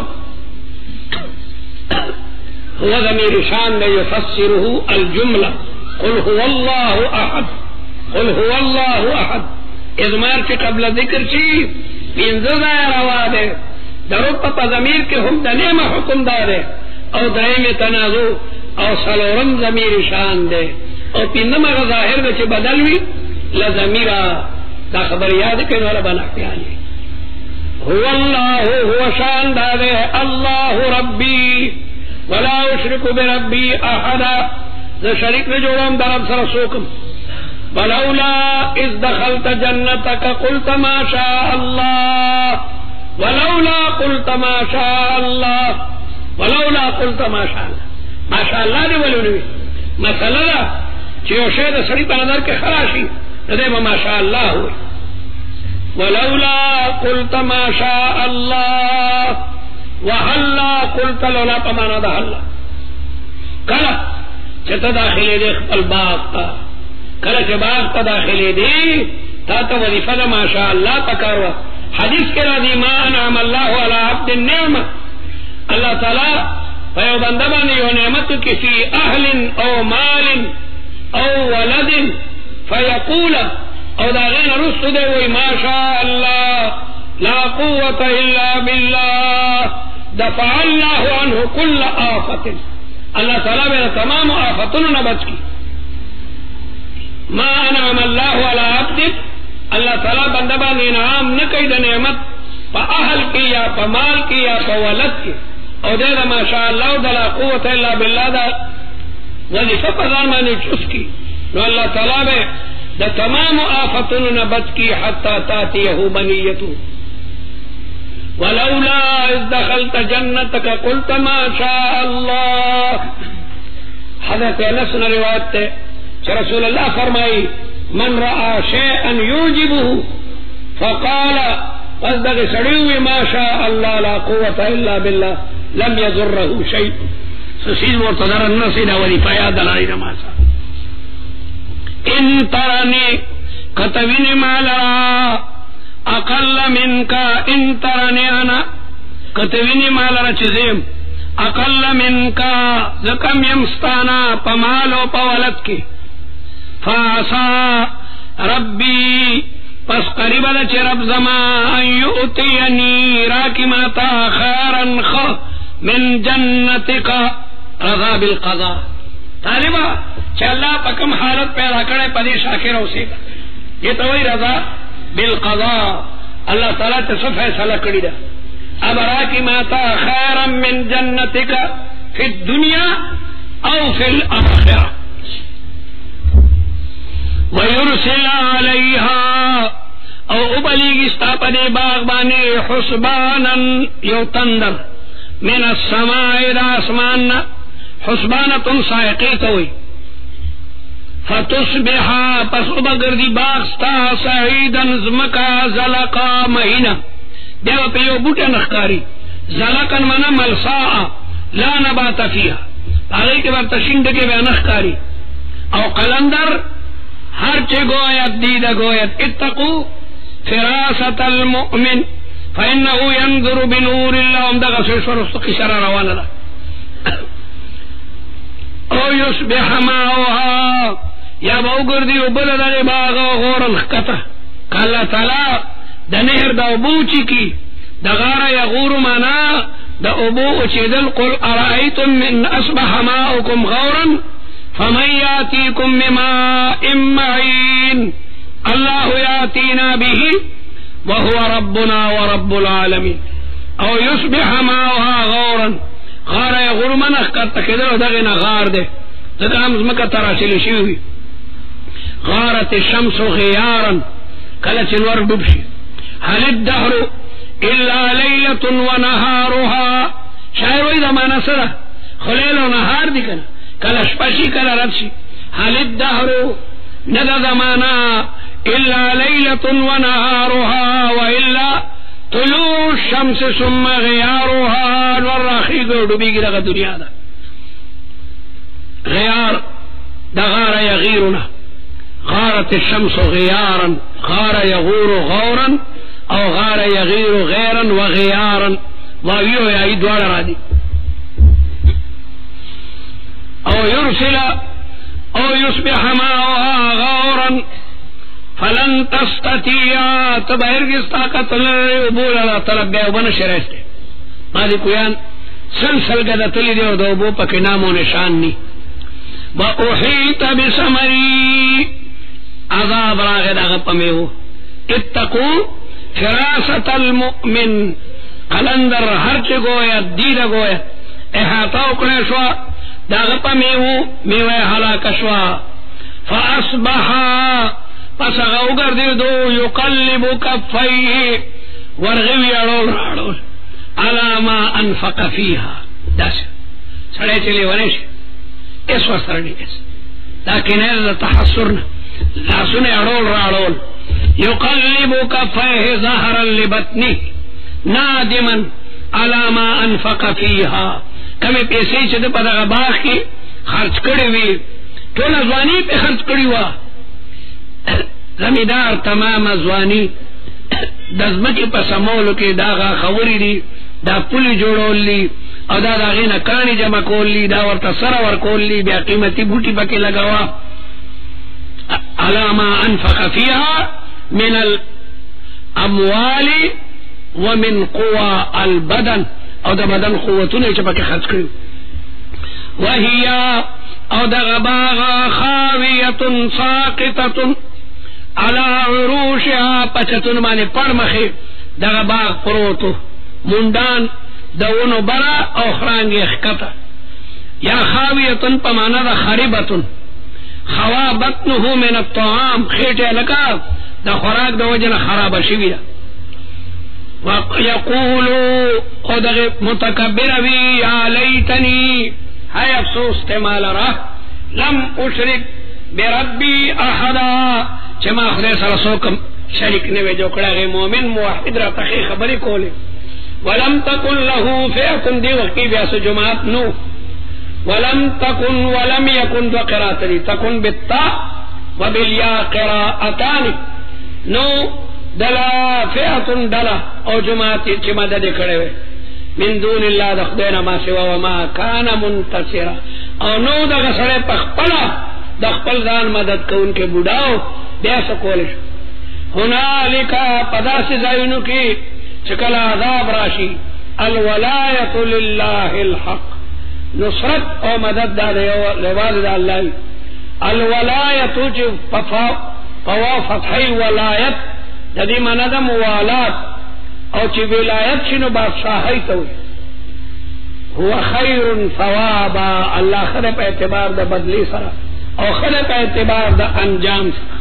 Speaker 1: هو ضمیر شان دے یفسره الجملہ قل هو اللہ احد قل هو اللہ احد اضمار کے قبل ذکر چی پینزدہ روا دے دا رب پا ضمیر کے ہم دنیم حکم دارے او دائم تنازو او سلورم ضمیر شان دے او پینم ظاہر دے چی بدلوی لضمیرہ دا خبر یاد کرنے والا بنا پیانی هو اللہ هو شان دارے اللہ ربی ولا اشرک بربی احدا دا شریک نے جوڑا ہم درب سر سوکم ولولا اذ دخلت جنتك قلت ما شاء الله ولولا قلت ما شاء الله ولولا قلت ما شاء الله ما شاء الله دے ولونوی مسئلہ چیو شید سڑی پا نظر کے خراشی ندے ما شاء اللہ ہوئے ولولا قلت ما شاء الله وحلا قلت لولا پمانا دا حلا کلا چھتا داخلے دے خپل باغ تا کلا چھ باغ تا داخلے دے تا تا وظیفہ دا ما شاء اللہ پکاروا حدیث کے راضی ما انعم اللہ علی عبد النعمت اللہ تعالی فیو بندبانی و نعمت کسی اہل او مال او ولد فیقول او دا غین رست دے وی ما شاء اللہ لا قوة الا باللہ دفع اللہ عنہ کل آفت اللہ تعالیٰ میرا تمام آفتن نبچ کی ما انعم اللہ علی عبد اللہ تعالیٰ بندبان انعام نکی دا نعمت پا اہل کی یا پا مال کی یا پا ولد کی او دے دا ما شاء اللہ دا لا قوة الا باللہ دا وظیفہ پزار مانی چس کی نو اللہ تعالیٰ میں دا تمام آفتن نبچ کی حتی تاتیہو بنیتو ولولا اذ دخلت جنتك قلت ما شاء الله حضرت انس نے روایت ہے کہ رسول اللہ فرمائی من رأى شيئا يعجبه فقال قصدق سڑیوی ما شاء الله لا قوة الا بالله لم يضره شيء سسید مرتضر النصیدہ وریفایا دلائی نماسا ان ترنی قطوین مالا اقل منکا ان ترنی انا قطوین مالا چیزیم اقل منکا زکم یمستانا پمالو پولد کی فاسا ربی پس قریب دا چی رب زمان ان یؤتینی راکی ماتا خیرا خ من جنتکا رضا بالقضاء طالبہ چھ اللہ پا کم حالت پیدا کرے پدی شاکر ہو سیگا یہ تو وہی رضا بالقضاء اللہ تعالیٰ تے سب فیصلہ کری دا اب راکی ماتا خیرا من جنتک فی الدنیا او فی الاخرہ ویرسل علیہا او ابلیگ استاپدی باغبانی حسبانا یو تندر من السماء دا اسماننا حسبانتن سائقیت ہوئی فتصبحا پس بگردی باغستا سعیدن زمکا زلقا مہینا دیو پیو بوٹا نخکاری زلقن منا ملساء لا نبات فیها آگئی کے بار تشنگ کے بے نخکاری او قلندر ہر چے گویت دید گویت اتقو فراست المؤمن فإنه ينظر بنور الله ام دغا سوشور استقی شرع روانا دا او یصبح ماؤها یا باو گردی او بلدن باغا غورن خکتا کالا تلا دا نهر دا ابو چکی دا غارا یغور مانا دا ابو اچیدل قل ارائیتم من اصبح ماؤکم غورا فمن یاتیکم بماء معین اللہ یاتینا به وهو ربنا ورب العالمین او یصبح ماؤها غورا غارا یغور مانا خکتا کدر دا غینا غار دے دا ہم زمکا تراشل شیوی غارت الشمس غیارا کلچ نور ڈبشی هل الدهر الا لیلة ونهارها شاعر وی زمانہ سرا خلیل و نهار دی کنا کل شپشی کل ربشی هل الدهر ندى زمانہ الا لیلة ونهارها والا طلوع الشمس ثم غیارها نور راخی گو ڈبی گی دغا دنیا دا غیار دا غار یغیرنا غارت الشمس غیارا غار یغور غورا او غار یغیر غیرا وغیارا واویو یا ای دوار را دی او یرسل او یصبح ماؤها غورا فلن تستطیع تبہرگز طاقت لبول اللہ طلب گئے وبن شرستے ماذی کویان سلسل گدا تلی دیو دو بو پک نام و نشان نی وَأُحِيطَ بِثَمَرِهِ عذاب راغ داغ پمیو اتقو فراست المؤمن قلندر ہر چے گویا دید گویا احاطاو کنے شوا داغ پمیو میوے حلاک شوا فاصبحا پس غوگر دی دو یقلب کفیه ورغوی اڑول راڑول علا ما انفق فیها داس سڑے چلی ونیش اس وسترنی اس لیکن ایزا تحصرنا لا سنے اڑول راڑول یقلب کفیه ظاہرا لبطنی نادما علا ما انفق فیها کمی پیسی چھ دا پدا غباغ کی خرچ کڑی وی تولا زوانی پہ خرچ کڑی وا زمیدار تمام زوانی دزمکی پا سمولو کی داغا خوری دی دا پولی جوڑول لی او دا دا غینا کانی جمع کول لی دا ورطا سرور کول لی بیا قیمتی بوٹی پاکی لگوا علا ما انفق فیها من الاموال ومن قوى البدن او دا بدن قوتونه چه پاکی خرچ کرو وهي او دا غباغا خاویت ساقطت على عروشها پچتون مانی پرمخی دا غباغ پروتو مندان دونو برا او خرانگی اخکتا یا خاویتن پمانا دا خریبتن خوا بطنه من الطعام خیٹے لکا دا خوراک دا وجن خراب شوی دا ویقولو او دا متکبر بی یا لیتنی ہے افسوس تمال رہ لم اشرک بربی احدا چما خدای سره سوکم شریک نوے جو کڑا غی مومن موحد را تخی خبری کولے ولم تکن له فئة دی وقتی بیاس جماعت نو ولم تکن ولم یکن دو قرات دی تکن بالتا وبالیا قراءتان نو دلا فئة دلا او جماعت چی مدد کڑے وے من دون اللہ دخدین ما سوا وما کان منتصرا او نو دا غسر پخپلا دخپل دان مدد کو ان کے بڑاؤ بیاسا کولش ہنالکا پدا سے زائنو کی چکل عذاب راشی الولایت للہ الحق نصرت او مدد دا لواز دا اللہ الولایت چی پوا فتحی ولایت جدی مندم موالات او چی ولایت شنو بادشاہی توی هو خیر ثوابا اللہ خد پہ اعتبار دا بدلی سرا او خد پہ اعتبار دا انجام سرا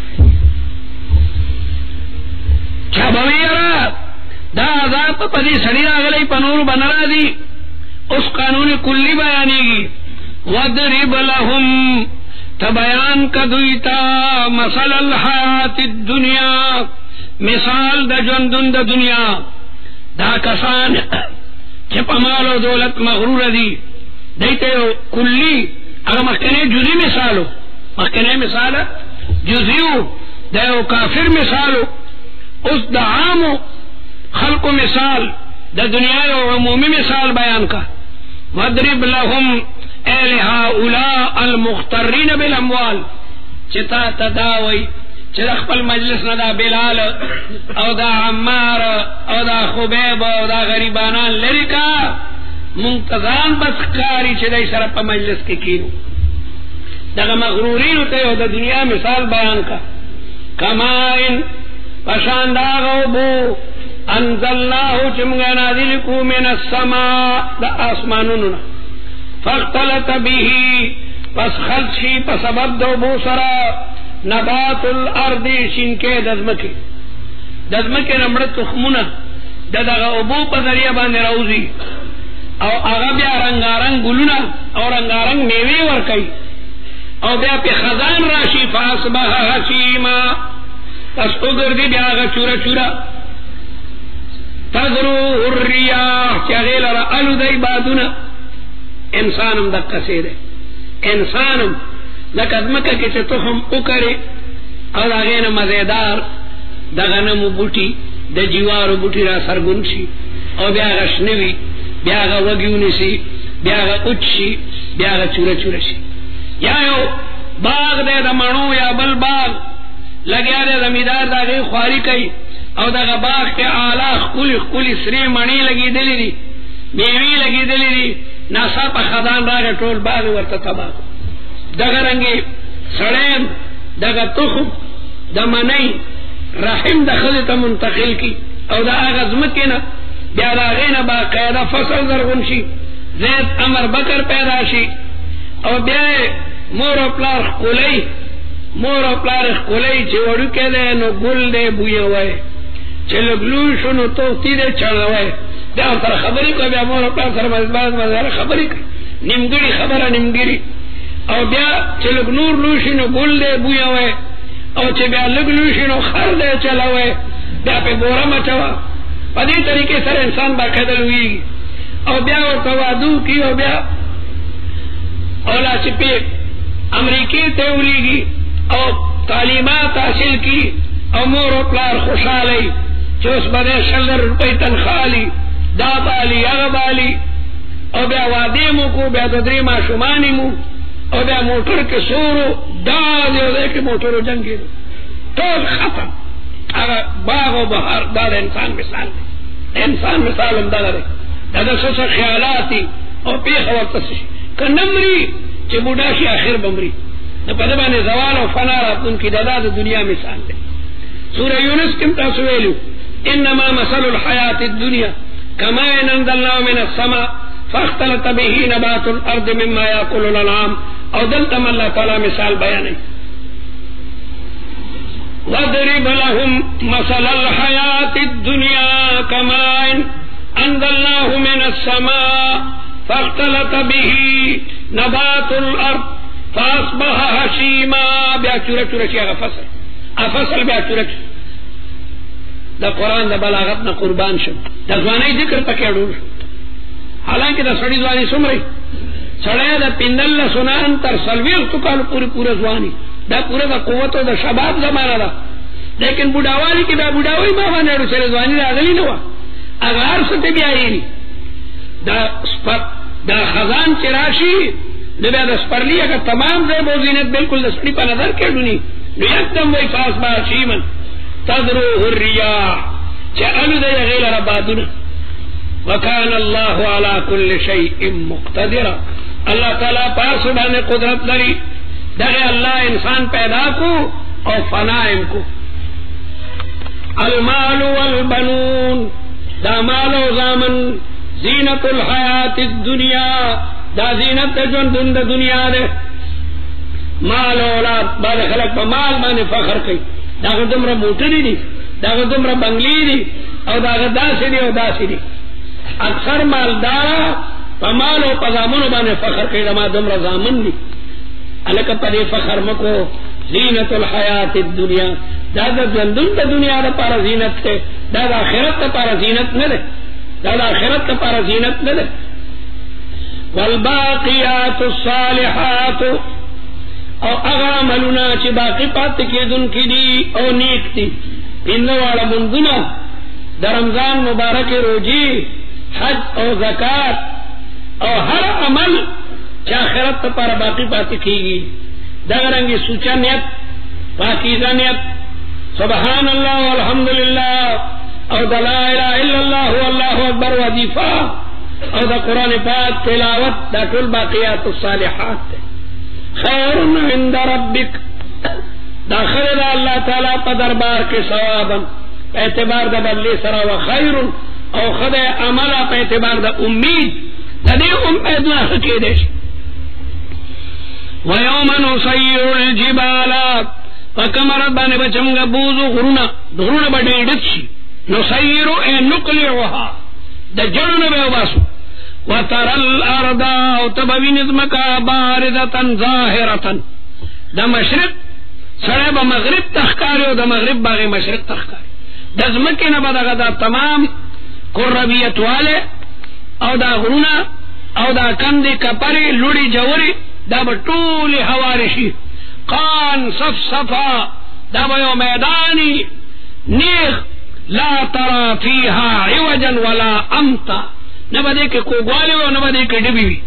Speaker 1: چا بویرا دا عذاب پا دی سڑی آگلی پنور بنرا دی اس قانون کلی بیانی گی وَدْرِبْ لَهُمْ تبیان کدویتا مثل الحیات الدنیا مثال د ژوندون د دنیا دا کسان چې په مال او دولت مغرور دي دایته کلی هغه مخکنه جزئی مثالو مخکنه مثال جزئیو دا یو کافر مثالو اوس د عام خلق مثال د دنیا یو عمومي مثال بیان کا وضرب لهم اهل هؤلاء المخترين بالاموال چتا تداوی چې خپل مجلس نه دا بلال او دا عمار او دا خبیب او دا غریبانان لری کا منتظان بس کاری چې دای سره په مجلس کې کینو دا مغرورین ته د دنیا مثال بیان کا کماین پشان دا غوبو انزلناه چمغا نازل کو من السماء دا آسمانونو فاختلط به پس خلشی پس سبب دو بو سرا نبات الارض شنکے دزمکی دزمکی نمڑت تخمونا ددغا ابو پا ذریعہ باندے روزی او اغا بیا رنگارنگ گلونا او رنگارنگ میوے ورکی او بیا پی خزان راشی فاسبہ حسیما پس اگردی بیا اغا چورا چورا تذرو الریاح کیا غیل را علو دی بادونا انسانم دقا سیدے انسانم لکدمکا کچھ تخم اکرے او دا غین مزیدار دا غنمو بوٹی دا جیوارو بوٹی را سرگن شی او بیا غشنوی بیا غا وگیونی سی بیا غا اچ شی بیا غا چورا چورا شی یا یو باغ دے دا منو یا بل باغ لگیا دے زمیدار دا غی خواری کئی او دا غا باغ کے آلاخ کلی کلی سری منی لگی دلی دی میوی لگی دلی دی ناسا پا خدان راگا ٹول باغ ورطا تباہ دغه رنگي سړیم دغه تخم د منی رحم د خلته منتقل کی او دا هغه زمکنه بیا دا غینه با قاعده فصل درغون شي زید امر بکر پیدا شي او بیا مور او پلار خولای مور او پلار خولای چې وړو کله نو ګل دې بوې وای چې لګلو شنو تو تیرې چړوي دا تر خبرې کو بیا مور او پلار سره باز باز خبرې نیمګړي خبره نیمګړي او بیا چې لګ نور لوشي نو ګل دې بویا وای او چې بیا لګ لوشي نو خر دې چلاوي بیا په بورا مچوا په دې طریقې سره انسان باقاعده وي او بیا ورته وادو کی او بیا اولا چې په امریکای ته ولېږي او تعلیمات حاصل کی او مور او پلار خوشاله چې اوس باندې شلر روپۍ تنخالي دا بالي هغه بالي او بیا واده مو کو بیا د درې ماشومان مو او بیا موټر کې سورو دا دې کې موټرو جنگي ټول ختم هغه باغ او بهار دا انسان مثال دی انسان مثال هم دا لري دا د څه خیالات او پیښه ورته شي کنمري چې بوډا شي اخر بمري نه په دې باندې زوال او فنا راتون کې دا د دنیا مثال دی سورہ یونس کې تاسو ویلو انما مثل الحیات الدنیا کما انزلنا من السماء فاختلط به نبات الارض مما ياكل الانعام او دلتم اللہ تعالی مثال بیانے وَضْرِبْ لَهُمْ مَثَلَ الْحَيَاةِ الدُّنْيَا كَمَاءٍ أَنزَلْنَاهُ مِنَ السَّمَاءِ فَاخْتَلَطَ بِهِ نَبَاتُ الْأَرْضِ فَأَصْبَحَ هَشِيمًا بیا چورا چورا چیغا فصل افصل بیا چورا چورا دا قرآن دا بلاغت نا قربان شد دا زوانی ذکر پکیڑون حالانکہ دا سڑی زوانی سمری سڑے دا پندل سنان تر سلویغ تو کالو پوری پورا زوانی دا پورا دا قوت و دا شباب زمانہ دا لیکن بڑاوالی کی دا بڑاوی ماما نیڑو چرے زوانی دا اغلی نوا اغار ستے بی آئینی دا سپر دا خزان چراشی دا دا سپرلی اگر تمام زیب و زینت بالکل دا سڑی پا نظر کردونی نو یکدم وی فاس با شیمن تذروه الریاح چا انو دا غیل ربادونا وکان اللہ علا کل شیء مقتدر اللہ تعالیٰ پاس بانے قدرت لری دغه اللہ انسان پیدا کو اور فنائم کو المال والبنون دا مال و زامن زینت الحیات الدنیا دا زینت جن دن دا دنیا دے مال و اولاد بعد خلق پا مال بانے فخر کئی دا دمرا موٹری دی دا دمرا بنگلی دی او دا داسی دی او داسی دی اکثر مالدارا پا مال و پا زامن بانے فخر کئی دا ما دمرا زامن دی अलक परे फखर मको जीनत الحیات الدنیا دا دا ژوندون د دنیا لپاره زینت ده دا د آخرت لپاره زینت نه ده دا د آخرت لپاره زینت نه ده والباقیات الصالحات او هغه عملونه چې باقی پاتې کېدونکي دي او نیک دي پنځه واړه منځونه د رمضان مبارک روزي حج او زکات او هر عمل چې آخرت لپاره باقی پاتې کیږي دغه رنګي سوچا نیت پاکیزه نیت سبحان الله والحمد لله او د لا اله الا الله والله اکبر وظیفه او د قران پاک تلاوت دا ټول باقیات الصالحات خیر عند ربک داخل دا الله تعالی په دربار کې ثوابا اعتبار د بدلی سره او خیر او خدای عمل په اعتبار د امید د دې امیدونه کېدې ويوم نسير الجبال فكمر بان بچمغه بوزو غرونا غرونا باندې ډچي نسير ان نقلعها د جنن به واسو وتر الارض او تبوین ازمکا بارزه ظاهره د مشرق سره به مغرب تخکاری او د مغرب باغ مشرق تخکاری د ازمکه نه بدغه دا تمام قربیت والے او دا غرونا او دا کندې کپری لوړي جوړي دا بطول حوارشی قان صف صفا دا بیو میدانی نیخ لا ترى فيها عوجا ولا امتا نبا دیکھ کوگوالی و نبا دیکھ ڈبیوی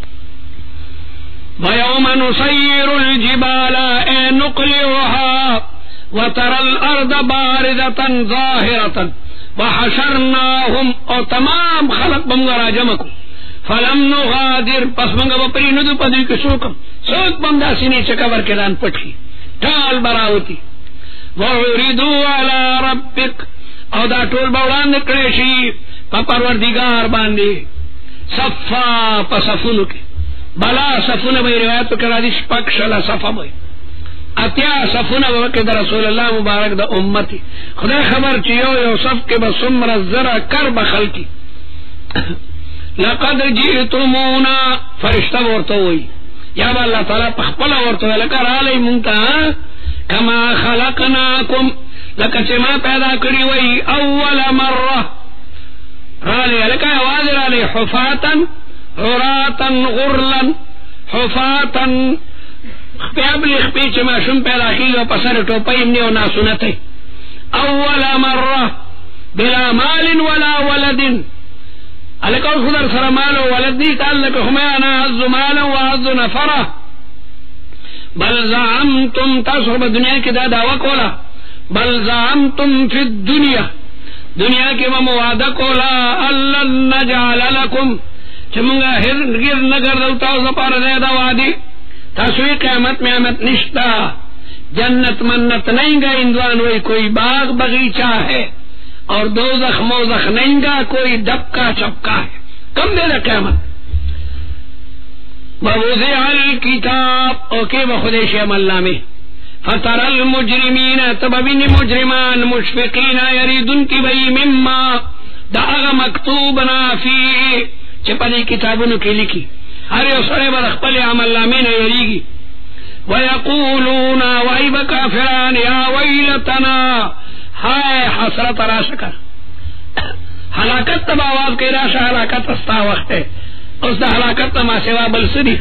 Speaker 1: ويوم نسير الجبال اے نقلعها وترى الارض باردة ظاهرة وحشرناهم او تمام خلق بمغرا جمکو فلم نغادر پس منگا بپری ندو پدوی که سوکم سوک بمدا سینی چکور کدان پٹکی ٹال براوتی وعردو علی ربک او دا ٹول باولان نکریشی پا پروردگار باندی صفا پا صفونو کی بلا صفونو بای روایتو کرا دی شپک شلا صفا بای اتیا صفونو بای دا رسول اللہ مبارک دا امتی خدا خبر چیو یو صف کے بسمر الزر کر بخل کی لقد جئتمونا فرشتہ ورته وي یا با الله تعالی پخپل ورته لکه علی مونتا کما خلقناکم لکه چې ما پیدا کړی وي اول مره علی لکه आवाज علی حفاتا عراتا غرلا حفاتا خپل خپل چې ما شوم پیدا کیږي په سر ټوپې نه او ناسونته اول مره بلا مال ولا ولد الکو خدر سر مال و ولد دی قال لك همیانا عز مالا و عز نفرا بل زعمتم تصحب دنیا کی دا دعوی کولا بل زعمتم فی الدنیا دنیا کی مموعدہ کولا اللہ نجعل لکم چمونگا گر نگر دوتا زپار زیدہ وادی تسوی قیامت میں آمد نشتا جنت منت نہیں گا اندوان وی کوئی باغ بغیچہ ہے اور دوزخ موزخ نہیں گا کوئی ڈبکا چپکا ہے کم دے دا قیامت ووضع الکتاب اوکے بخودش عمل نامے فتر المجرمین تبوین مجرمان مشفقین یریدن کی بئی مما دا اغا مکتوبنا فی چپدی کتابونو کی لکی ہر یو سڑے برخپل عمل نامے نا یریگی ویقولون وعیب کافران یا ویلتنا ہائے حسرت راشکر ہلاکت تب آواز کے راشا ہلاکت استا وقت ہے اس دا ہلاکت ما سوا بلسری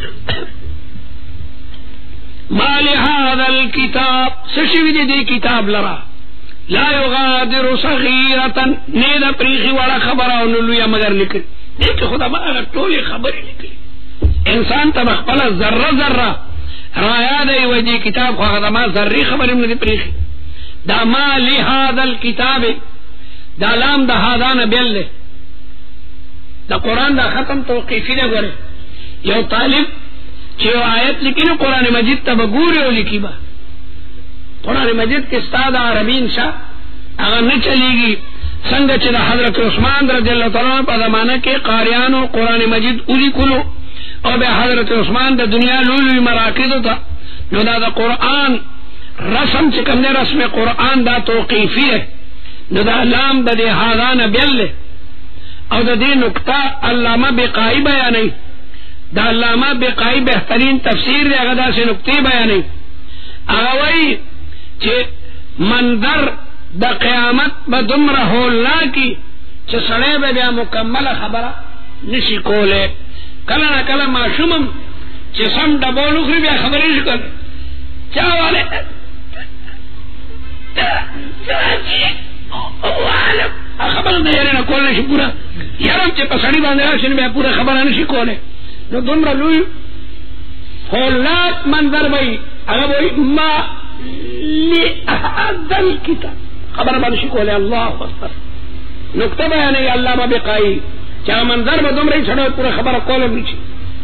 Speaker 1: ما لهذا الكتاب سشوی دی دی کتاب لرا لا یغادر صغیرتا نیدہ پریخی وڑا خبرہ نلویا مگر لکل دیکھ خدا ما اگر ٹولی خبری لکلی انسان تب اخپلا ذرہ ذرہ رایا دی وجی کتاب خواہ ما ذری خبری من دی پریخی دا ما لهذا الكتاب دا لام دا هادان بیل لے دا قرآن دا ختم توقیفی دے گورے یو طالب چیو آیت لکی نو قرآن مجید تا بگوری ہو لکی با قرآن مجید کے استاد عربین شا اگر نہ چلی گی سنگ چی دا حضرت عثمان رضی اللہ تعالیٰ پا زمانہ کے قاریانو قرآن مجید اولی کلو اور بے حضرت عثمان دا دنیا لولوی مراکزو تا نو دا دا قرآن رسم چکم نے رسم قرآن دا توقیفی ہے نو دا لام دا دے حاضان بیل لے او دا دے نکتا علامہ بقائی بیانی دا علامہ بقائی بہترین تفسیر دے غدا سے نقطے بیانی اغوی چھ منظر دا قیامت با دمر ہولا کی چھ سڑے بے بیا مکمل خبرہ نشی کولے کلا نا کلا معشومم چھ سم ڈبولو خری بیا خبری شکل چاہ والے خبر دے یعنی نا کولنے شی پورا یارم چھ پسڑی باندے راشن بیا پورا خبرہ نشی کولے نو دمر لوی ہولات منظر بھئی اگر وہی ما لی احادل کتاب خبر بانشی کولے اللہ اکبر نکتہ بیانے علامہ بقائی چاہ منظر با دمر چھڑو پورا خبر کولے نیچے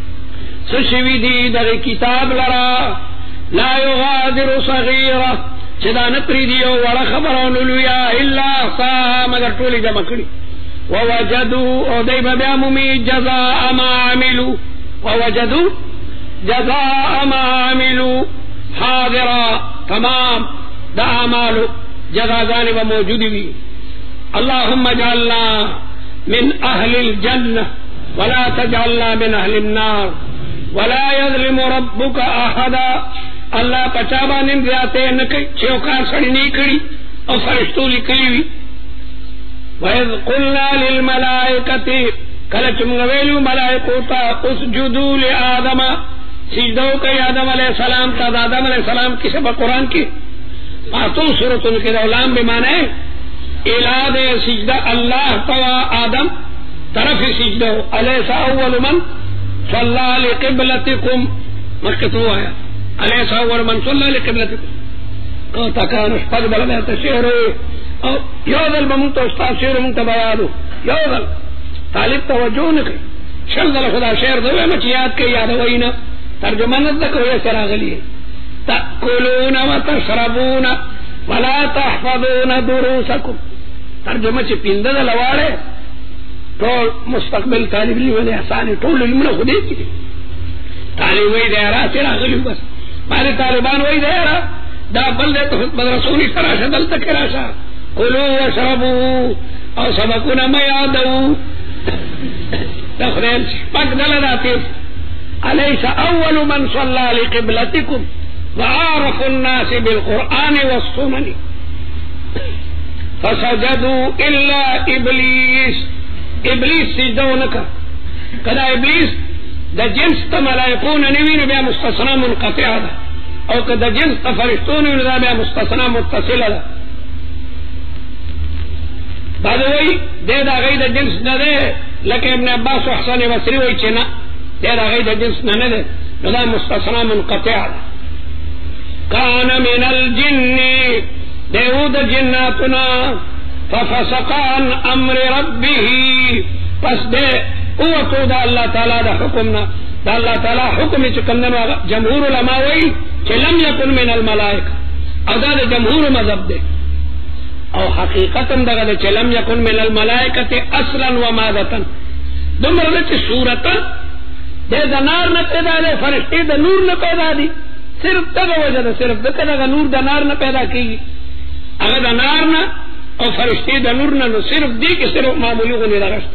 Speaker 1: سشوی دی در کتاب لرا لا یغادر صغیرہ چدا نپری دیو وڑا خبران لویا اللہ صاحا مگر ٹولی جمع کری ووجدو او دی ببیامومی جزاء ما عملو ووجدو جزاء ما عملو حاضرا تمام دا اعمالو جزازانی و موجودی بھی اللہم اجعلنا من اہل الجنہ ولا تجعلنا من اہل النار ولا يظلم ربك احدا اللہ پچابا نم زیادتے نکی چوکار سڑی نہیں کری اور فرشتو لکلی ہوئی وَإِذْ قُلْنَا لِلْمَلَائِكَةِ کلچم نویلو ملائکوتا اسجدو لآدم سجدو کئی آدم علیہ السلام تا آدم علیہ السلام کی سبا قرآن کی پاتو سورتن کے دولام بمانے الاد سجدہ اللہ توا آدم طرف سجدو علیسا اول من صلی لقبلتکم مکتو آیا علیسا اول من صلی لقبلتکم تکانش پد بلدہ تشہر یوذل بمونتا استاد شیر مونتا بیادو یوذل طالب توجہ نہ کرے شل دل خدا شعر دو میں یاد کے یاد ہوئی نا ترجمہ نہ کرو یہ سرا غلی تاکلون وتشربون ولا تحفظون دروسکم ترجمہ چ پیند لواڑے تو مستقبل طالب علم نے آسان ٹول علم نہ خودی کی طالب وی دہرا سرا غلی بس مارے طالبان وی دہرا دا بل دے تو مدرسونی سرا دل تک راشا کلوا واشربوا او سبقنا ما یادو تخرج پاک دلداتی أليس أول من صلى لقبلتكم وعارف الناس بالقرآن والسنن فسجدوا إلا إبليس إبليس سجدونك كذا إبليس دا جنس تملائكون نوين بها مستثنى منقطع دا أو كذا جنس تفرشتون نوين بها مستثنى متصل دا بعد وی دے دا غی دا جنس نہ دے لکہ ابن عباس و حسن بصری وی چنا دے دا غی دا جنس نہ دے دا مستثنى منقطع کان من الجن دیو دا جناتنا ففسق عن امر ربه پس دے قوتو دا اللہ تعالی دا حکمنا دا اللہ تعالی حکم چکندن جمہور علماء وی چھ لم یکن من الملائکہ او دا دا جمہور مذہب دے او حقیقتا دغه چې لم یکن من الملائکه اصلا و مادتا دمره چې صورتا د نار نه پیدا ده فرشتي د نور نه پیدا دي صرف دغه وجه ده صرف دغه نور د نار نه پیدا کیږي هغه د نار نه او فرشتي د نور نه صرف دي کې صرف معمولی غنی راغست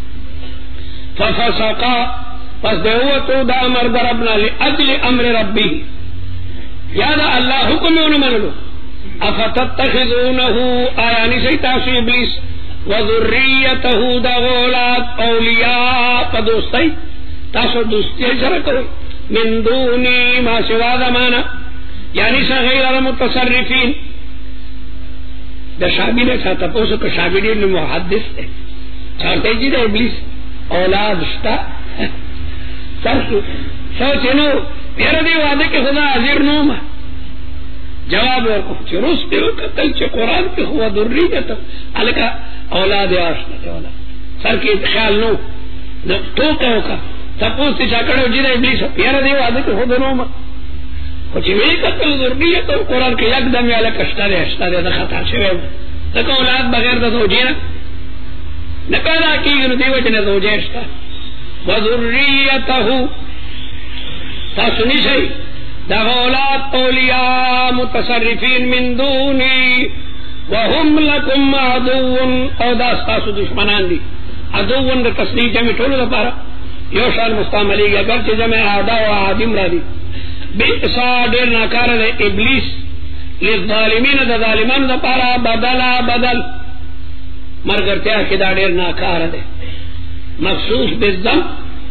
Speaker 1: ففسقا پس دوتو د امر ربنا لاجل امر ربي یا دا الله حکم یې منلو افتتخذونه آیانی سے تاسو ابلیس وذریته دا غولات اولیاء پا دوستی تاسو دوستی سره کرو من دونی ما سوا دمانا یعنی سا غیر المتصرفین دا شابی نے چاہتا پوسو کہ شابی نے محدث ہے چاہتے جی دا ابلیس اولاد شتا سرسو سوچنو پیرا دی وعدے کہ خدا حضر نوما جواب ورکو چه روس پیو قتل چه قرآن پی خوا ذریت علکا اولاد آشنا چه اولاد سر کی خیال نو تو کہو کا تپوس تی چاکڑو جیدہ ابلیس پیارا دیو آدھے که خود نو ما خوچی وی قتل ذریت قرآن که یک دم یا لکشتا دے اشتا دے دا خطا شوے لکا اولاد بغیر دا زوجینا نپیدا کی گنو دیو جنہ زوجیشتا وذریتہو تاسو نیشای دا غولات اولیاء متصرفین من دونی وهم لکم عدوون او دا استاسو دشمنان دی عدوون دا تصنیح جمع ٹولو دا پارا यो शान मुस्तामली के अगर चीज में आदा व आदिम रादी बिसा डेर नाकार है इब्लीस लिज़ालिमीन द ज़ालिमान द पारा बदला बदल मरगर त्या किदा डेर नाकार है मखसूस बिज़म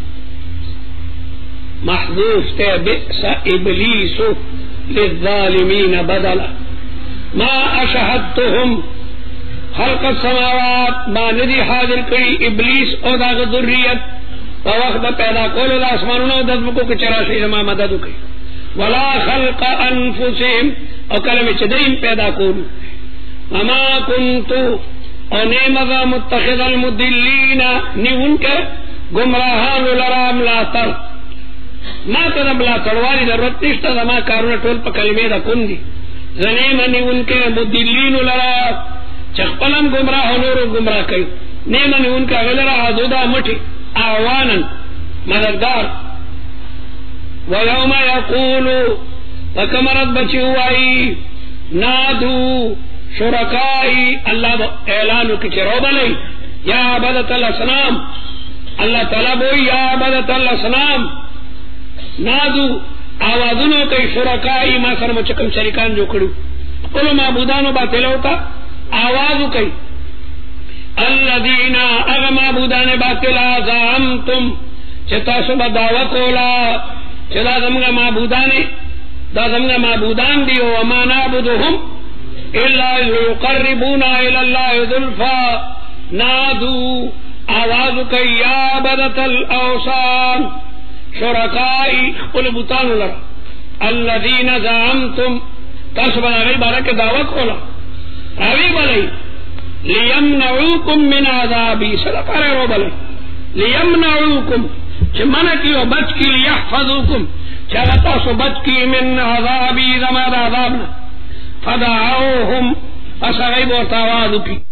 Speaker 1: महज़ूफ ते बिसा इब्लीसु लिज़ालिमीन बदला मा अशहदतुहुम खल्क़ समावात बानदी हाजिर करी इब्लीस और दाग दुर्रियत वक्त पैदा कोलो आसमानों ददमको के चराशी जमा मदद की वला खल्क़ अनफुसिहिम और कलम चदईन पैदा कोलू अमा कुन्तु और नेमगा मुत्तखिज़ल मुदिल्लीना नि उनके गुमराहान लराम लातर मा तदम लातर वाली जरूरत निश्ता जमा कारुना टोल पर कलमे दा कुंदी जनेम नि उनके मुदिल्लीन लरा चखपलम गुमराह नूर गुमराह कई नेम नि उनका गलरा आजुदा मठी आवानन मददगार वयौम यकूलु तकमरत बची हुई नादू शुरकाई अल्लाह ऐलान की चरोबलई या अबदतल असनाम अल्लाह तला बोई या अबदतल असनाम नादू आवाजुनो कई शुरकाई मा सर मुचकम शरीकान जो खड़ू कुल माबूदानो बातिल होता आवाजु कई अल्लदीना अग माबूदाने बातिला ज़अमतुम चता सुबह दावा कोला चला जमगा माबूदाने दा जमगा माबूदान दियो वमा नाबुदुहुम इल्ला लियुक़र्रिबूना इलल्लाहि ज़ुल्फ़ा नादू आवाज़ कई या बदतल औसान शुरकाई कुल बुतान लगा अल्लदीना ज़अमतुम तसबा गई बारा के दावा कोला रावी बलई लियमनऊकुम मिन अज़ाबी सदकार रो बलई लियमनऊकुम च मना कियो बच की लियहफज़ुकुम चलता सो बच की मिन अज़ाबी ज़माद अज़ाबना फदअऊहुम असगई बोतावाद की